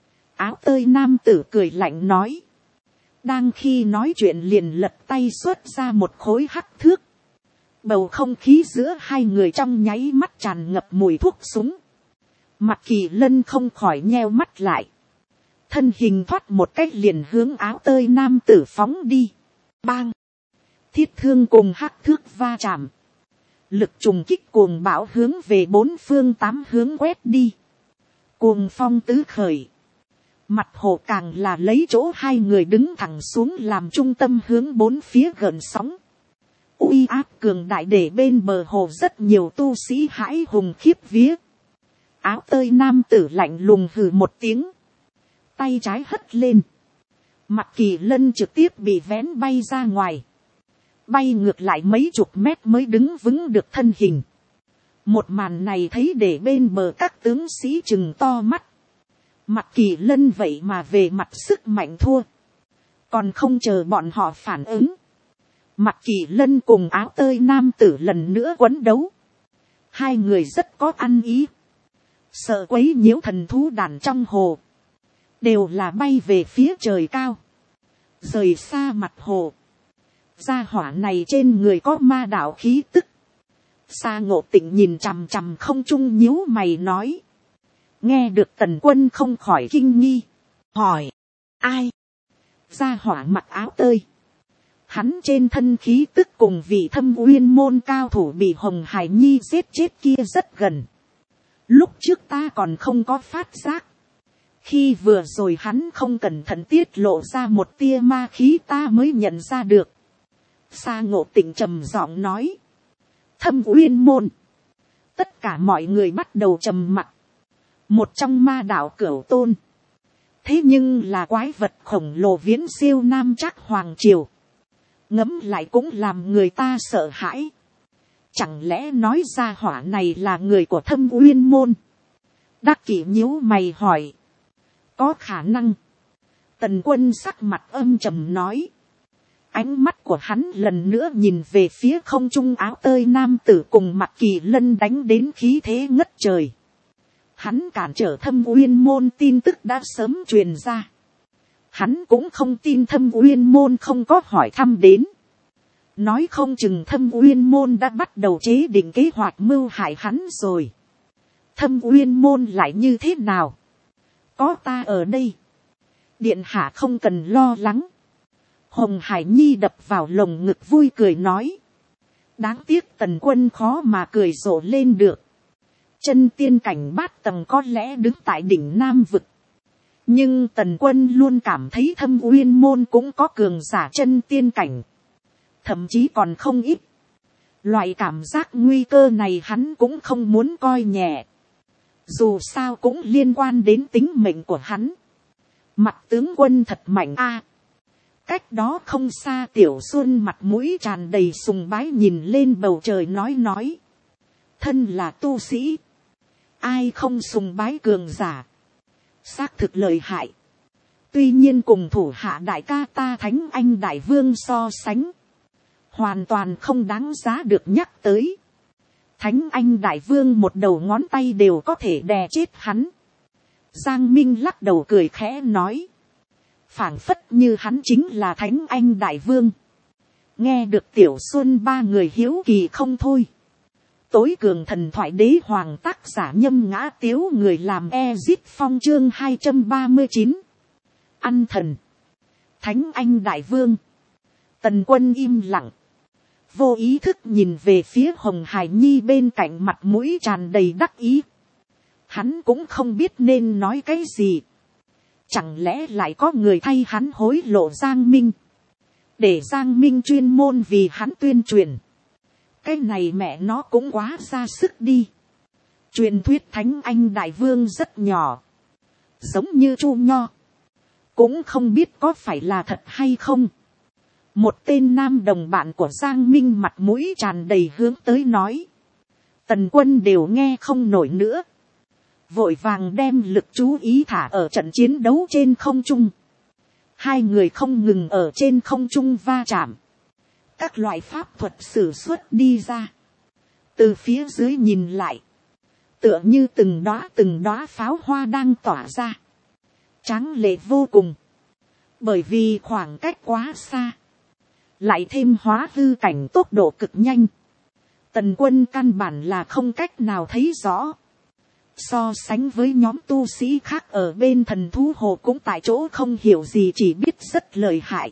Áo tơi nam tử cười lạnh nói. Đang khi nói chuyện liền lật tay xuất ra một khối hắc thước. Bầu không khí giữa hai người trong nháy mắt tràn ngập mùi thuốc súng. Mặc Kỳ Lân không khỏi nheo mắt lại, thân hình thoát một cách liền hướng áo tơi nam tử phóng đi. Bang! Thiết thương cùng hắc thước va chạm, lực trùng kích cuồng bão hướng về bốn phương tám hướng quét đi. Cuồng phong tứ khởi, mặt hồ càng là lấy chỗ hai người đứng thẳng xuống làm trung tâm hướng bốn phía gần sóng. Uy áp cường đại để bên bờ hồ rất nhiều tu sĩ hãi hùng khiếp vía. Áo tơi nam tử lạnh lùng hừ một tiếng, tay trái hất lên, Mặc Kỳ Lân trực tiếp bị vén bay ra ngoài, bay ngược lại mấy chục mét mới đứng vững được thân hình. Một màn này thấy để bên bờ các tướng sĩ chừng to mắt. Mặc Kỳ Lân vậy mà về mặt sức mạnh thua, còn không chờ bọn họ phản ứng, Mặc Kỳ Lân cùng áo tơi nam tử lần nữa quấn đấu. Hai người rất có ăn ý, sợ quấy nhiễu thần thú đàn trong hồ, đều là bay về phía trời cao, rời xa mặt hồ. Gia hỏa này trên người có ma đạo khí tức. Sa Ngộ Tịnh nhìn chằm chằm không trung nhíu mày nói. Nghe được Tần Quân không khỏi kinh nghi, hỏi, ai? Gia hỏa mặc áo tơi, hắn trên thân khí tức cùng vị Thâm Uyên môn cao thủ bị Hồng Hải Nhi giết chết kia rất gần. Lúc trước ta còn không có phát giác, khi vừa rồi hắn không cẩn thận tiết lộ ra một tia ma khí ta mới nhận ra được. Sa Ngộ Tịnh trầm giọng nói. Thâm Uyên môn. Tất cả mọi người bắt đầu trầm mặc. Một trong ma đạo Cửu Tôn, thế nhưng là quái vật khổng lồ viễn siêu Nam Trác Hoàng Triều. Ngẫm lại cũng làm người ta sợ hãi. Chẳng lẽ nói ra hỏa này là người của Thâm Uyên môn? Đắc Kỷ nhíu mày hỏi. Có khả năng. Tần Quân sắc mặt âm trầm nói. Ánh mắt của hắn lần nữa nhìn về phía không trung áo tơi nam tử cùng Mạc Kỳ Lân đánh đến khí thế ngất trời. Hắn cản trở Thâm Uyên môn tin tức đã sớm truyền ra. Hắn cũng không tin Thâm Uyên môn không có hỏi thăm đến. Nói không chừng Thâm Uyên môn đã bắt đầu chế định kế hoạch mưu hại hắn rồi. Thâm Uyên môn lại như thế nào? Có ta ở đây. Điện hạ không cần lo lắng. Hồng Hải Nhi đập vào lồng ngực vui cười nói. Đáng tiếc Tần Quân khó mà cười rộ lên được. Chân tiên cảnh bát tầng có lẽ đứng tại đỉnh Nam vực. Nhưng Tần Quân luôn cảm thấy Thâm Uyên môn cũng có cường giả chân tiên cảnh. Thậm chí còn không ít. Loại cảm giác nguy cơ này hắn cũng không muốn coi nhẹ. Dù sao cũng liên quan đến tính mệnh của hắn. Mặt tướng quân thật mạnh a. Cách đó không xa Tiểu Xuân mặt mũi tràn đầy sùng bái nhìn lên bầu trời nói. Thân là tu sĩ. Ai không sùng bái cường giả. Xác thực lợi hại. Tuy nhiên cùng thủ hạ đại ca ta Thánh Anh Đại Vương so sánh. Hoàn toàn không đáng giá được nhắc tới. Thánh Anh Đại Vương một đầu ngón tay đều có thể đè chết hắn. Giang Minh lắc đầu cười khẽ nói. Phảng phất như hắn chính là Thánh Anh Đại Vương. Nghe được Tiểu Xuân ba người hiếu kỳ không thôi. Tối cường thần thoại đế hoàng tác giả Nhâm Ngã Tiếu người làm Ezit Phong chương 239. Ăn thần. Thánh Anh Đại Vương. Tần Quân im lặng. Vô ý thức nhìn về phía Hồng Hải Nhi bên cạnh mặt mũi tràn đầy đắc ý. Hắn cũng không biết nên nói cái gì. Chẳng lẽ lại có người thay hắn hối lộ Giang Minh. Để Giang Minh chuyên môn vì hắn tuyên truyền. Cái này mẹ nó cũng quá ra sức đi. Truyền thuyết Thánh Anh Đại Vương rất nhỏ. Giống như Chu Nho. Cũng không biết có phải là thật hay không. Một tên nam đồng bạn của Giang Minh mặt mũi tràn đầy hướng tới nói. Tần Quân đều nghe không nổi nữa. Vội vàng đem lực chú ý thả ở trận chiến đấu trên không trung. Hai người không ngừng ở trên không trung va chạm. Các loại pháp thuật sử xuất đi ra. Từ phía dưới nhìn lại. Tựa như từng đóa pháo hoa đang tỏa ra. Tráng lệ vô cùng. Bởi vì khoảng cách quá xa. Lại thêm hóa hư cảnh tốc độ cực nhanh. Tần Quân căn bản là không cách nào thấy rõ. So sánh với nhóm tu sĩ khác ở bên Thần Thú Hồ cũng tại chỗ không hiểu gì, chỉ biết rất lợi hại.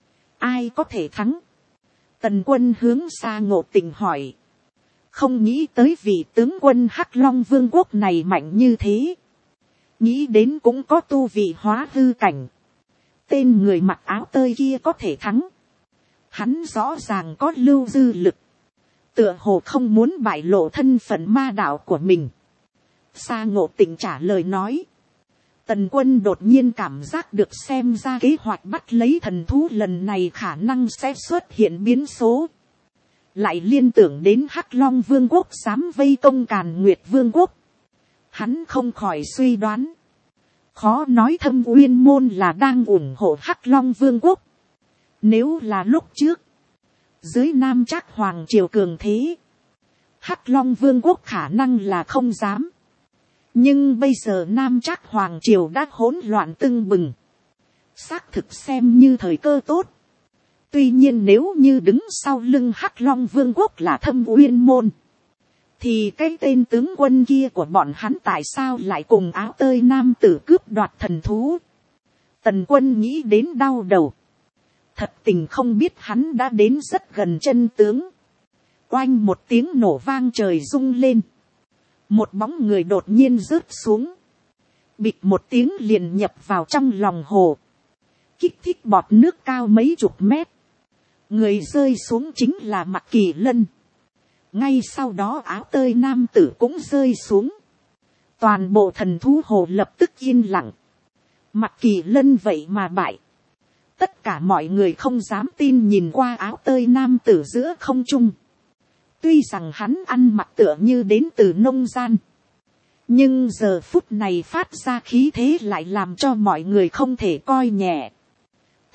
Ai có thể thắng? Tần Quân hướng xa Ngộ Tình hỏi. Không nghĩ tới vị tướng quân Hắc Long Vương quốc này mạnh như thế. Nghĩ đến cũng có tu vị hóa hư cảnh. Tên người mặc áo tơi kia có thể thắng. Hắn rõ ràng có lưu dư lực. Tựa hồ không muốn bại lộ thân phận ma đạo của mình. Sa Ngộ Tình trả lời nói. Tần Quân đột nhiên cảm giác được xem ra kế hoạch bắt lấy thần thú lần này khả năng sẽ xuất hiện biến số. Lại liên tưởng đến Hắc Long Vương quốc dám vây công Càn Nguyệt Vương quốc. Hắn không khỏi suy đoán. Khó nói Thâm Uyên môn là đang ủng hộ Hắc Long Vương quốc. Nếu là lúc trước. Dưới Nam Trác Hoàng triều cường thế. Hắc Long Vương quốc khả năng là không dám. Nhưng bây giờ Nam Trác Hoàng triều đã hỗn loạn tưng bừng. Xác thực xem như thời cơ tốt. Tuy nhiên nếu như đứng sau lưng Hắc Long Vương quốc là Thâm Uyên môn. Thì cái tên tướng quân kia của bọn hắn tại sao lại cùng áo tơi nam tử cướp đoạt thần thú. Tần Quân nghĩ đến đau đầu. Thật tình không biết hắn đã đến rất gần chân tướng. Oanh một tiếng nổ vang trời rung lên. Một bóng người đột nhiên rớt xuống. Bịch một tiếng liền nhập vào trong lòng hồ. Kích thích bọt nước cao mấy chục mét. Người rơi xuống chính là Mạc Kỳ Lân. Ngay sau đó áo tơi nam tử cũng rơi xuống. Toàn bộ thần thú hồ lập tức yên lặng. Mạc Kỳ Lân vậy mà bại. Tất cả mọi người không dám tin nhìn qua áo tơi nam tử giữa không trung. Tuy rằng hắn ăn mặc tựa như đến từ nông gian. Nhưng giờ phút này phát ra khí thế lại làm cho mọi người không thể coi nhẹ.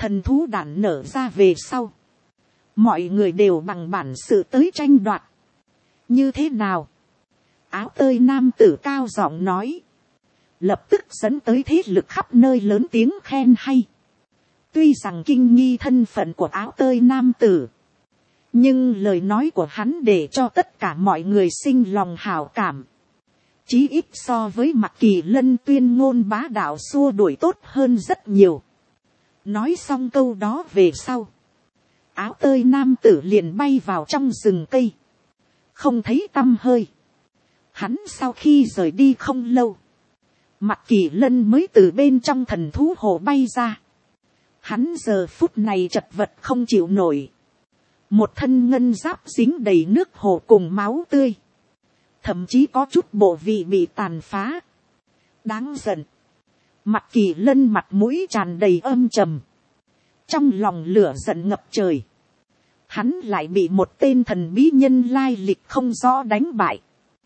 Thần thú đản nở ra về sau, mọi người đều bằng bản sự tới tranh đoạt. Như thế nào? Áo tơi nam tử cao giọng nói, lập tức dẫn tới thế lực khắp nơi lớn tiếng khen hay. Tuy rằng kinh nghi thân phận của áo tơi nam tử, nhưng lời nói của hắn để cho tất cả mọi người sinh lòng hảo cảm. Chí ít so với Mạc Kỳ Lân tuyên ngôn bá đạo xua đuổi tốt hơn rất nhiều. Nói xong câu đó về sau, áo tơi nam tử liền bay vào trong rừng cây, không thấy tăm hơi. Hắn sau khi rời đi không lâu, Mạc Kỳ Lân mới từ bên trong thần thú hồ bay ra. Hắn giờ phút này chật vật không chịu nổi, một thân ngân giáp dính đầy nước hồ cùng máu tươi, thậm chí có chút bộ vị bị tàn phá. Đáng giận. Mạc Kỳ Lân mặt mũi tràn đầy âm trầm, trong lòng lửa giận ngập trời. Hắn lại bị một tên thần bí nhân lai lịch không rõ đánh bại,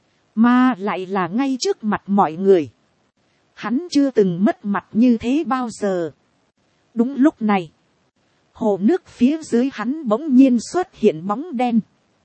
mà lại là ngay trước mặt mọi người. Hắn chưa từng mất mặt như thế bao giờ. Đúng lúc này, hồ nước phía dưới hắn bỗng nhiên xuất hiện bóng đen,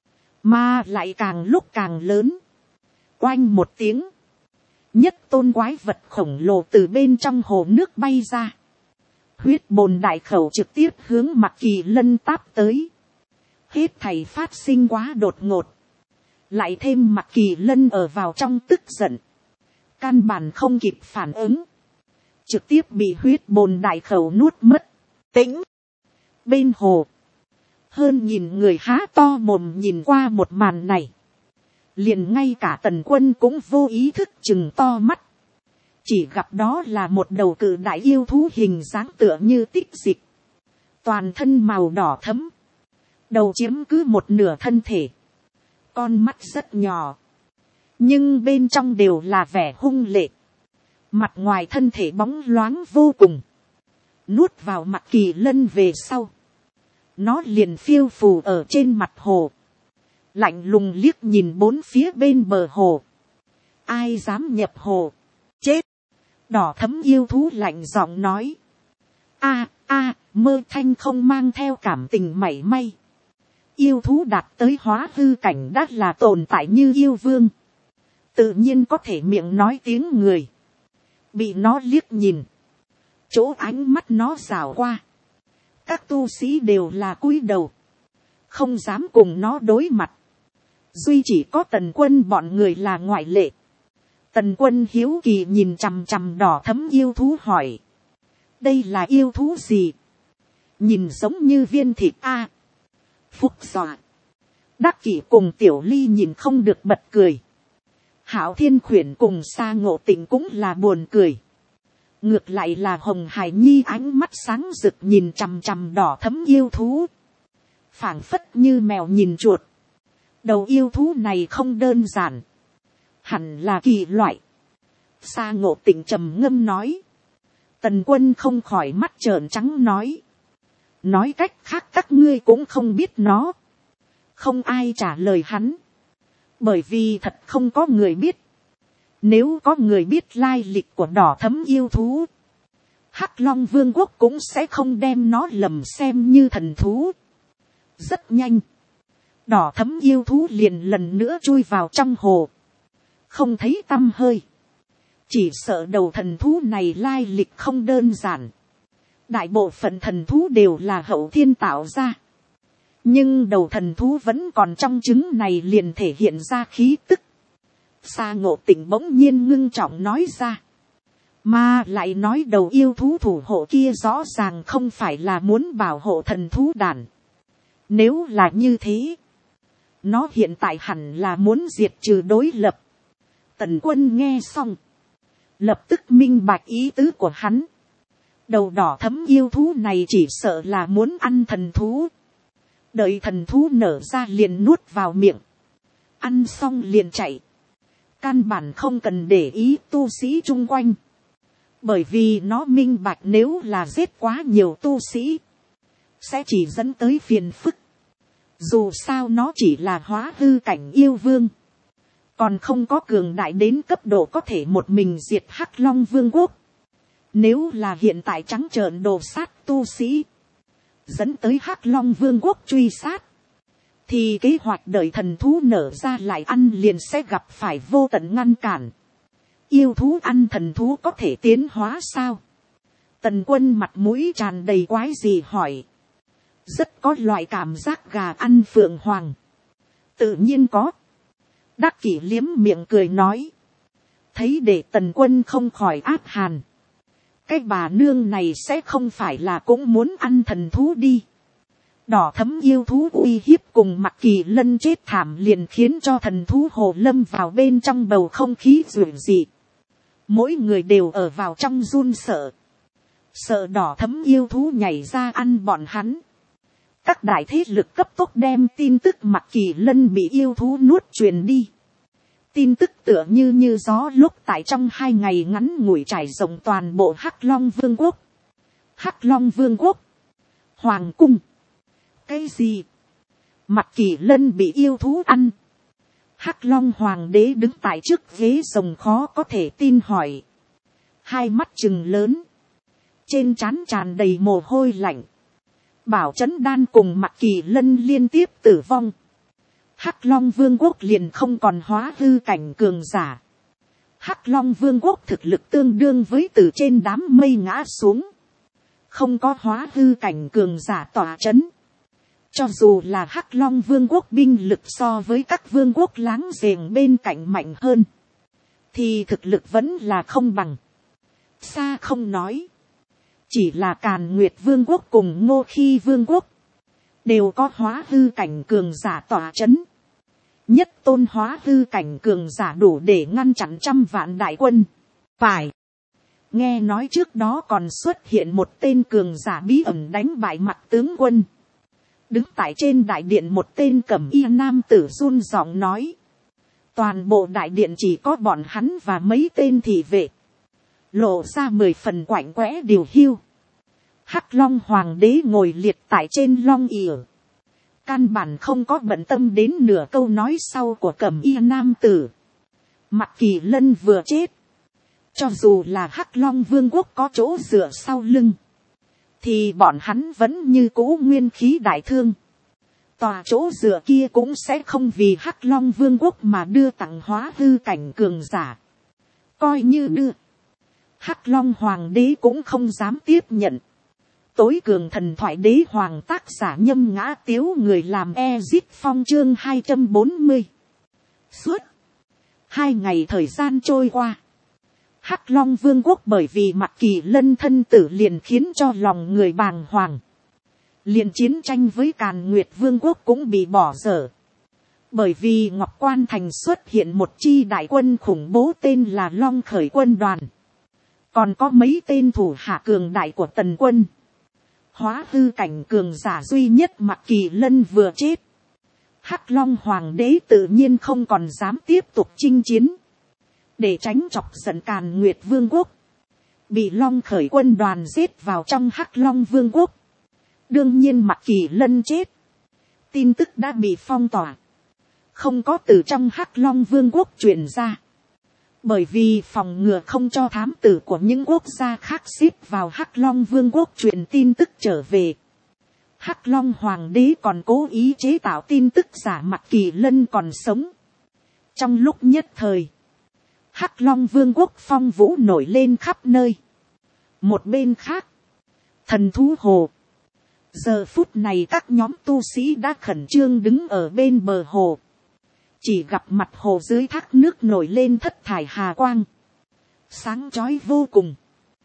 mà lại càng lúc càng lớn. Oanh một tiếng, nhất tôn quái vật khổng lồ từ bên trong hồ nước bay ra. Huyết bồn đại khẩu trực tiếp hướng Mạc Kỳ Lân táp tới. Hết thảy phát sinh quá đột ngột, lại thêm Mạc Kỳ Lân ở vào trong tức giận, căn bản không kịp phản ứng, trực tiếp bị huyết bồn đại khẩu nuốt mất. Tĩnh bên hồ, hơn nhìn người há to mồm nhìn qua một màn này, liền ngay cả Tần Quân cũng vô ý thức chừng to mắt. Chỉ gặp đó là một đầu cự đại yêu thú hình dáng tựa như tích dịch, toàn thân màu đỏ thẫm, đầu chiếm cứ một nửa thân thể, con mắt rất nhỏ, nhưng bên trong đều là vẻ hung lệ, mặt ngoài thân thể bóng loáng vô cùng. Nuốt vào Mạc Kỳ Lân về sau, nó liền phiêu phù ở trên mặt hồ, lạnh lùng liếc nhìn bốn phía bên bờ hồ. Ai dám nhập hồ, chết. Đỏ thấm yêu thú lạnh giọng nói. Mơ Thanh không mang theo cảm tình mảy may. Yêu thú đạt tới hóa hư cảnh đã là tồn tại như yêu vương, tự nhiên có thể miệng nói tiếng người. Bị nó liếc nhìn, chỗ ánh mắt nó rảo qua, các tu sĩ đều là cúi đầu, không dám cùng nó đối mặt. Duy chỉ có Tần Quân bọn người là ngoại lệ. Tần Quân hiếu kỳ nhìn chằm chằm đỏ thấm yêu thú hỏi, đây là yêu thú gì? Nhìn giống như viên thịt a. Phúc dọa. Đắc Kỷ cùng Tiểu Ly nhìn không được bật cười. Hạo Thiên Khuyển cùng Sa Ngộ Tịnh cũng là buồn cười. Ngược lại là Hồng Hải Nhi ánh mắt sáng rực nhìn chằm chằm đỏ thấm yêu thú, phảng phất như mèo nhìn chuột. Đầu yêu thú này không đơn giản, hẳn là kỳ loại. Sa Ngộ Tịnh trầm ngâm nói. Tần Quân không khỏi mắt trợn trắng nói cách khác các ngươi cũng không biết nó. Không ai trả lời hắn, bởi vì thật không có người biết. Nếu có người biết lai lịch của đỏ thấm yêu thú, Hắc Long Vương quốc cũng sẽ không đem nó lầm xem như thần thú. Rất nhanh, đỏ thấm yêu thú liền lần nữa chui vào trong hồ, không thấy tăm hơi. Chỉ sợ đầu thần thú này lai lịch không đơn giản. Đại bộ phận thần thú đều là hậu thiên tạo ra, nhưng đầu thần thú vẫn còn trong trứng này liền thể hiện ra khí tức. Sa Ngộ Tịnh bỗng nhiên ngưng trọng nói ra, mà lại nói đầu yêu thú thủ hộ kia rõ ràng không phải là muốn bảo hộ thần thú đàn. Nếu là như thế, nó hiện tại hẳn là muốn diệt trừ đối lập. Tần Quân nghe xong, lập tức minh bạch ý tứ của hắn. Đầu đỏ thấm yêu thú này chỉ sợ là muốn ăn thần thú. Đợi thần thú nở ra liền nuốt vào miệng, ăn xong liền chạy. Căn bản không cần để ý tu sĩ chung quanh, bởi vì nó minh bạch nếu là giết quá nhiều tu sĩ, sẽ chỉ dẫn tới phiền phức. Dù sao nó chỉ là hóa hư cảnh yêu vương, còn không có cường đại đến cấp độ có thể một mình diệt Hắc Long Vương quốc. Nếu là hiện tại trắng trợn đồ sát tu sĩ, dẫn tới Hắc Long Vương quốc truy sát, thì kế hoạch đợi thần thú nở ra lại ăn liền sẽ gặp phải vô tận ngăn cản. Yêu thú ăn thần thú có thể tiến hóa sao? Tần Quân mặt mũi tràn đầy quái gì hỏi. Rất có loại cảm giác gà ăn phượng hoàng. Tự nhiên có. Đắc Kỷ liếm miệng cười nói. Thấy để Tần Quân không khỏi áp hàn. Cái bà nương này sẽ không phải là cũng muốn ăn thần thú đi. Đỏ thấm yêu thú uy hiếp cùng Mặc Kỳ Lân chết thảm liền khiến cho thần thú hồ lâm vào bên trong bầu không khí rủi dị. Mỗi người đều ở vào trong run sợ. Sợ đỏ thấm yêu thú nhảy ra ăn bọn hắn. Các đại thế lực cấp tốc đem tin tức Mặc Kỳ Lân bị yêu thú nuốt truyền đi. Tin tức tựa như gió lúc tại trong 2 ngày ngắn ngủi trải rộng toàn bộ Hắc Long Vương quốc. Hắc Long Vương quốc. Hoàng cung. Cái gì? Mặc Kỳ Lân bị yêu thú ăn. Hắc Long Hoàng đế đứng tại trước ghế rồng khó có thể tin hỏi. Hai mắt trừng lớn. Trên trán tràn đầy mồ hôi lạnh. Bảo Chấn Đan cùng Mặc Kỳ Lân liên tiếp tử vong. Hắc Long Vương quốc liền không còn hóa hư cảnh cường giả. Hắc Long Vương quốc thực lực tương đương với từ trên đám mây ngã xuống. Không có hóa hư cảnh cường giả tỏa chấn. Cho dù là Hắc Long Vương quốc binh lực so với các vương quốc láng giềng bên cạnh mạnh hơn, thì thực lực vẫn là không bằng. Xa không nói. Chỉ là Càn Nguyệt Vương quốc cùng Ngô Khi Vương quốc đều có hóa hư cảnh cường giả tỏa chấn. Nhất tôn hóa hư cảnh cường giả đủ để ngăn chặn 100 vạn đại quân. Phải. Nghe nói trước đó còn xuất hiện một tên cường giả bí ẩn đánh bại Mặt tướng quân. Đứng tại trên đại điện một tên cẩm y nam tử run giọng nói. Toàn bộ đại điện chỉ có bọn hắn và mấy tên thị vệ. Lộ ra 10 phần quạnh quẽ điều hiu. Hắc Long Hoàng đế ngồi liệt tại trên long ỉa. Căn bản không có bận tâm đến nửa câu nói sau của cẩm y nam tử. Mặc Kỳ Lân vừa chết. Cho dù là Hắc Long Vương quốc có chỗ dựa sau lưng, thì bọn hắn vẫn như cũ nguyên khí đại thương. Tòa chỗ dựa kia cũng sẽ không vì Hắc Long Vương quốc mà đưa tặng hóa hư cảnh cường giả. Coi như đưa. Hắc Long Hoàng đế cũng không dám tiếp nhận. Tối cường thần thoại đế hoàng tác giả Nhâm Ngã Tiếu người làm Ezit Phong chương 240. Suốt 2 ngày thời gian trôi qua. Hắc Long Vương quốc bởi vì Mặc Kỳ Lân thân tử liền khiến cho lòng người bàng hoàng. Liền chiến tranh với Càn Nguyệt Vương quốc cũng bị bỏ dở. Bởi vì Ngọc Quan Thành xuất hiện một chi đại quân khủng bố tên là Long Khởi quân đoàn. Còn có mấy tên thủ hạ cường đại của Tần quân. Hóa hư cảnh cường giả duy nhất Mặc Kỳ Lân vừa chết. Hắc Long Hoàng đế tự nhiên không còn dám tiếp tục chinh chiến. Để tránh chọc giận Càn Nguyệt Vương quốc. Bị Long Khởi quân đoàn giết vào trong Hắc Long Vương quốc. Đương nhiên Mặc Kỳ Lân chết. Tin tức đã bị phong tỏa. Không có từ trong Hắc Long Vương quốc truyền ra. Bởi vì phòng ngừa không cho thám tử của những quốc gia khác xếp vào Hắc Long Vương quốc truyền tin tức trở về. Hắc Long Hoàng đế còn cố ý chế tạo tin tức giả Mặc Kỳ Lân còn sống. Trong lúc nhất thời, Hắc Long Vương quốc phong vũ nổi lên khắp nơi. Một bên khác, thần thú hồ. Giờ phút này các nhóm tu sĩ đã khẩn trương đứng ở bên bờ hồ. Chỉ gặp mặt hồ dưới thác nước nổi lên thất thải hà quang. Sáng chói vô cùng.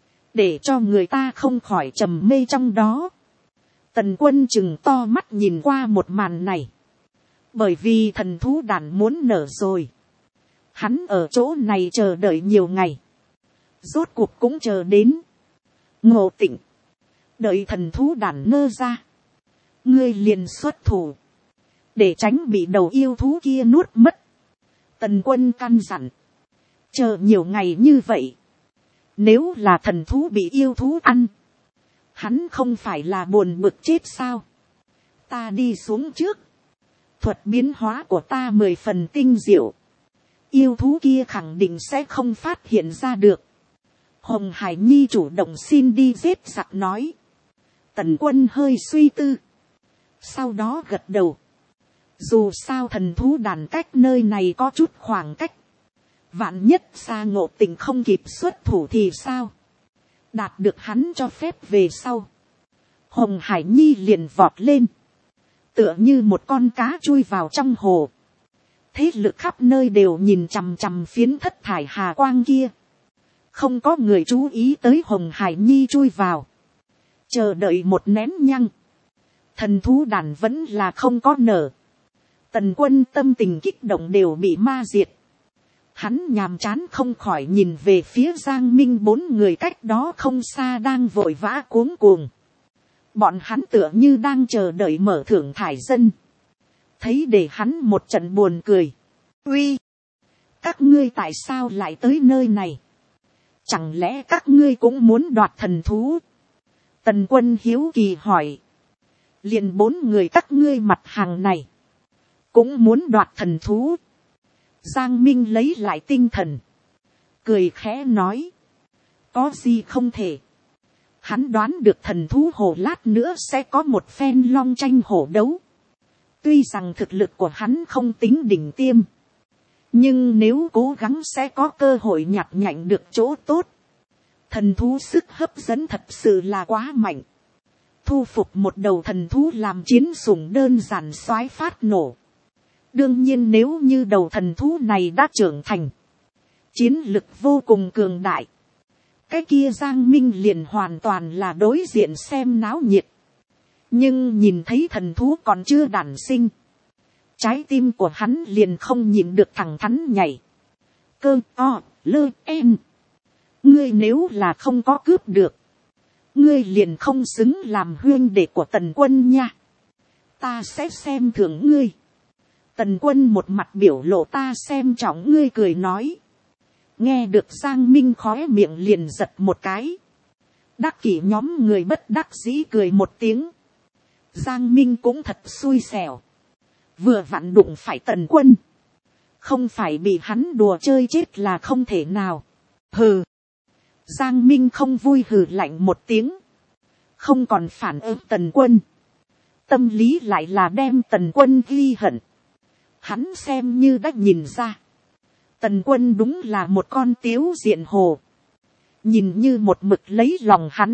Để cho người ta không khỏi trầm mê trong đó. Tần Quân chừng to mắt nhìn qua một màn này. Bởi vì thần thú đàn muốn nở rồi. Hắn ở chỗ này chờ đợi nhiều ngày. Rốt cuộc cũng chờ đến. Ngộ Tịnh. Đợi thần thú đàn nơ ra. Ngươi liền xuất thủ. Để tránh bị đầu yêu thú kia nuốt mất. Tần Quân căn dặn. Chờ nhiều ngày như vậy. Nếu là thần thú bị yêu thú ăn. Hắn không phải là buồn bực chết sao. Ta đi xuống trước. Thuật biến hóa của ta 10 phần tinh diệu. Yêu thú kia khẳng định sẽ không phát hiện ra được. Hồng Hải Nhi chủ động xin đi giết giặc nói. Tần Quân hơi suy tư. Sau đó gật đầu. Dù sao thần thú đàn cách nơi này có chút khoảng cách. Vạn nhất xa Ngộ Tình không kịp xuất thủ thì sao? Đạt được hắn cho phép về sau. Hồng Hải Nhi liền vọt lên. Tựa như một con cá chui vào trong hồ. Thế lực khắp nơi đều nhìn chằm chằm phiến thất thải hà quang kia. Không có người chú ý tới Hồng Hải Nhi chui vào. Chờ đợi một nén nhăng. Thần thú đàn vẫn là không có nở. Tần Quân tâm tình kích động đều bị ma diệt. Hắn nhàm chán không khỏi nhìn về phía Giang Minh 4 người cách đó không xa đang vội vã cuống cuồng. Bọn hắn tựa như đang chờ đợi mở thưởng thải dân. Thấy để hắn một trận buồn cười. Uy! Các ngươi tại sao lại tới nơi này? Chẳng lẽ các ngươi cũng muốn đoạt thần thú? Tần Quân hiếu kỳ hỏi. Liền 4 người các ngươi mặt hàng này. Cũng muốn đoạt thần thú. Giang Minh lấy lại tinh thần. Cười khẽ nói. Có gì không thể. Hắn đoán được thần thú hồ lát nữa sẽ có một phen long tranh hổ đấu. Tuy rằng thực lực của hắn không tính đỉnh tiêm. Nhưng nếu cố gắng sẽ có cơ hội nhặt nhạnh được chỗ tốt. Thần thú sức hấp dẫn thật sự là quá mạnh. Thu phục một đầu thần thú làm chiến sủng đơn giản xoái phát nổ. Đương nhiên nếu như đầu thần thú này đã trưởng thành. Chiến lực vô cùng cường đại. Cái kia Giang Minh liền hoàn toàn là đối diện xem náo nhiệt. Nhưng nhìn thấy thần thú còn chưa đản sinh. Trái tim của hắn liền không nhịn được thẳng thắn nhảy. Cơ o lơ en. Ngươi nếu là không có cướp được. Ngươi liền không xứng làm huynh đệ của Tần Quân nha. Ta sẽ xem thưởng ngươi. Tần Quân một mặt biểu lộ ta xem trọng ngươi cười nói. Nghe được Giang Minh khóe miệng liền giật một cái. Đắc kỷ nhóm người bất đắc dĩ cười một tiếng. Giang Minh cũng thật xui xẻo. Vừa vặn đụng phải Tần Quân. Không phải bị hắn đùa chơi chết là không thể nào. Hừ. Giang Minh không vui hừ lạnh một tiếng. Không còn phản ứng Tần Quân. Tâm lý lại là đem Tần Quân ghi hận. Hắn xem như đã nhìn ra. Tần Quân đúng là một con tiếu diện hồ. Nhìn như một mực lấy lòng hắn.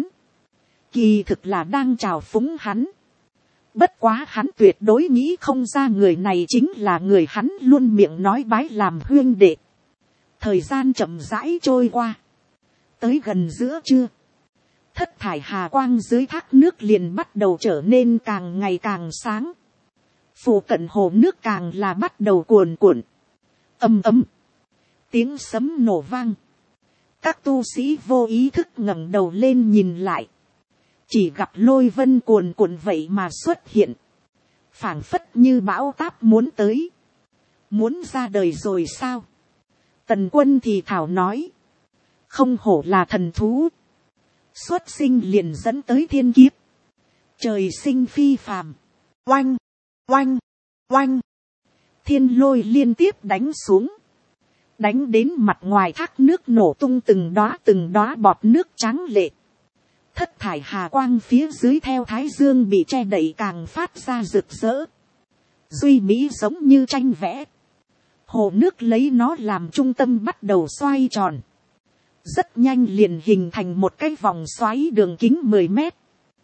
Kỳ thực là đang trào phúng hắn. Bất quá hắn tuyệt đối nghĩ không ra người này chính là người hắn luôn miệng nói bái làm huynh đệ. Thời gian chậm rãi trôi qua. Tới gần giữa trưa. Thất thải hà quang dưới thác nước liền bắt đầu trở nên càng ngày càng sáng. Phủ cận hồ nước càng là bắt đầu cuồn cuộn. Ầm ầm. Tiếng sấm nổ vang. Các tu sĩ vô ý thức ngẩng đầu lên nhìn lại. Chỉ gặp lôi vân cuồn cuộn vậy mà xuất hiện. Phảng phất như bão táp muốn tới. Muốn ra đời rồi sao? Tần Quân thì thảo nói. Không hổ là thần thú. Xuất sinh liền dẫn tới thiên kiếp. Trời sinh phi phàm. Oanh, oanh, oanh. Thiên lôi liên tiếp đánh xuống. Đánh đến mặt ngoài thác nước nổ tung từng đóa bọt nước trắng lệ. Thất thải hà quang phía dưới theo thái dương bị che đậy càng phát ra rực rỡ. Duy mỹ giống như tranh vẽ. Hồ nước lấy nó làm trung tâm bắt đầu xoay tròn. Rất nhanh liền hình thành một cái vòng xoáy đường kính 10 mét.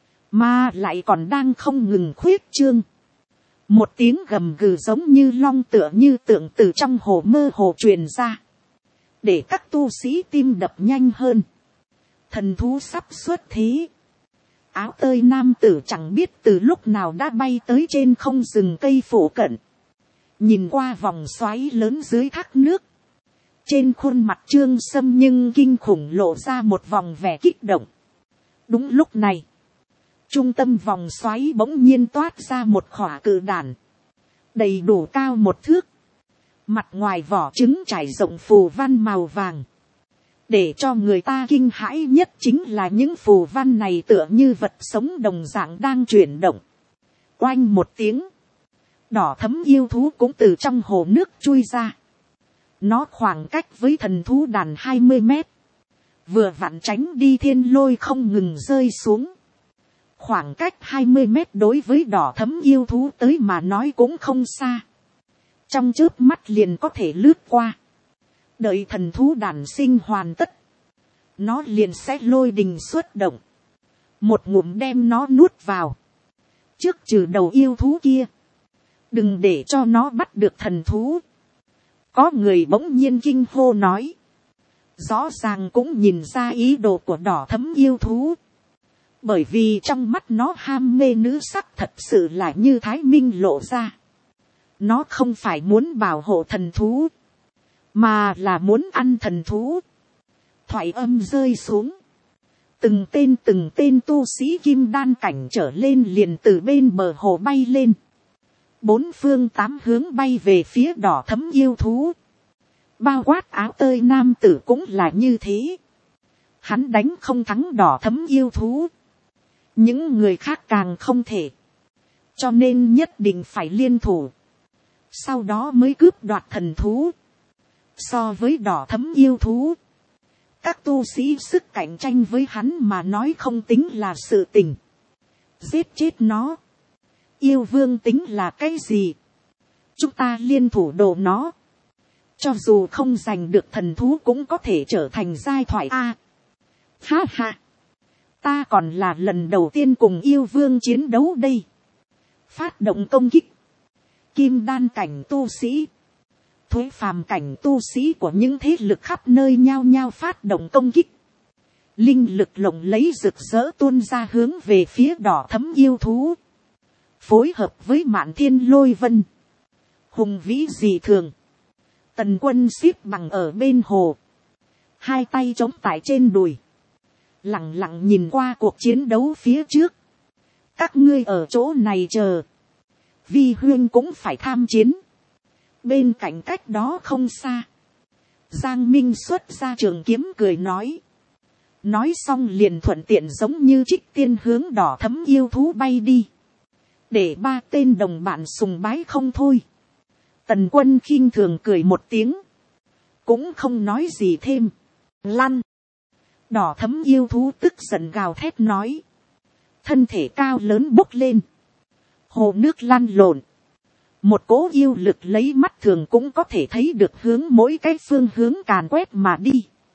Mà lại còn đang không ngừng khuyết trương. Một tiếng gầm gừ giống như long tựa như tượng từ trong hồ mơ hồ truyền ra. Để các tu sĩ tim đập nhanh hơn. Thần thú sắp xuất thế. Áo tơi nam tử chẳng biết từ lúc nào đã bay tới trên không rừng cây phủ cận. Nhìn qua vòng xoáy lớn dưới thác nước. Trên khuôn mặt Trương Sâm nhưng kinh khủng lộ ra một vòng vẻ kích động. Đúng lúc này. Trung tâm vòng xoáy bỗng nhiên toát ra một khỏa cự đản. Đầy đủ cao 1 thước. Mặt ngoài vỏ trứng trải rộng phù văn màu vàng. Để cho người ta kinh hãi nhất chính là những phù văn này tựa như vật sống đồng dạng đang chuyển động. Oanh một tiếng. Đỏ thấm yêu thú cũng từ trong hồ nước chui ra. Nó khoảng cách với thần thú đàn 20 mét. Vừa vặn tránh đi thiên lôi không ngừng rơi xuống. Khoảng cách 20 mét đối với đỏ thấm yêu thú tới mà nói cũng không xa. Trong chớp mắt liền có thể lướt qua. Đợi thần thú đản sinh hoàn tất. Nó liền sẽ lôi đình xuất động. Một ngụm đem nó nuốt vào. Trước trừ đầu yêu thú kia. Đừng để cho nó bắt được thần thú. Có người bỗng nhiên kinh hô nói. Rõ ràng cũng nhìn ra ý đồ của đỏ thấm yêu thú. Bởi vì trong mắt nó ham mê nữ sắc thật sự là như Thái Minh lộ ra. Nó không phải muốn bảo hộ thần thú. Mà là muốn ăn thần thú. Thoại âm rơi xuống. Từng tên tu sĩ kim đan cảnh trở lên liền từ bên bờ hồ bay lên. Bốn phương tám hướng bay về phía đỏ thấm yêu thú. Bao quát áo tơi nam tử cũng là như thế. Hắn đánh không thắng đỏ thấm yêu thú. Những người khác càng không thể. Cho nên nhất định phải liên thủ. Sau đó mới cướp đoạt thần thú. So với đỏ thấm yêu thú. Các tu sĩ sức cạnh tranh với hắn mà nói không tính là sự tình. Giết chết nó. Yêu vương tính là cái gì? Chúng ta liên thủ đồ nó. Cho dù không giành được thần thú cũng có thể trở thành giai thoại A. Ha ha. Ta còn là lần đầu tiên cùng yêu vương chiến đấu đây. Phát động công kích. Kim đan cảnh tu sĩ. Thuế phàm cảnh tu sĩ của những thế lực khắp nơi nhao nhao phát động công kích. Linh lực lộng lấy rực rỡ tuôn ra hướng về phía đỏ thấm yêu thú. Phối hợp với Mạn Thiên Lôi Vân. Hùng vĩ dị thường. Tần Quân xếp bằng ở bên hồ. Hai tay chống tại trên đùi. Lặng lặng nhìn qua cuộc chiến đấu phía trước. Các ngươi ở chỗ này chờ. Vi huyên cũng phải tham chiến. Bên cạnh cách đó không xa. Giang Minh xuất ra trường kiếm cười nói. Nói xong liền thuận tiện giống như trích tiên hướng đỏ thấm yêu thú bay đi. Để ba tên đồng bạn sùng bái không thôi. Tần Quân khinh thường cười một tiếng. Cũng không nói gì thêm. Lăn. Đỏ thấm yêu thú tức giận gào thét nói. Thân thể cao lớn bốc lên. Hồ nước lăn lộn. Một cỗ yêu lực lấy mắt thường cũng có thể thấy được hướng mỗi cái phương hướng càn quét mà đi.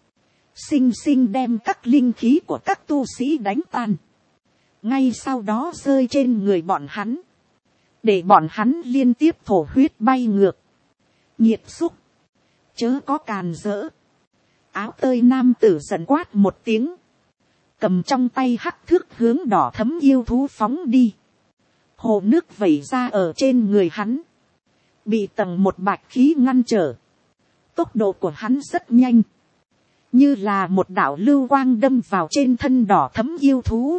Xinh xinh đem các linh khí của các tu sĩ đánh tan. Ngay sau đó rơi trên người bọn hắn. Để bọn hắn liên tiếp thổ huyết bay ngược. Nhiệt xúc. Chớ có càn rỡ. Áo tơi nam tử giận quát một tiếng. Cầm trong tay hắc thước hướng đỏ thấm yêu thú phóng đi. Hồ nước vẩy ra ở trên người hắn. Bị tầng một bạch khí ngăn trở. Tốc độ của hắn rất nhanh. Như là một đạo lưu quang đâm vào trên thân đỏ thấm yêu thú.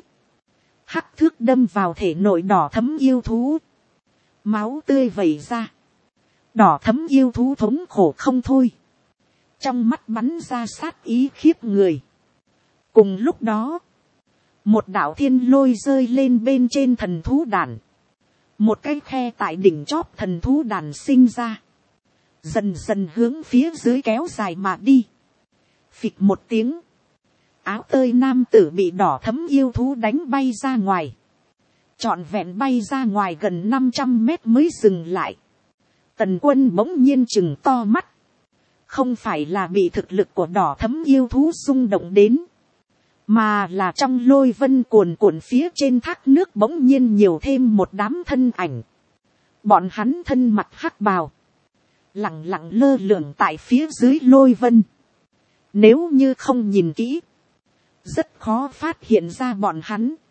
Hắc thước đâm vào thể nội đỏ thấm yêu thú. Máu tươi vẩy ra. Đỏ thấm yêu thú thống khổ không thôi. Trong mắt bắn ra sát ý khiếp người. Cùng lúc đó. Một đạo thiên lôi rơi lên bên trên thần thú đàn. Một cái khe tại đỉnh chóp thần thú đàn sinh ra. Dần dần hướng phía dưới kéo dài mà đi. Phịch một tiếng. Áo tơi nam tử bị đỏ thấm yêu thú đánh bay ra ngoài. Trọn vẹn bay ra ngoài gần 500 mét mới dừng lại. Tần Quân bỗng nhiên chừng to mắt. Không phải là bị thực lực của đỏ thấm yêu thú xung động đến. Mà là trong lôi vân cuồn cuộn phía trên thác nước bỗng nhiên nhiều thêm một đám thân ảnh. Bọn hắn thân mặt hắc bào. Lặng lặng lơ lửng tại phía dưới lôi vân. Nếu như không nhìn kỹ. Rất khó phát hiện ra bọn hắn.